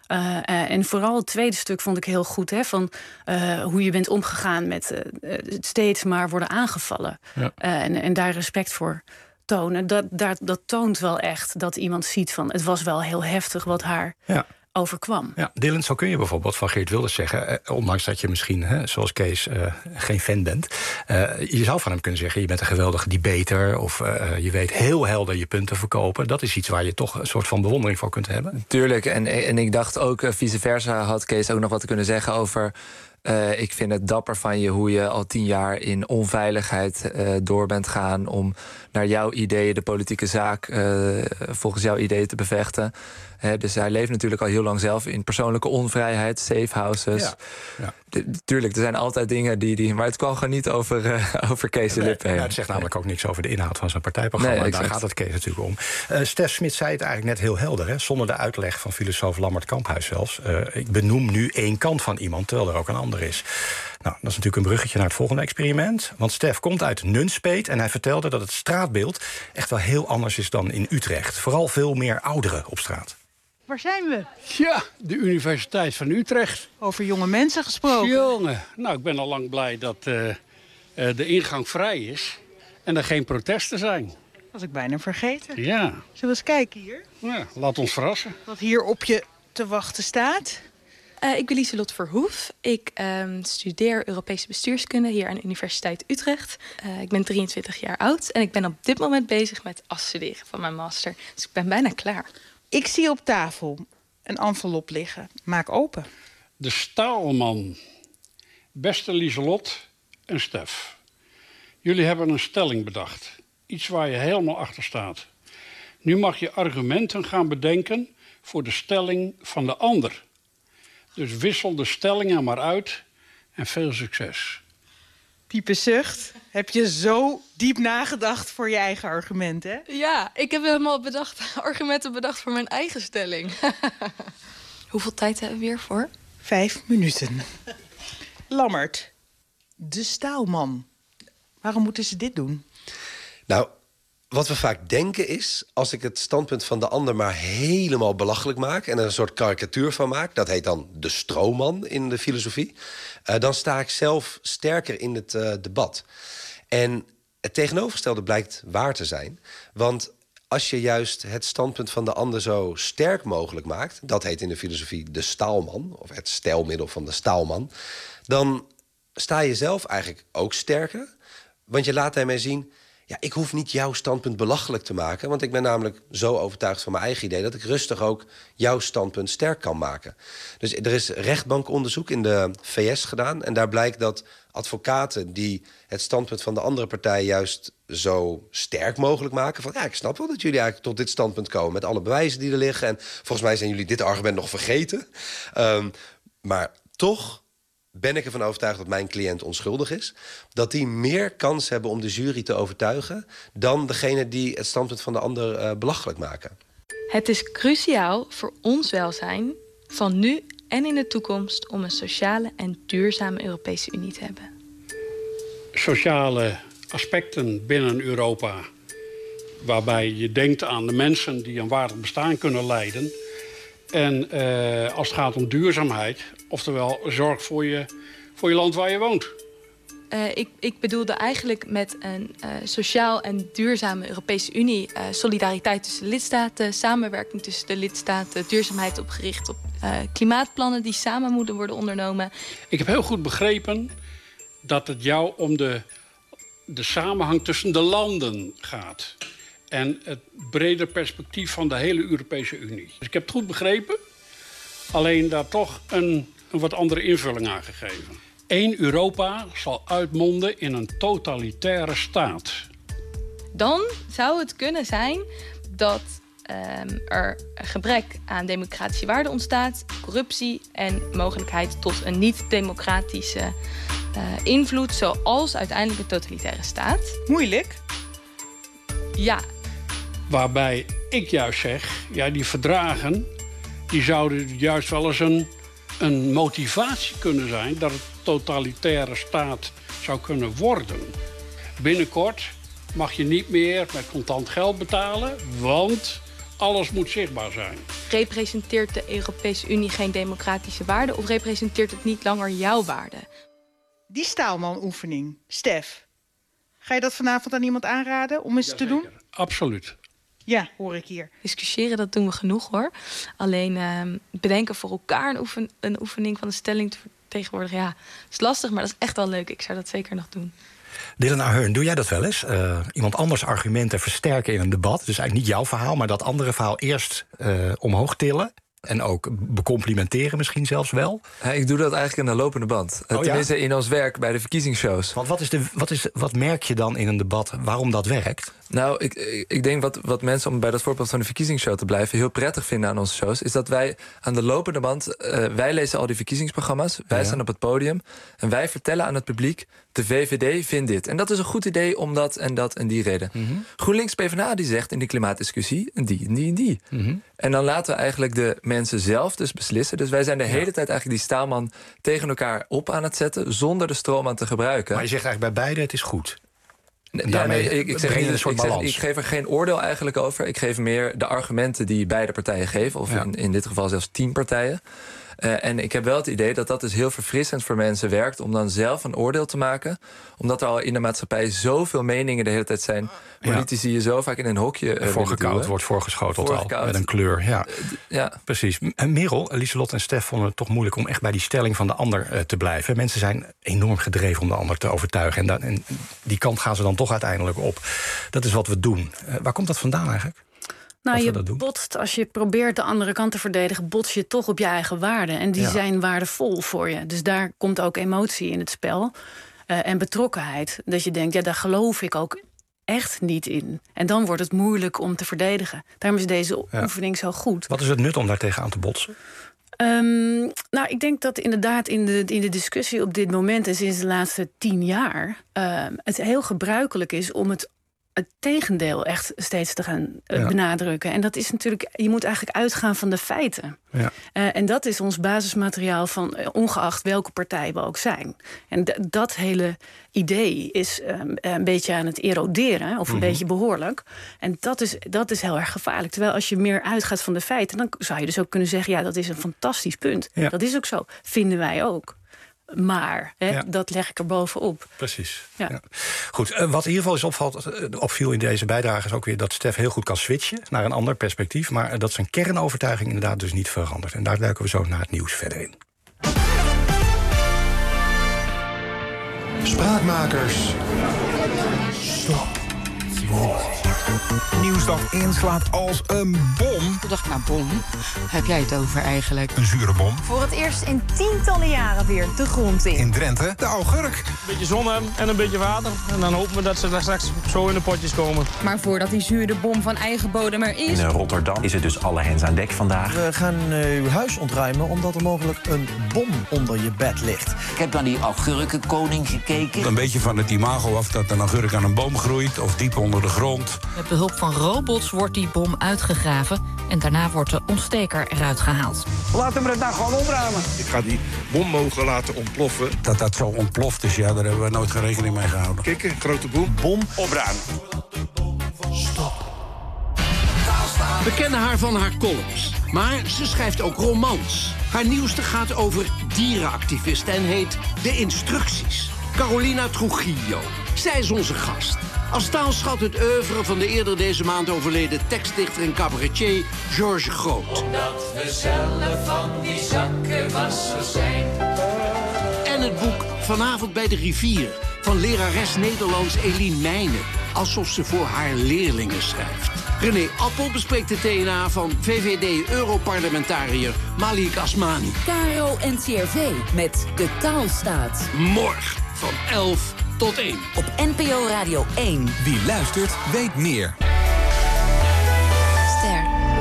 En vooral het tweede stuk vond ik heel goed. Van hoe je bent omgegaan met steeds maar worden aangevallen. En daar respect voor tonen. Dat toont wel echt dat iemand ziet van het was wel heel heftig wat haar overkwam. Ja, Dylan, zo kun je bijvoorbeeld van Geert Wilders zeggen, ondanks dat je misschien, zoals Kees, geen fan bent, je zou van hem kunnen zeggen, je bent een geweldige debater, of je weet heel helder je punten verkopen. Dat is iets waar je toch een soort van bewondering voor kunt hebben. Tuurlijk, en ik dacht ook, vice versa had Kees ook nog wat te kunnen zeggen over... ik vind het dapper van je hoe je al 10 jaar in onveiligheid door bent gaan om naar jouw ideeën de politieke zaak volgens jouw ideeën te bevechten. Dus hij leeft natuurlijk al heel lang zelf in persoonlijke onvrijheid, safe houses. Tuurlijk, er zijn altijd dingen maar het kwam gewoon niet over Kees de Lippen heen. Het zegt namelijk ook niks over de inhoud van zijn partijprogramma. Nee, daar gaat het Kees natuurlijk om. Stef Smit zei het eigenlijk net heel helder, zonder de uitleg van filosoof Lammert Kamphuis zelfs. Ik benoem nu één kant van iemand, terwijl er ook een ander is. Nou, dat is natuurlijk een bruggetje naar het volgende experiment. Want Stef komt uit Nunspeet en hij vertelde dat het straatbeeld echt wel heel anders is dan in Utrecht. Vooral veel meer ouderen op straat. Waar zijn we? Ja, de Universiteit van Utrecht. Over jonge mensen gesproken. Jongen, nou, ik ben al lang blij dat de ingang vrij is en er geen protesten zijn. Dat was ik bijna vergeten. Ja. Zullen we eens kijken hier? Ja, laat ons verrassen. Wat hier op je te wachten staat. Ik ben Lieselot Verhoef. Ik studeer Europese bestuurskunde hier aan de Universiteit Utrecht. Ik ben 23 jaar oud en ik ben op dit moment bezig met afstuderen van mijn master. Dus ik ben bijna klaar. Ik zie op tafel een envelop liggen. Maak open. De Staalman. Beste Lieselot en Stef. Jullie hebben een stelling bedacht. Iets waar je helemaal achter staat. Nu mag je argumenten gaan bedenken voor de stelling van de ander. Dus wissel de stellingen maar uit en veel succes. Diepe zucht. Heb je zo diep nagedacht voor je eigen argument, hè? Ja, ik heb helemaal argumenten bedacht voor mijn eigen stelling. Hoeveel tijd hebben we weer voor? 5 minuten. Lammert, de Staalman. Waarom moeten ze dit doen? Nou, Wat we vaak denken is, als ik het standpunt van de ander maar helemaal belachelijk maak en er een soort karikatuur van maak, dat heet dan de stroomman in de filosofie, dan sta ik zelf sterker in het debat. En het tegenovergestelde blijkt waar te zijn. Want als je juist het standpunt van de ander zo sterk mogelijk maakt, dat heet in de filosofie de staalman, of het stijlmiddel van de staalman, dan sta je zelf eigenlijk ook sterker. Want je laat daarmee zien, ja, ik hoef niet jouw standpunt belachelijk te maken, want ik ben namelijk zo overtuigd van mijn eigen idee dat ik rustig ook jouw standpunt sterk kan maken. Dus er is rechtbankonderzoek in de VS gedaan en daar blijkt dat advocaten die het standpunt van de andere partij juist zo sterk mogelijk maken, van ja, ik snap wel dat jullie eigenlijk tot dit standpunt komen met alle bewijzen die er liggen en volgens mij zijn jullie dit argument nog vergeten. Maar toch ben ik ervan overtuigd dat mijn cliënt onschuldig is, dat die meer kans hebben om de jury te overtuigen dan degene die het standpunt van de ander belachelijk maken. Het is cruciaal voor ons welzijn van nu en in de toekomst om een sociale en duurzame Europese Unie te hebben. Sociale aspecten binnen Europa, waarbij je denkt aan de mensen die een waardig bestaan kunnen leiden. En als het gaat om duurzaamheid, oftewel zorg voor je land waar je woont. Ik bedoelde eigenlijk met een sociaal en duurzame Europese Unie solidariteit tussen de lidstaten, samenwerking tussen de lidstaten, duurzaamheid opgericht op klimaatplannen die samen moeten worden ondernomen. Ik heb heel goed begrepen dat het jou om de samenhang tussen de landen gaat. En het brede perspectief van de hele Europese Unie. Dus ik heb het goed begrepen, alleen daar toch een wat andere invulling aan gegeven. 1 Europa zal uitmonden in een totalitaire staat. Dan zou het kunnen zijn dat er een gebrek aan democratische waarden ontstaat, corruptie en mogelijkheid tot een niet-democratische invloed, zoals uiteindelijk een totalitaire staat. Moeilijk? Ja. Waarbij ik juist zeg, ja, die verdragen die zouden juist wel eens een motivatie kunnen zijn dat het totalitaire staat zou kunnen worden. Binnenkort mag je niet meer met contant geld betalen, want alles moet zichtbaar zijn. Representeert de Europese Unie geen democratische waarden of representeert het niet langer jouw waarden? Die staalman-oefening, Stef, ga je dat vanavond aan iemand aanraden om eens te doen? Absoluut. Ja, hoor ik hier. Discussiëren, dat doen we genoeg hoor. Alleen bedenken voor elkaar een oefening van de stelling te vertegenwoordigen, ja, is lastig, maar dat is echt wel leuk. Ik zou dat zeker nog doen. Dylan Ahearn, doe jij dat wel eens? Iemand anders argumenten versterken in een debat. Dus eigenlijk niet jouw verhaal, maar dat andere verhaal eerst omhoog tillen. En ook becomplimenteren misschien zelfs wel. Ja, ik doe dat eigenlijk in de lopende band. Tenminste in ons werk bij de verkiezingsshows. Want wat merk je dan in een debat waarom dat werkt? Nou, ik denk wat mensen, om bij dat voorbeeld van de verkiezingsshow te blijven, heel prettig vinden aan onze shows, is dat wij aan de lopende band, wij lezen al die verkiezingsprogramma's, wij staan op het podium en wij vertellen aan het publiek, de VVD vindt dit. En dat is een goed idee om dat en die reden. GroenLinks PvdA die zegt in die klimaatdiscussie en die en die en die. En dan laten we eigenlijk de mensen zelf dus beslissen. Dus wij zijn de hele tijd eigenlijk die staalman tegen elkaar op aan het zetten, zonder de stroom aan te gebruiken. Maar je zegt eigenlijk bij beide, het is goed. Ik geef er geen oordeel eigenlijk over. Ik geef meer de argumenten die beide partijen geven. Of in dit geval zelfs 10 partijen. En ik heb wel het idee dat dat dus heel verfrissend voor mensen werkt om dan zelf een oordeel te maken. Omdat er al in de maatschappij zoveel meningen de hele tijd zijn. Politici je zo vaak in een hokje voorgekoud wordt voorgeschoteld al met een kleur. Ja, precies. En Merel, Lieselot en Stef vonden het toch moeilijk om echt bij die stelling van de ander te blijven. Mensen zijn enorm gedreven om de ander te overtuigen. En die kant gaan ze dan toch uiteindelijk op. Dat is wat we doen. Waar komt dat vandaan eigenlijk? Nou, je botst, als je probeert de andere kant te verdedigen, bots je toch op je eigen waarden. En die zijn waardevol voor je. Dus daar komt ook emotie in het spel. En betrokkenheid. Dat je denkt, ja, daar geloof ik ook echt niet in. En dan wordt het moeilijk om te verdedigen. Daarom is deze oefening zo goed. Wat is het nut om daar tegenaan te botsen? Nou, ik denk dat inderdaad in de discussie op dit moment en sinds de laatste 10 jaar het heel gebruikelijk is om het het tegendeel echt steeds te gaan benadrukken. En dat is natuurlijk, je moet eigenlijk uitgaan van de feiten. Ja. En dat is ons basismateriaal van ongeacht welke partij we ook zijn. En dat hele idee is een beetje aan het eroderen, of een beetje behoorlijk. En dat is heel erg gevaarlijk. Terwijl als je meer uitgaat van de feiten, dan zou je dus ook kunnen zeggen, ja, dat is een fantastisch punt. Ja. Dat is ook zo, vinden wij ook. Maar dat leg ik er bovenop. Precies. Ja. Goed, wat in ieder geval opviel in deze bijdrage is ook weer dat Stef heel goed kan switchen naar een ander perspectief. Maar dat zijn kernovertuiging inderdaad dus niet verandert. En daar duiken we zo naar het nieuws verder in. Spraakmakers. Stop. Nieuwsdag inslaat als een bom. Ik dacht, nou, bom, heb jij het over eigenlijk? Een zure bom. Voor het eerst in tientallen jaren weer de grond in. In Drenthe, de augurk. Een beetje zon en een beetje water. En dan hopen we dat ze daar straks zo in de potjes komen. Maar voordat die zure bom van eigen bodem er is... In Rotterdam is het dus alle hens aan dek vandaag. We gaan uw huis ontruimen omdat er mogelijk een bom onder je bed ligt. Ik heb naar die augurkenkoning gekeken. Een beetje van het imago af dat een augurk aan een boom groeit of diep onder de grond. Met behulp van robots wordt die bom uitgegraven en daarna wordt de ontsteker eruit gehaald. Laten we het nou gewoon opruimen. Ik ga die bom mogen laten ontploffen. Dat zo ontploft is, ja, daar hebben we nooit geen rekening mee gehouden. Kijk, een grote boom. Bom opruimen. Stop. We kennen haar van haar columns, maar ze schrijft ook romans. Haar nieuwste gaat over dierenactivisten en heet De Instructies. Carolina Trujillo. Zij is onze gast. Als taalschat het oeuvre van de eerder deze maand overleden tekstdichter en cabaretier George Groot. Omdat we zelf van die zakkenwassers zijn. En het boek Vanavond bij de rivier van lerares Nederlands Eline Meijnen. Alsof ze voor haar leerlingen schrijft. René Appel bespreekt de TNA van VVD-Europarlementariër Malik Asmani. KRO NCRV met De Taalstaat. Morgen van 11 tot 1. Op NPO Radio 1. Wie luistert, weet meer. Ster.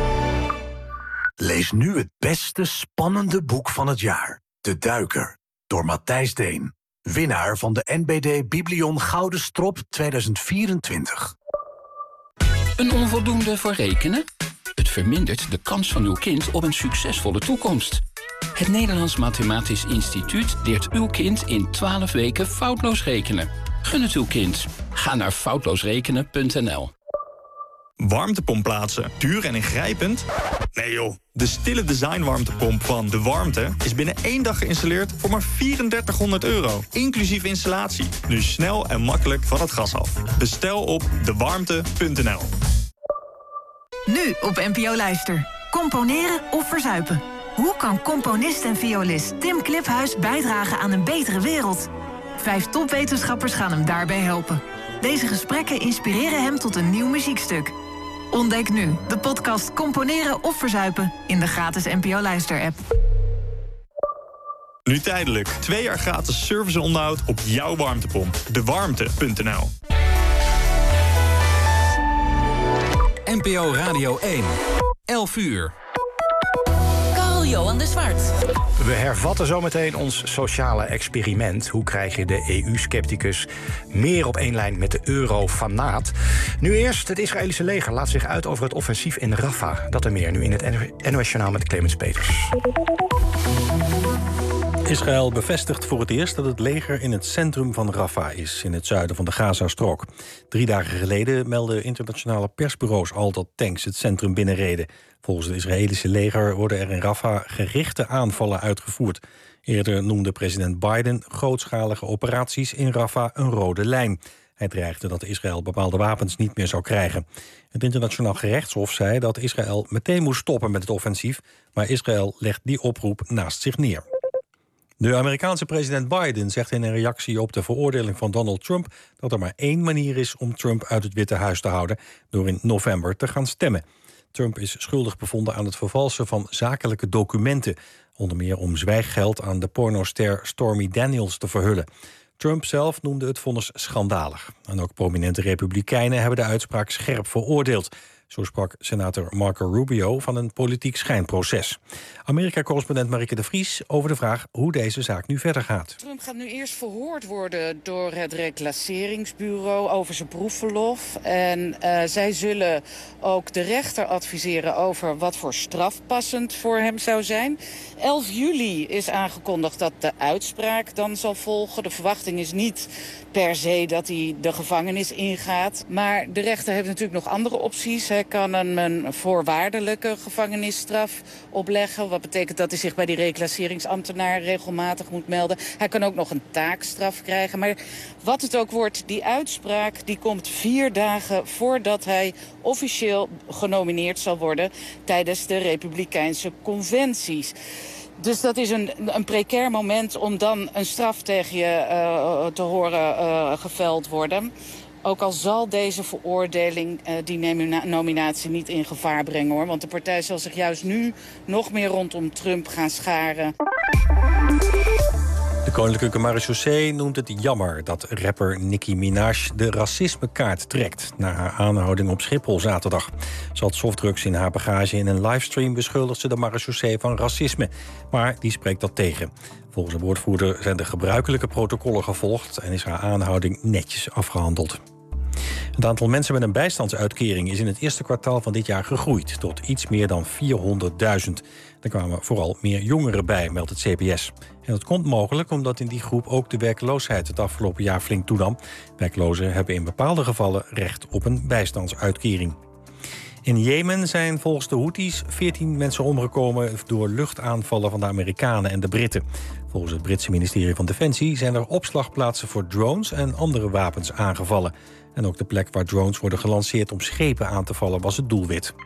Lees nu het beste spannende boek van het jaar. De Duiker, door Matthijs Deen. Winnaar van de NBD Biblion Gouden Strop 2024. Een onvoldoende voor rekenen? Het vermindert de kans van uw kind op een succesvolle toekomst. Het Nederlands Mathematisch Instituut leert uw kind in 12 weken foutloos rekenen. Gun het uw kind. Ga naar foutloosrekenen.nl. Warmtepomp plaatsen. Duur en ingrijpend? Nee joh. De stille design warmtepomp van De Warmte is binnen 1 dag geïnstalleerd voor maar €3400. Inclusief installatie. Nu snel en makkelijk van het gas af. Bestel op dewarmte.nl. Nu op NPO Luister. Componeren of verzuipen? Hoe kan componist en violist Tim Kliphuis bijdragen aan een betere wereld? 5 topwetenschappers gaan hem daarbij helpen. Deze gesprekken inspireren hem tot een nieuw muziekstuk. Ontdek nu de podcast Componeren of Verzuipen in de gratis NPO Luister-app. Nu tijdelijk 2 jaar gratis service en onderhoud op jouw warmtepomp. Dewarmte.nl. NPO Radio 1. 11 uur. Carl-Johan de Zwart. We hervatten zometeen ons sociale experiment. Hoe krijg je de EU-scepticus meer op één lijn met de euro-fanaat? Nu eerst, het Israëlische leger laat zich uit over het offensief in Rafah. Dat en meer nu in het NOS-journaal met Clemens Peters. Israël bevestigt voor het eerst dat het leger in het centrum van Rafah is, in het zuiden van de Gazastrook. 3 dagen geleden meldden internationale persbureaus al dat tanks het centrum binnenreden. Volgens het Israëlische leger worden er in Rafah gerichte aanvallen uitgevoerd. Eerder noemde president Biden grootschalige operaties in Rafah een rode lijn. Hij dreigde dat Israël bepaalde wapens niet meer zou krijgen. Het internationaal gerechtshof zei dat Israël meteen moest stoppen met het offensief, maar Israël legt die oproep naast zich neer. De Amerikaanse president Biden zegt in een reactie op de veroordeling van Donald Trump dat er maar 1 manier is om Trump uit het Witte Huis te houden, door in november te gaan stemmen. Trump is schuldig bevonden aan het vervalsen van zakelijke documenten, onder meer om zwijggeld aan de pornoster Stormy Daniels te verhullen. Trump zelf noemde het vonnis schandalig. En ook prominente republikeinen hebben de uitspraak scherp veroordeeld. Zo sprak senator Marco Rubio van een politiek schijnproces. Amerika-correspondent Marieke de Vries over de vraag hoe deze zaak nu verder gaat. Trump gaat nu eerst verhoord worden door het reclasseringsbureau over zijn proefverlof. En zij zullen ook de rechter adviseren over wat voor straf passend voor hem zou zijn. 11 juli is aangekondigd dat de uitspraak dan zal volgen. De verwachting is niet per se dat hij de gevangenis ingaat. Maar de rechter heeft natuurlijk nog andere opties. Hij kan hem een voorwaardelijke gevangenisstraf opleggen. Wat betekent dat hij zich bij die reclasseringsambtenaar regelmatig moet melden. Hij kan ook nog een taakstraf krijgen. Maar wat het ook wordt, die uitspraak die komt 4 dagen voordat hij officieel genomineerd zal worden tijdens de Republikeinse conventies. Dus dat is een precair moment om dan een straf tegen je te horen geveld worden. Ook al zal deze veroordeling die nominatie niet in gevaar brengen, hoor. Want de partij zal zich juist nu nog meer rondom Trump gaan scharen. De Koninklijke Marechaussee noemt het jammer dat rapper Nicki Minaj de racismekaart trekt na haar aanhouding op Schiphol zaterdag. Ze had softdrugs in haar bagage. In een livestream beschuldigt ze de Marechaussee van racisme. Maar die spreekt dat tegen. Volgens een woordvoerder zijn de gebruikelijke protocollen gevolgd en is haar aanhouding netjes afgehandeld. Het aantal mensen met een bijstandsuitkering is in het eerste kwartaal van dit jaar gegroeid tot iets meer dan 400.000. Er kwamen vooral meer jongeren bij, meldt het CBS. En dat komt mogelijk omdat in die groep ook de werkloosheid het afgelopen jaar flink toenam. Werklozen hebben in bepaalde gevallen recht op een bijstandsuitkering. In Jemen zijn volgens de Houthis 14 mensen omgekomen door luchtaanvallen van de Amerikanen en de Britten. Volgens het Britse ministerie van Defensie zijn er opslagplaatsen voor drones en andere wapens aangevallen. En ook de plek waar drones worden gelanceerd om schepen aan te vallen was het doelwit.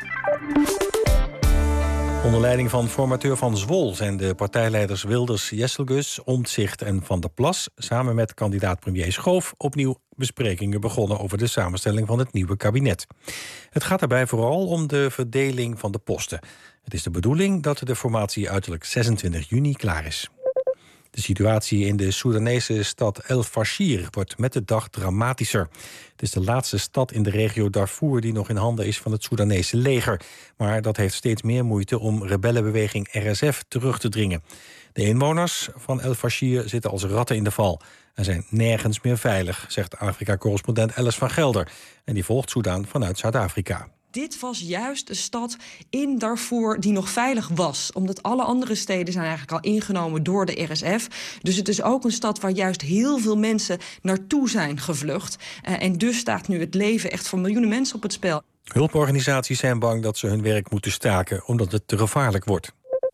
Onder leiding van formateur Van Zwol zijn de partijleiders Wilders, Jesselgus, Omtzigt en Van der Plas samen met kandidaat-premier Schoof opnieuw besprekingen begonnen over de samenstelling van het nieuwe kabinet. Het gaat daarbij vooral om de verdeling van de posten. Het is de bedoeling dat de formatie uiterlijk 26 juni klaar is. De situatie in de Soedanese stad El Fasher wordt met de dag dramatischer. Het is de laatste stad in de regio Darfur die nog in handen is van het Soedanese leger. Maar dat heeft steeds meer moeite om rebellenbeweging RSF terug te dringen. De inwoners van El Fasher zitten als ratten in de val en zijn nergens meer veilig, zegt Afrika-correspondent Alice van Gelder. En die volgt Soedan vanuit Zuid-Afrika. Dit was juist de stad in Darfur die nog veilig was. Omdat alle andere steden zijn eigenlijk al ingenomen door de RSF. Dus het is ook een stad waar juist heel veel mensen naartoe zijn gevlucht. En dus staat nu het leven echt voor miljoenen mensen op het spel. Hulporganisaties zijn bang dat ze hun werk moeten staken omdat het te gevaarlijk wordt.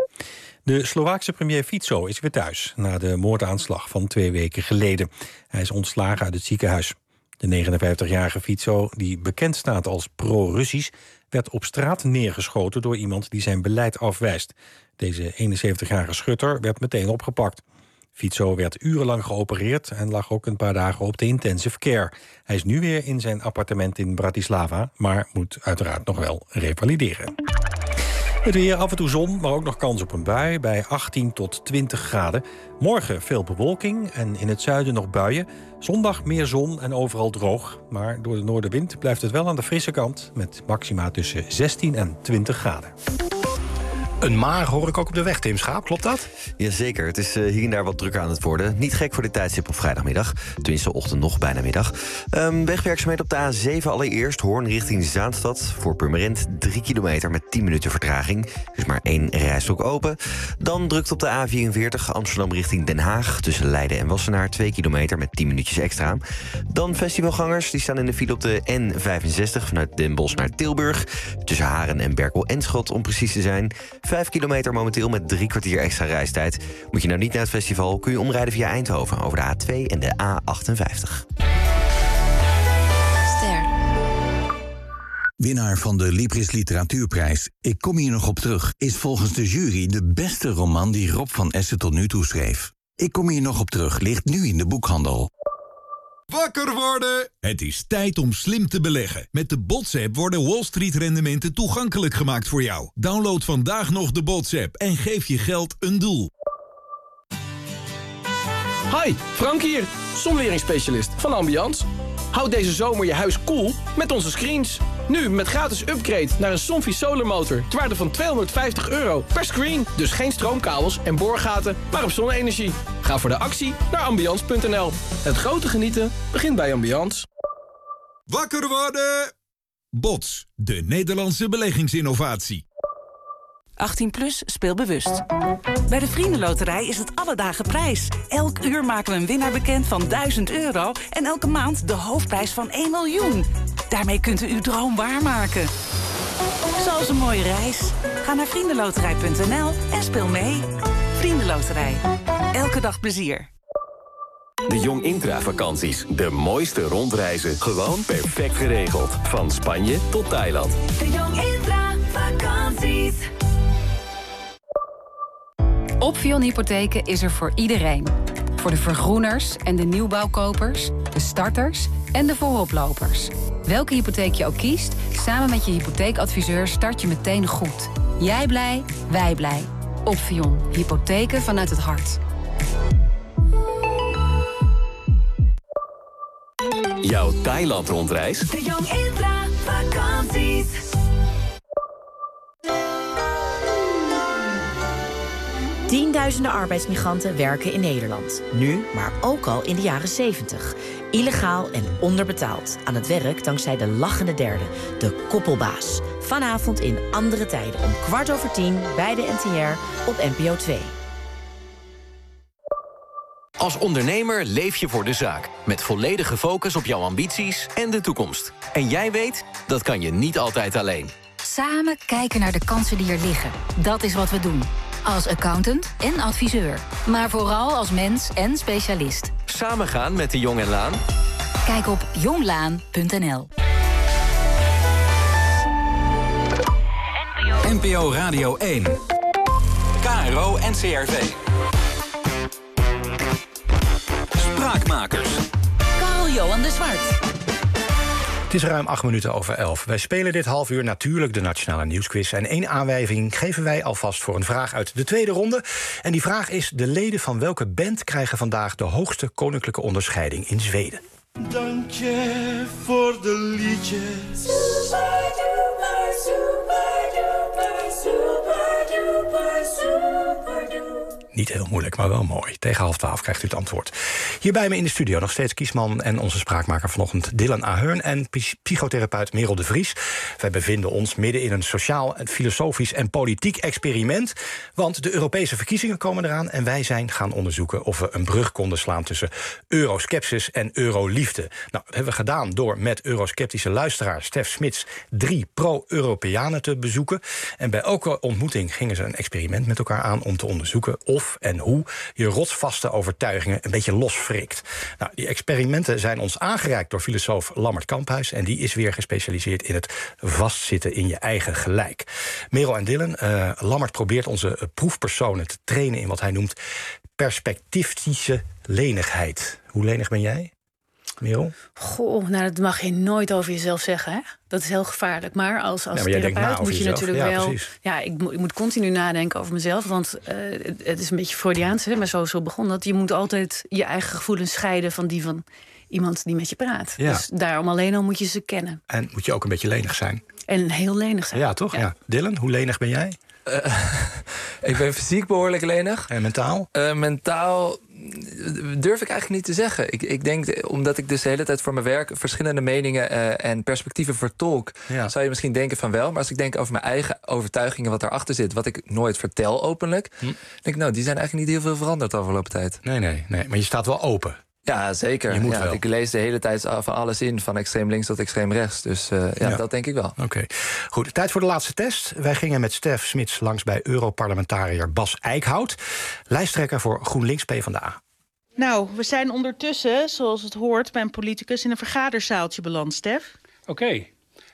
De Slovaakse premier Fico is weer thuis na de moordaanslag van 2 weken geleden. Hij is ontslagen uit het ziekenhuis. De 59-jarige Fico, die bekend staat als pro-Russisch, werd op straat neergeschoten door iemand die zijn beleid afwijst. Deze 71-jarige schutter werd meteen opgepakt. Fico werd urenlang geopereerd en lag ook een paar dagen op de intensive care. Hij is nu weer in zijn appartement in Bratislava, maar moet uiteraard nog wel revalideren. Het weer, af en toe zon, maar ook nog kans op een bui bij 18 tot 20 graden. Morgen veel bewolking en in het zuiden nog buien. Zondag meer zon en overal droog. Maar door de noordenwind blijft het wel aan de frisse kant met maxima tussen 16 en 20 graden. Een maar hoor ik ook op de weg, Tim Schaap. Klopt dat? Jazeker, het is hier en daar wat drukker aan het worden. Niet gek voor dit tijdstip op vrijdagmiddag. Tenminste, ochtend nog, bijna middag. Wegwerkzaamheden op de A7 allereerst. Hoorn richting Zaanstad. Voor Purmerend 3 kilometer met 10 minuten vertraging. Dus maar 1 rijstrook open. Dan drukt op de A44 Amsterdam richting Den Haag. Tussen Leiden en Wassenaar 2 kilometer met 10 minuutjes extra. Dan festivalgangers, die staan in de file op de N65 vanuit Den Bosch naar Tilburg. Tussen Haren en Berkel-Enschot om precies te zijn. 5 kilometer momenteel met 3 kwartier extra reistijd. Moet je nou niet naar het festival, kun je omrijden via Eindhoven over de A2 en de A58. Winnaar van de Libris Literatuurprijs, Ik kom hier nog op terug, is volgens de jury de beste roman die Rob van Essen tot nu toe schreef. Ik kom hier nog op terug ligt nu in de boekhandel. Wakker worden! Het is tijd om slim te beleggen. Met de BOTS-app worden Wall Street rendementen toegankelijk gemaakt voor jou. Download vandaag nog de BOTS-app en geef je geld een doel. Hi, Frank hier, zonweringsspecialist van Ambiance. Houd deze zomer je huis koel met onze screens. Nu met gratis upgrade naar een Somfy solarmotor ter waarde van €250 per screen. Dus geen stroomkabels en boorgaten, maar op zonne-energie. Ga voor de actie naar Ambiance.nl. Het grote genieten begint bij Ambiance. Wakker worden! BOTS, de Nederlandse beleggingsinnovatie. 18+, speel bewust. Bij de Vriendenloterij is het alle dagen prijs. Elk uur maken we een winnaar bekend van €1000 en elke maand de hoofdprijs van 1 miljoen. Daarmee kunt u uw droom waarmaken. Zoals een mooie reis. Ga naar vriendenloterij.nl en speel mee. Vriendenloterij. Elke dag plezier. De Jong Intra-vakanties. De mooiste rondreizen. Gewoon perfect geregeld. Van Spanje tot Thailand. De Jong Intra-vakanties. Opvion Hypotheken is er voor iedereen. Voor de vergroeners en de nieuwbouwkopers, de starters en de vooroplopers. Welke hypotheek je ook kiest, samen met je hypotheekadviseur start je meteen goed. Jij blij, wij blij. Opvion. Hypotheken vanuit het hart. Jouw Thailand-rondreis? De Jong Intra-vakanties. Tienduizenden arbeidsmigranten werken in Nederland. Nu, maar ook al in de jaren 70. Illegaal en onderbetaald. Aan het werk dankzij de lachende derde, de koppelbaas. Vanavond in Andere Tijden om 10:15 bij de NTR op NPO 2. Als ondernemer leef je voor de zaak. Met volledige focus op jouw ambities en de toekomst. En jij weet, dat kan je niet altijd alleen. Samen kijken naar de kansen die er liggen. Dat is wat we doen. Als accountant en adviseur. Maar vooral als mens en specialist. Samen gaan met de Jong en Laan? Kijk op jonglaan.nl. NPO Radio 1. KRO NCRV. Spraakmakers. Karl-Johan de Zwart. Het is ruim 11:08. Wij spelen dit half uur natuurlijk de Nationale Nieuwsquiz. En 1 aanwijzing geven wij alvast voor een vraag uit de tweede ronde. En die vraag is: de leden van welke band krijgen vandaag de hoogste koninklijke onderscheiding in Zweden? Dank je voor de liedjes. Niet heel moeilijk, maar wel mooi. Tegen 11:30 krijgt u het antwoord. Hier bij me in de studio nog steeds Kiesman en onze spraakmaker vanochtend Dylan Ahern en psychotherapeut Merel de Vries. Wij bevinden ons midden in een sociaal, filosofisch en politiek experiment. Want de Europese verkiezingen komen eraan en wij zijn gaan onderzoeken of we een brug konden slaan tussen euroskepsis en euroliefde. Nou, dat hebben we gedaan door met eurosceptische luisteraar Stef Smits 3 pro-Europeanen te bezoeken. En bij elke ontmoeting gingen ze een experiment met elkaar aan om te onderzoeken of en hoe je rotsvaste overtuigingen een beetje loswrikt. Nou, die experimenten zijn ons aangereikt door filosoof Lammert Kamphuis en die is weer gespecialiseerd in het vastzitten in je eigen gelijk. Merel en Dylan, Lammert probeert onze proefpersonen te trainen in wat hij noemt perspectivische lenigheid. Hoe lenig ben jij, Merel? Goh, nou dat mag je nooit over jezelf zeggen, hè? Dat is heel gevaarlijk. Maar als therapeut moet je natuurlijk wel... Precies. Ja, ik moet continu nadenken over mezelf. Want het is een beetje Freudiaans, hè, maar zo begon dat. Je moet altijd je eigen gevoelens scheiden van die van iemand die met je praat. Ja. Dus daarom alleen al moet je ze kennen. En moet je ook een beetje lenig zijn. En heel lenig zijn. Ja, toch? Ja. Dylan, hoe lenig ben jij? Ik ben fysiek behoorlijk lenig. En mentaal? Mentaal durf ik eigenlijk niet te zeggen. Ik denk, omdat ik dus de hele tijd voor mijn werk verschillende meningen en perspectieven vertolk, zou je misschien denken van wel. Maar als ik denk over mijn eigen overtuigingen, wat daarachter zit, wat ik nooit vertel openlijk, denk ik, nou, die zijn eigenlijk niet heel veel veranderd de afgelopen tijd. Nee, maar je staat wel open. Ja, zeker. Je moet wel. Ik lees de hele tijd van alles in, van extreem links tot extreem rechts. Dus dat denk ik wel. Oké. Goed, tijd voor de laatste test. Wij gingen met Stef Smits langs bij Europarlementariër Bas Eickhout, lijsttrekker voor GroenLinks PvdA. Nou, we zijn ondertussen, zoals het hoort bij een politicus, in een vergaderzaaltje beland, Stef. Oké.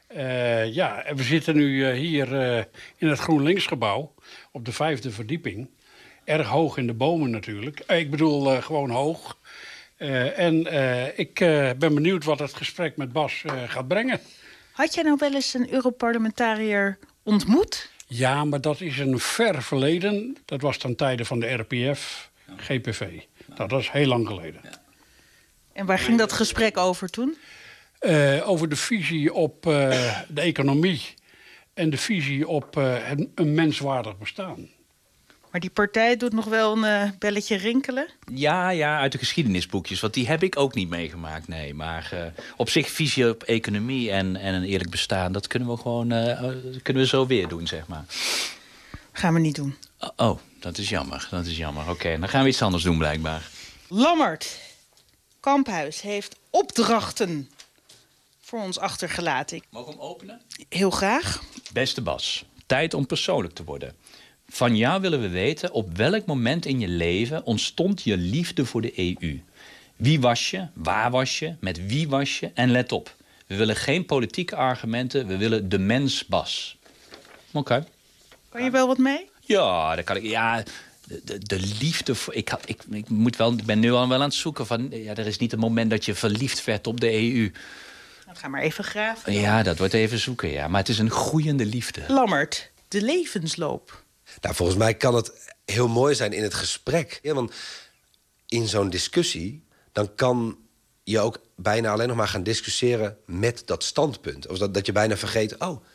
We zitten nu hier in het GroenLinks-gebouw op de 5e verdieping. Erg hoog in de bomen natuurlijk. Ik bedoel, gewoon hoog. Ik ben benieuwd wat het gesprek met Bas gaat brengen. Had jij nou wel eens een Europarlementariër ontmoet? Ja, maar dat is een ver verleden. Dat was ten tijde van de RPF, GPV. Dat was heel lang geleden. En waar ging dat gesprek over toen? over de visie op de economie en de visie op een menswaardig bestaan. Maar die partij doet nog wel een belletje rinkelen? Ja, uit de geschiedenisboekjes. Want die heb ik ook niet meegemaakt, nee. Maar op zich visie op economie en een eerlijk bestaan... dat kunnen we gewoon kunnen we zo weer doen, zeg maar. Gaan we niet doen. Oh, dat is jammer. Oké, dan gaan we iets anders doen, blijkbaar. Lammert Kamphuis heeft opdrachten voor ons achtergelaten. Mogen we hem openen? Heel graag. Beste Bas, tijd om persoonlijk te worden. Van jou willen we weten op welk moment in je leven ontstond je liefde voor de EU. Wie was je, waar was je, met wie was je en let op. We willen geen politieke argumenten, we willen de mens Bas. Oké. Kan je wel wat mee? Ja, dat kan ik. Ja, de liefde voor. Ik ben nu al wel aan het zoeken van. Ja, er is niet het moment dat je verliefd werd op de EU. Nou, ga maar even graven. Ja, dat wordt even zoeken, ja. Maar het is een groeiende liefde. Lammert, de levensloop. Nou, volgens mij kan het heel mooi zijn in het gesprek. Ja, want in zo'n discussie, dan kan je ook bijna alleen nog maar gaan discussiëren met dat standpunt. Of dat je bijna vergeet,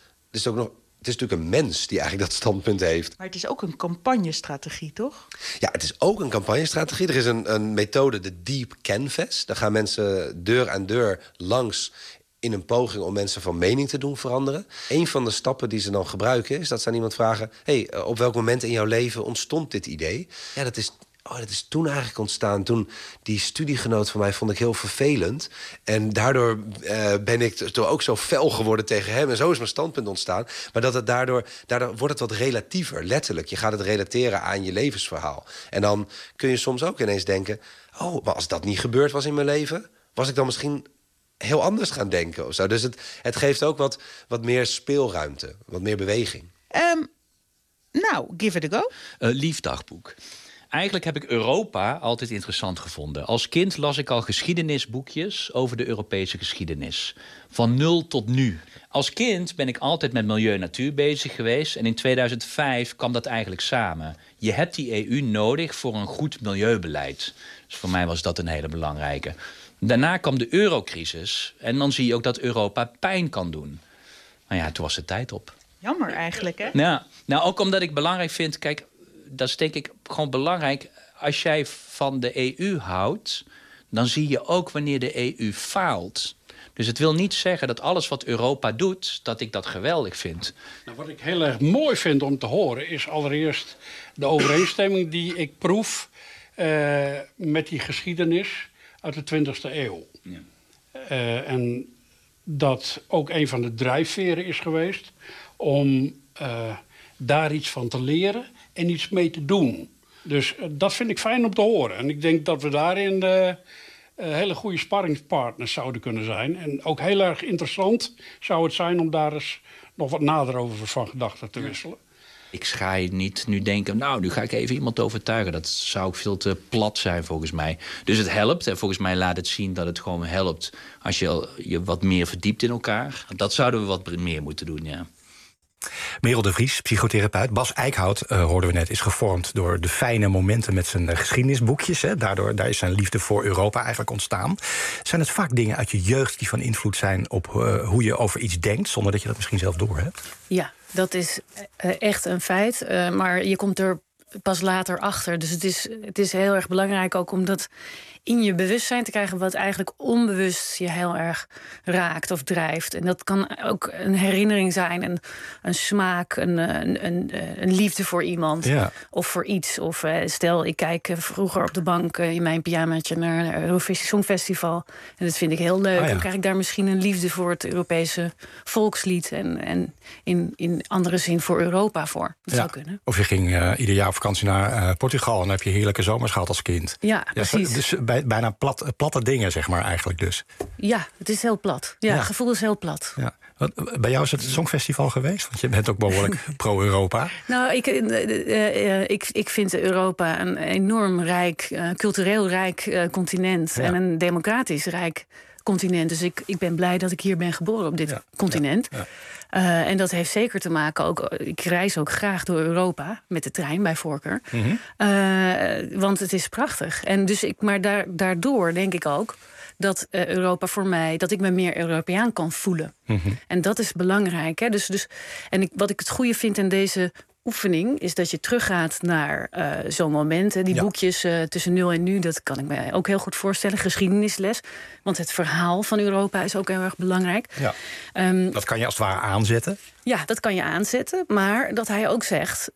het is natuurlijk een mens die eigenlijk dat standpunt heeft. Maar het is ook een campagnestrategie, toch? Ja, het is ook een campagnestrategie. Er is een methode, de Deep Canvas. Daar gaan mensen deur aan deur langs in een poging om mensen van mening te doen veranderen. Een van de stappen die ze dan gebruiken is dat ze aan iemand vragen... op welk moment in jouw leven ontstond dit idee? Ja, dat is toen eigenlijk ontstaan. Toen die studiegenoot van mij vond ik heel vervelend. En daardoor ben ik toch ook zo fel geworden tegen hem. En zo is mijn standpunt ontstaan. Maar dat het daardoor wordt het wat relatiever, letterlijk. Je gaat het relateren aan je levensverhaal. En dan kun je soms ook ineens denken... maar als dat niet gebeurd was in mijn leven... was ik dan misschien heel anders gaan denken of zo. Dus het geeft ook wat meer speelruimte, wat meer beweging. Nou, give it a go. Liefdagboek. Eigenlijk heb ik Europa altijd interessant gevonden. Als kind las ik al geschiedenisboekjes over de Europese geschiedenis. Van 0 tot nu. Als kind ben ik altijd met milieu en natuur bezig geweest. En in 2005 kwam dat eigenlijk samen. Je hebt die EU nodig voor een goed milieubeleid. Dus voor mij was dat een hele belangrijke. Daarna kwam de eurocrisis. En dan zie je ook dat Europa pijn kan doen. Maar ja, toen was de tijd op. Jammer eigenlijk, hè? Ja, nou, ook omdat ik belangrijk vind... Kijk, dat is denk ik gewoon belangrijk. Als jij van de EU houdt... dan zie je ook wanneer de EU faalt. Dus het wil niet zeggen dat alles wat Europa doet... dat ik dat geweldig vind. Nou, wat ik heel erg mooi vind om te horen... is allereerst de overeenstemming die ik proef... met die geschiedenis uit de 20e eeuw. Ja. En dat ook een van de drijfveren is geweest... om daar iets van te leren en iets mee te doen. Dus dat vind ik fijn om te horen. En ik denk dat we daarin hele goede sparringspartners zouden kunnen zijn. En ook heel erg interessant zou het zijn om daar eens nog wat nader over van gedachten te wisselen. Ik ga niet nu denken, nou, nu ga ik even iemand overtuigen. Dat zou ook veel te plat zijn volgens mij. Dus het helpt. En volgens mij laat het zien dat het gewoon helpt... als je wat meer verdiept in elkaar. Dat zouden we wat meer moeten doen, ja. Merel de Vries, psychotherapeut. Bas Eickhout, hoorden we net, is gevormd door de fijne momenten met zijn geschiedenisboekjes. Hè. Daar is zijn liefde voor Europa eigenlijk ontstaan. Zijn het vaak dingen uit je jeugd die van invloed zijn op hoe je over iets denkt, zonder dat je dat misschien zelf doorhebt? Ja, dat is echt een feit. Maar je komt er pas later achter. Dus het is heel erg belangrijk ook om dat in je bewustzijn te krijgen... wat eigenlijk onbewust je heel erg raakt of drijft. En dat kan ook een herinnering zijn, een smaak, een liefde voor iemand. Ja. Of voor iets. Of stel, ik kijk vroeger op de bank in mijn pyjamaatje naar het Eurovisie Songfestival. En dat vind ik heel leuk. Dan krijg ik daar misschien een liefde voor het Europese volkslied... en in andere zin voor Europa voor. Dat zou kunnen. Of je ging ieder jaar op vakantie naar Portugal... en dan heb je heerlijke zomers gehad als kind. Ja, precies. Dus bijna platte dingen, zeg maar, eigenlijk dus. Ja, het is heel plat. Ja, het gevoel is heel plat. Ja. Bij jou is het Songfestival geweest? Want je bent ook behoorlijk pro-Europa. Nou, ik vind Europa een enorm rijk, cultureel rijk continent. Ja. En een democratisch rijk continent. Dus ik ben blij dat ik hier ben geboren op dit continent. Ja. En dat heeft zeker te maken ook. Ik reis ook graag door Europa met de trein bij voorkeur. Want het is prachtig. En dus daardoor denk ik ook dat Europa voor mij, dat ik me meer Europeaan kan voelen. En dat is belangrijk. Hè? Wat ik het goede vind in deze oefening is dat je teruggaat naar zo'n moment. Die boekjes tussen 0 en nu, dat kan ik me ook heel goed voorstellen. Geschiedenisles. Want het verhaal van Europa is ook heel erg belangrijk. Ja. Dat kan je als het ware aanzetten? Ja, dat kan je aanzetten. Maar dat hij ook zegt,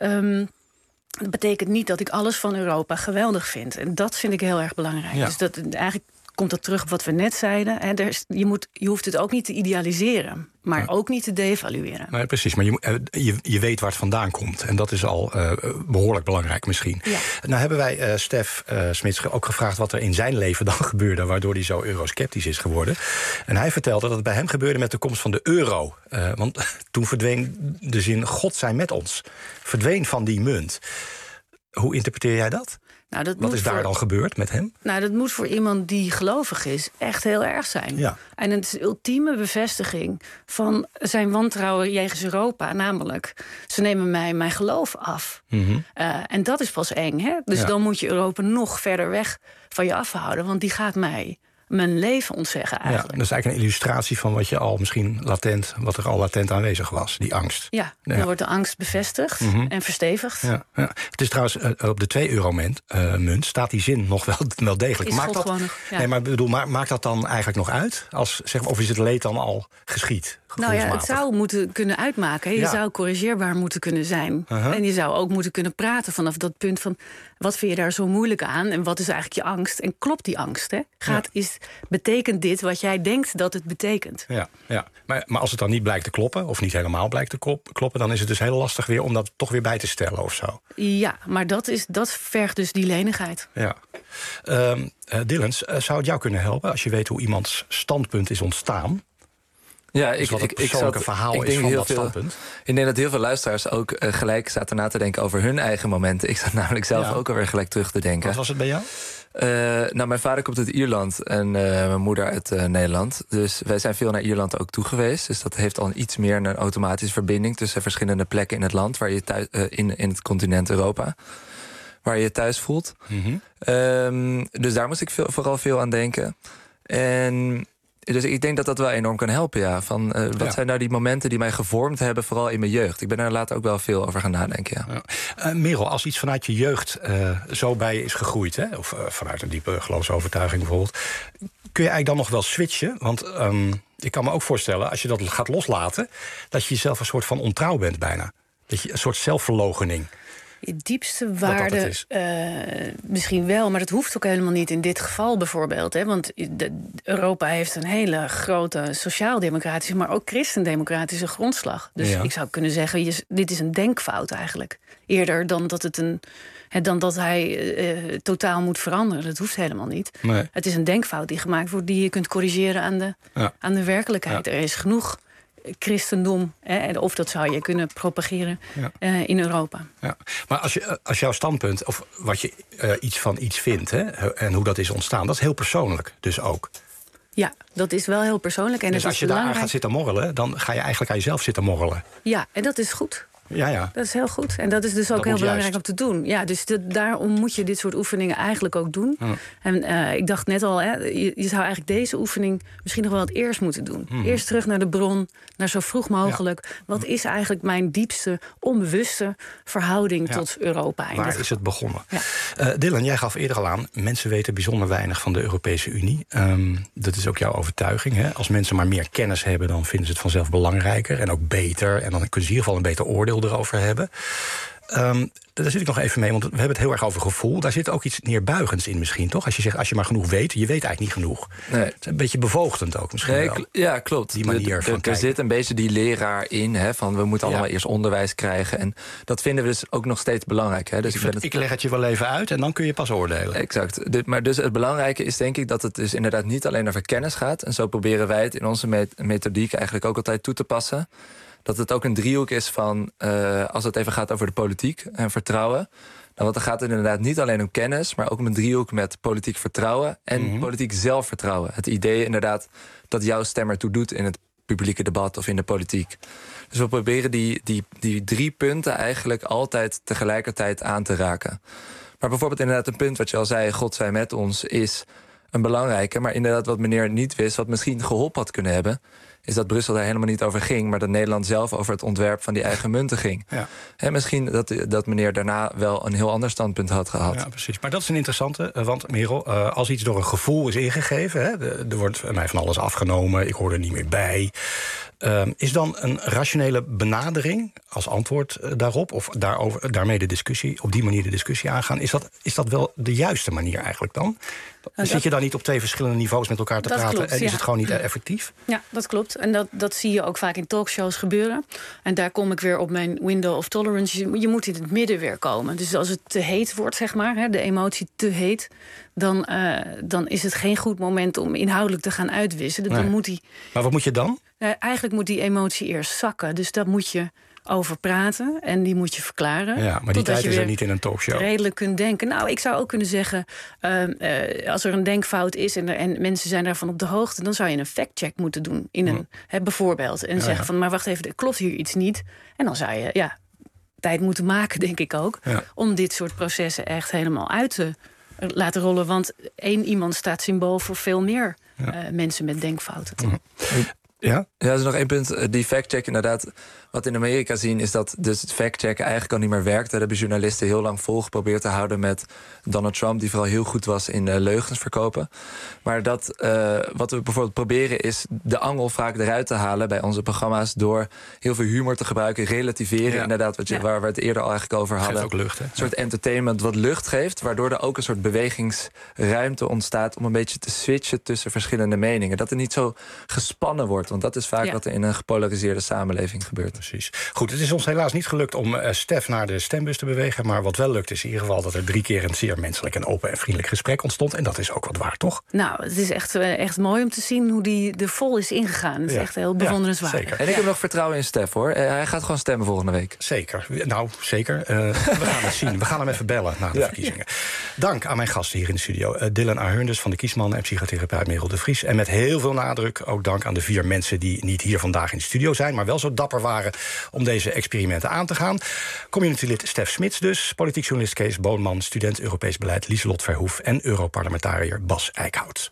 dat betekent niet dat ik alles van Europa geweldig vind. En dat vind ik heel erg belangrijk. Ja. Dus dat eigenlijk komt dat terug op wat we net zeiden. Hè, je hoeft het ook niet te idealiseren, maar ook niet te devalueren. Nee, precies, maar je weet waar het vandaan komt. En dat is al behoorlijk belangrijk misschien. Ja. Nou hebben wij Stef Smits ook gevraagd wat er in zijn leven dan gebeurde, waardoor hij zo eurosceptisch is geworden. En hij vertelde dat het bij hem gebeurde met de komst van de euro. Want toen verdween de zin God zij met ons. Verdween van die munt. Hoe interpreteer jij dat? Nou, wat is daar dan gebeurd met hem? Nou, dat moet voor iemand die gelovig is echt heel erg zijn. Ja. En het is de ultieme bevestiging van zijn wantrouwen jegens Europa. Namelijk, ze nemen mij mijn geloof af. En dat is pas eng, hè? Dus dan moet je Europa nog verder weg van je afhouden. Want die gaat mij mijn leven ontzeggen eigenlijk. Ja, dat is eigenlijk een illustratie van wat je al misschien wat er al latent aanwezig was, die angst. Ja, dan wordt de angst bevestigd en verstevigd. Ja. Het is trouwens op de 2-euro-munt staat die zin nog wel degelijk. Maakt dat, nee, maar bedoel, maakt dat dan eigenlijk nog uit? Of is het leed dan al geschied? Nou ja, het zou moeten kunnen uitmaken. Je zou corrigeerbaar moeten kunnen zijn. En je zou ook moeten kunnen praten vanaf dat punt van wat vind je daar zo moeilijk aan en wat is eigenlijk je angst? En klopt die angst? Hè? Betekent dit wat jij denkt dat het betekent? Ja. Maar als het dan niet blijkt te kloppen, of niet helemaal blijkt te kloppen, dan is het dus heel lastig weer om dat toch weer bij te stellen of zo. Ja, maar dat vergt dus die lenigheid. Ja. Dillens, zou het jou kunnen helpen als je weet hoe iemands standpunt is ontstaan? Ja, dus wat het persoonlijke verhaal is van dat standpunt. Ik denk dat heel veel luisteraars ook gelijk zaten na te denken over hun eigen momenten. Ik zat namelijk zelf ook alweer gelijk terug te denken. Wat was het bij jou? Mijn vader komt uit Ierland en mijn moeder uit Nederland. Dus wij zijn veel naar Ierland ook toe geweest. Dus dat heeft al iets meer een automatische verbinding tussen verschillende plekken in het land, waar je thuis, in het continent Europa, waar je je thuis voelt. Dus daar moest ik vooral veel aan denken. Dus ik denk dat dat wel enorm kan helpen, ja. Wat zijn nou die momenten die mij gevormd hebben, vooral in mijn jeugd? Ik ben daar later ook wel veel over gaan nadenken, ja. Merel, als iets vanuit je jeugd zo bij je is gegroeid, hè? Of vanuit een diepe geloofsovertuiging bijvoorbeeld, kun je eigenlijk dan nog wel switchen? Want ik kan me ook voorstellen, als je dat gaat loslaten, dat je jezelf een soort van ontrouw bent bijna. Dat je een soort zelfverloochening. Je diepste waarde misschien wel, maar dat hoeft ook helemaal niet in dit geval bijvoorbeeld. Hè? Want Europa heeft een hele grote sociaal-democratische, maar ook christendemocratische grondslag. Dus ik zou kunnen zeggen, dit is een denkfout eigenlijk. Eerder dan dat hij totaal moet veranderen. Dat hoeft helemaal niet. Nee. Het is een denkfout die gemaakt wordt, die je kunt corrigeren aan de werkelijkheid. Er is genoeg christendom, of dat zou je kunnen propageren in Europa. Ja. Maar als jouw standpunt, of wat je iets van iets vindt, hè, en hoe dat is ontstaan, dat is heel persoonlijk dus ook. Ja, dat is wel heel persoonlijk. En dus als je daar aan gaat zitten morrelen, dan ga je eigenlijk aan jezelf zitten morrelen. Ja, en dat is goed. Ja. Dat is heel goed. En dat is dus ook heel belangrijk om te doen. Ja, dus daarom moet je dit soort oefeningen eigenlijk ook doen. En ik dacht net al, je zou eigenlijk deze oefening misschien nog wel het eerst moeten doen. Eerst terug naar de bron, naar zo vroeg mogelijk. Wat is eigenlijk mijn diepste, onbewuste verhouding tot Europa? Waar is het begonnen? Ja. Dylan, jij gaf eerder al aan, mensen weten bijzonder weinig van de Europese Unie. Dat is ook jouw overtuiging. Hè? Als mensen maar meer kennis hebben, dan vinden ze het vanzelf belangrijker en ook beter. En dan kunnen ze in ieder geval een beter oordeel erover hebben. Daar zit ik nog even mee, want we hebben het heel erg over gevoel. Daar zit ook iets neerbuigends in misschien, toch? Als je zegt, als je maar genoeg weet, je weet eigenlijk niet genoeg. Nee. Het is een beetje bevoogdend ook misschien wel. Ja, klopt. Die manier van er zit een beetje die leraar in, hè, van we moeten allemaal eerst onderwijs krijgen. En dat vinden we dus ook nog steeds belangrijk. Hè? Dus ik leg het je wel even uit en dan kun je pas oordelen. Exact. Maar dus het belangrijke is denk ik dat het dus inderdaad niet alleen over kennis gaat. En zo proberen wij het in onze methodiek eigenlijk ook altijd toe te passen. Dat het ook een driehoek is van, als het even gaat over de politiek en vertrouwen, Want dan gaat het inderdaad niet alleen om kennis, maar ook om een driehoek met politiek vertrouwen en politiek zelfvertrouwen. Het idee inderdaad dat jouw stem ertoe doet in het publieke debat of in de politiek. Dus we proberen die 3 punten eigenlijk altijd tegelijkertijd aan te raken. Maar bijvoorbeeld inderdaad een punt wat je al zei, God zij met ons, is een belangrijke. Maar inderdaad wat meneer niet wist, wat misschien geholpen had kunnen hebben, is dat Brussel daar helemaal niet over ging, maar dat Nederland zelf over het ontwerp van die eigen munten ging. Ja. En misschien dat meneer daarna wel een heel ander standpunt had gehad. Ja, precies. Maar dat is een interessante, want Merel, als iets door een gevoel is ingegeven, hè, er wordt mij van alles afgenomen, ik hoor er niet meer bij. Is dan een rationele benadering als antwoord daarop, of daarmee de discussie, op die manier de discussie aangaan, is dat wel de juiste manier eigenlijk dan? Zit je dan niet op 2 verschillende niveaus met elkaar te praten en is het gewoon niet effectief? Ja, dat klopt. En dat zie je ook vaak in talkshows gebeuren. En daar kom ik weer op mijn window of tolerance. Je moet in het midden weer komen. Dus als het te heet wordt, zeg maar, de emotie te heet, dan is het geen goed moment om inhoudelijk te gaan uitwisselen. Nee. Dan moet die, maar wat moet je dan? Eigenlijk moet die emotie eerst zakken. Dus daar moet je over praten en die moet je verklaren. Ja, maar die tijd is er niet in een talkshow. Redelijk kunt denken. Nou, ik zou ook kunnen zeggen, als er een denkfout is en mensen zijn daarvan op de hoogte, dan zou je een fact-check moeten doen in een bijvoorbeeld. En zeggen van, maar wacht even, er klopt hier iets niet. En dan zou je tijd moeten maken, denk ik ook, om dit soort processen echt helemaal uit te laten rollen. Want 1 iemand staat symbool voor veel meer mensen met denkfouten. Ja? Ja, er is nog 1 punt. Die fact-check inderdaad. Wat in Amerika zien is dat dus het fact-checken eigenlijk al niet meer werkt. Daar hebben journalisten heel lang vol geprobeerd te houden met Donald Trump, die vooral heel goed was in leugens verkopen. Maar wat we bijvoorbeeld proberen is de angel vaak eruit te halen bij onze programma's door heel veel humor te gebruiken, relativeren, inderdaad, waar we het eerder al eigenlijk over hadden. Geeft ook lucht, hè? Een soort entertainment wat lucht geeft, waardoor er ook een soort bewegingsruimte ontstaat om een beetje te switchen tussen verschillende meningen. Dat er niet zo gespannen wordt, want dat is vaak wat er in een gepolariseerde samenleving gebeurt. Precies. Goed, het is ons helaas niet gelukt om Stef naar de stembus te bewegen, maar wat wel lukt is in ieder geval dat er 3 keer een zeer menselijk en open en vriendelijk gesprek ontstond. En dat is ook wat waard, toch? Nou, het is echt mooi om te zien hoe die er vol is ingegaan. Het is echt heel bewonderenswaardig. Zeker. En ik heb nog vertrouwen in Stef, hoor. Hij gaat gewoon stemmen volgende week. Zeker. Nou, zeker. We gaan het zien. We gaan hem even bellen na de verkiezingen. Dank aan mijn gasten hier in de studio. Dylan Aherndes van de Kiesman en psychotherapeut Merel de Vries. En met heel veel nadruk ook dank aan de 4 mensen die niet hier vandaag in de studio zijn, maar wel zo dapper waren om deze experimenten aan te gaan. Communitylid Stef Smits dus, politiek journalist Kees Boonman, student Europees beleid Lieselot Verhoef en Europarlementariër Bas Eickhout.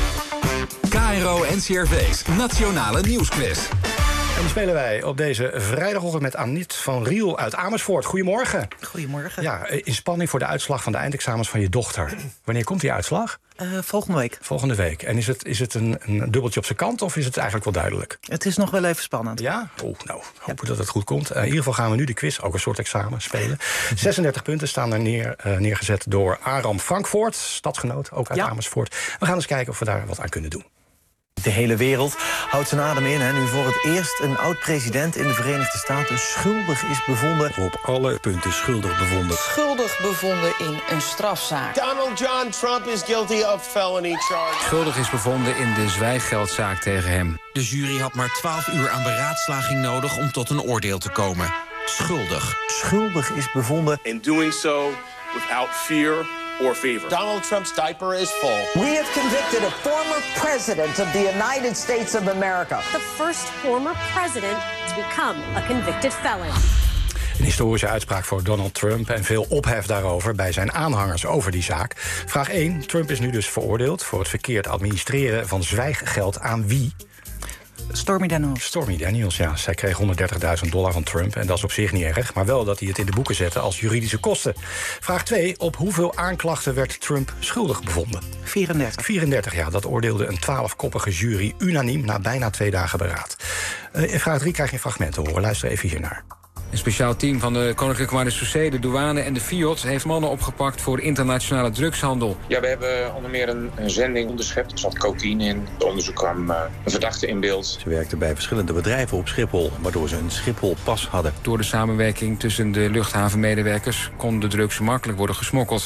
KRO NCRV's Nationale Nieuwsquiz. En die spelen wij op deze vrijdagochtend met Anit van Riel uit Amersfoort. Goedemorgen. Goedemorgen. Ja, in spanning voor de uitslag van de eindexamens van je dochter. Wanneer komt die uitslag? Volgende week. Volgende week. En is het een dubbeltje op zijn kant of is het eigenlijk wel duidelijk? Het is nog wel even spannend. Ja? Nou, hopen dat het goed komt. In ieder geval gaan we nu de quiz, ook een soort examen, spelen. 36 punten staan er neergezet door Aram Frankvoort, stadgenoot, ook uit Amersfoort. We gaan eens kijken of we daar wat aan kunnen doen. De hele wereld houdt zijn adem in. Nu voor het eerst een oud-president in de Verenigde Staten schuldig is bevonden. Op alle punten schuldig bevonden. Schuldig bevonden in een strafzaak. Donald John Trump is guilty of felony charges. Schuldig is bevonden in de zwijggeldzaak tegen hem. De jury had maar 12 uur aan beraadslaging nodig om tot een oordeel te komen. Schuldig. Schuldig is bevonden. In doing so without fear or favor. Donald Trump's diaper is full. We have convicted a former president of the United States of America. The first former president to become a convicted felon. Een historische uitspraak voor Donald Trump en veel ophef daarover bij zijn aanhangers over die zaak. Vraag 1. Trump is nu dus veroordeeld voor het verkeerd administreren van zwijggeld aan wie? Stormy Daniels. Stormy Daniels, ja. Zij kreeg $130.000 van Trump en dat is op zich niet erg, maar wel dat hij het in de boeken zette als juridische kosten. Vraag 2. Op hoeveel aanklachten werd Trump schuldig bevonden? 34. 34, ja. Dat oordeelde een 12-koppige jury unaniem na bijna 2 dagen beraad. In vraag 3 krijg je een fragment te horen. Luister even hiernaar. Een speciaal team van de Koninklijke Marechaussee, de douane en de FIOD heeft mannen opgepakt voor internationale drugshandel. Ja, we hebben onder meer een zending onderschept. Er zat cocaïne in. Het onderzoek kwam een verdachte in beeld. Ze werkten bij verschillende bedrijven op Schiphol, waardoor ze een Schiphol-pas hadden. Door de samenwerking tussen de luchthavenmedewerkers kon de drugs makkelijk worden gesmokkeld.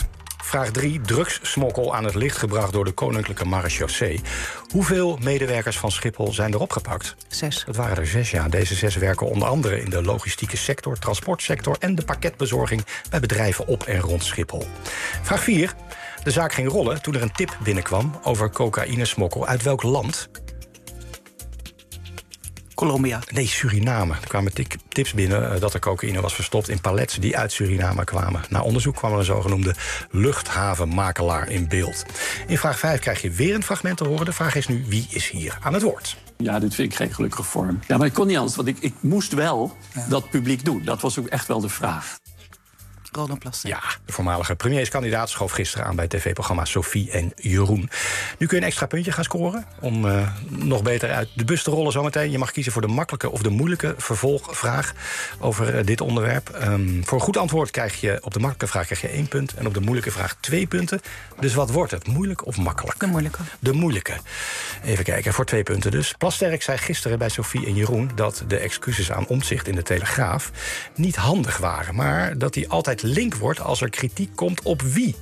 Vraag 3. Drugssmokkel aan het licht gebracht door de Koninklijke Marechaussee. Hoeveel medewerkers van Schiphol zijn er opgepakt? 6. Dat waren er 6, ja. Deze 6 werken onder andere in de logistieke sector, transportsector en de pakketbezorging bij bedrijven op en rond Schiphol. Vraag 4. De zaak ging rollen toen er een tip binnenkwam over cocaïnesmokkel uit welk land? Colombia. Nee, Suriname. Er kwamen tips binnen dat er cocaïne was verstopt in pallets die uit Suriname kwamen. Na onderzoek kwam er een zogenoemde luchthavenmakelaar in beeld. In vraag 5 krijg je weer een fragment te horen. De vraag is nu, wie is hier aan het woord? Ja, dit vind ik geen gelukkige vorm. Ja, maar ik kon niet anders, want ik moest wel dat publiek doen. Dat was ook echt wel de vraag. Ronald Plasterk. Ja, de voormalige premierskandidaat schoof gisteren aan bij tv-programma Sophie en Jeroen. Nu kun je een extra puntje gaan scoren om nog beter uit de bus te rollen zometeen. Je mag kiezen voor de makkelijke of de moeilijke vervolgvraag over dit onderwerp. Voor een goed antwoord krijg je op de makkelijke vraag krijg je 1 punt en op de moeilijke vraag 2 punten. Dus wat wordt het? Moeilijk of makkelijk? De moeilijke. De moeilijke. Even kijken, voor 2 punten dus. Plasterk zei gisteren bij Sophie en Jeroen dat de excuses aan Omtzigt in de Telegraaf niet handig waren, maar dat die altijd link wordt als er kritiek komt op wie?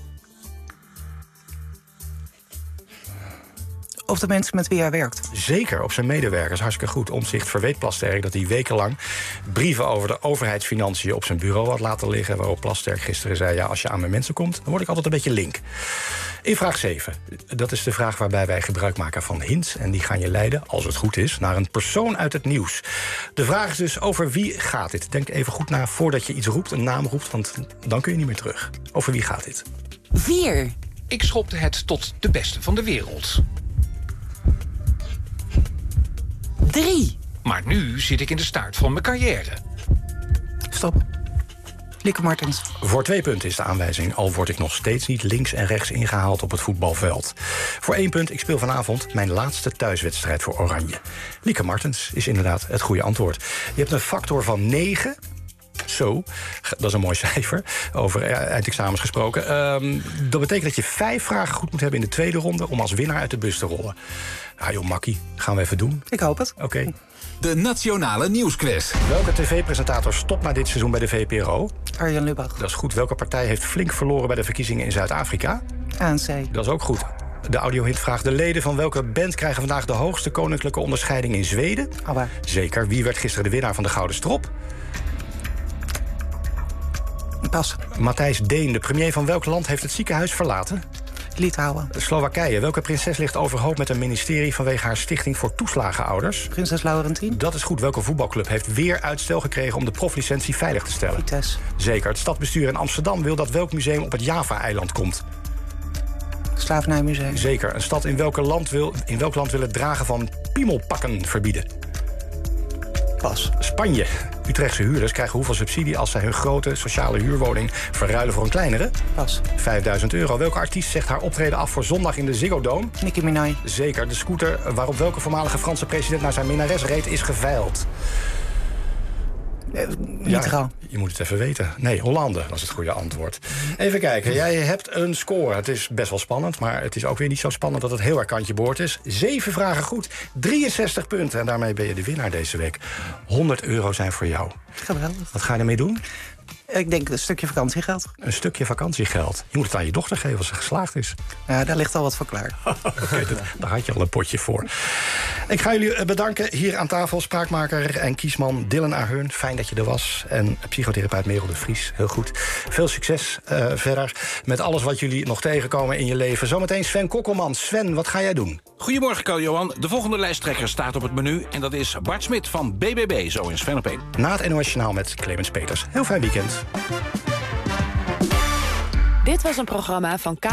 Of de mensen met wie hij werkt. Zeker, op zijn medewerkers. Hartstikke goed. Omtzigt verweet Plasterk dat hij wekenlang brieven over de overheidsfinanciën op zijn bureau had laten liggen, waarop Plasterk gisteren zei, ja, als je aan mijn mensen komt, dan word ik altijd een beetje link. In vraag 7. Dat is de vraag waarbij wij gebruik maken van hints. En die gaan je leiden, als het goed is, naar een persoon uit het nieuws. De vraag is dus, over wie gaat dit? Denk even goed na voordat je iets roept, een naam roept, want dan kun je niet meer terug. Over wie gaat dit? 4. Ik schopte het tot de beste van de wereld. 3. Maar nu zit ik in de staart van mijn carrière. Stop. Lieke Martens. Voor 2 punten is de aanwijzing, al word ik nog steeds niet links en rechts ingehaald op het voetbalveld. Voor 1 punt, ik speel vanavond mijn laatste thuiswedstrijd voor Oranje. Lieke Martens is inderdaad het goede antwoord. Je hebt een factor van 9. Zo, dat is een mooi cijfer, over eindexamens gesproken. Dat betekent dat je 5 vragen goed moet hebben in de tweede ronde om als winnaar uit de bus te rollen. Nou joh, makkie, gaan we even doen. Ik hoop het. Oké. De Nationale Nieuwsquiz. Welke tv-presentator stopt na dit seizoen bij de VPRO? Arjen Lubach. Dat is goed. Welke partij heeft flink verloren bij de verkiezingen in Zuid-Afrika? ANC. Dat is ook goed. De audiohint vraagt, de leden van welke band krijgen vandaag de hoogste koninklijke onderscheiding in Zweden? ABBA. Zeker. Wie werd gisteren de winnaar van de Gouden Strop? Pas. Matthijs Deen, de premier van welk land, heeft het ziekenhuis verlaten? Litouwen. Slowakije. Welke prinses ligt overhoop met een ministerie vanwege haar stichting voor toeslagenouders? Prinses Laurentien. Dat is goed. Welke voetbalclub heeft weer uitstel gekregen om de proflicentie veilig te stellen? Vitesse. Zeker. Het stadsbestuur in Amsterdam wil dat welk museum op het Java-eiland komt? Slavernijmuseum. Zeker. Een stad in welk land wil het dragen van piemelpakken verbieden? Pas. Spanje. Utrechtse huurders krijgen hoeveel subsidie als zij hun grote sociale huurwoning verruilen voor een kleinere? Pas. €5.000. Welke artiest zegt haar optreden af voor zondag in de Ziggo Dome? Nicki Minaj. Zeker. De scooter waarop welke voormalige Franse president naar zijn minnares reed is geveild? Mitterrand. Je moet het even weten. Nee, Hollande was het goede antwoord. Even kijken, jij hebt een score. Het is best wel spannend, maar het is ook weer niet zo spannend dat het heel erg kantje boord is. 7 vragen goed, 63 punten. En daarmee ben je de winnaar deze week. €100 zijn voor jou. Geweldig. Wat ga je ermee doen? Ik denk een stukje vakantiegeld. Een stukje vakantiegeld. Je moet het aan je dochter geven als ze geslaagd is. Ja, daar ligt al wat voor klaar. Oké, daar had je al een potje voor. Ik ga jullie bedanken hier aan tafel. Spraakmaker en kiesman Dylan Ahern. Fijn dat je er was. En psychotherapeut Merel de Vries. Heel goed. Veel succes verder met alles wat jullie nog tegenkomen in je leven. Zometeen Sven Kokkelman. Sven, wat ga jij doen? Goedemorgen, Carl-Johan. De volgende lijsttrekker staat op het menu. En dat is Bart Smit van BBB. Zo in Sven op 1. Na het NOS Journaal met Clemens Peters. Heel fijn weekend. Dit was een programma van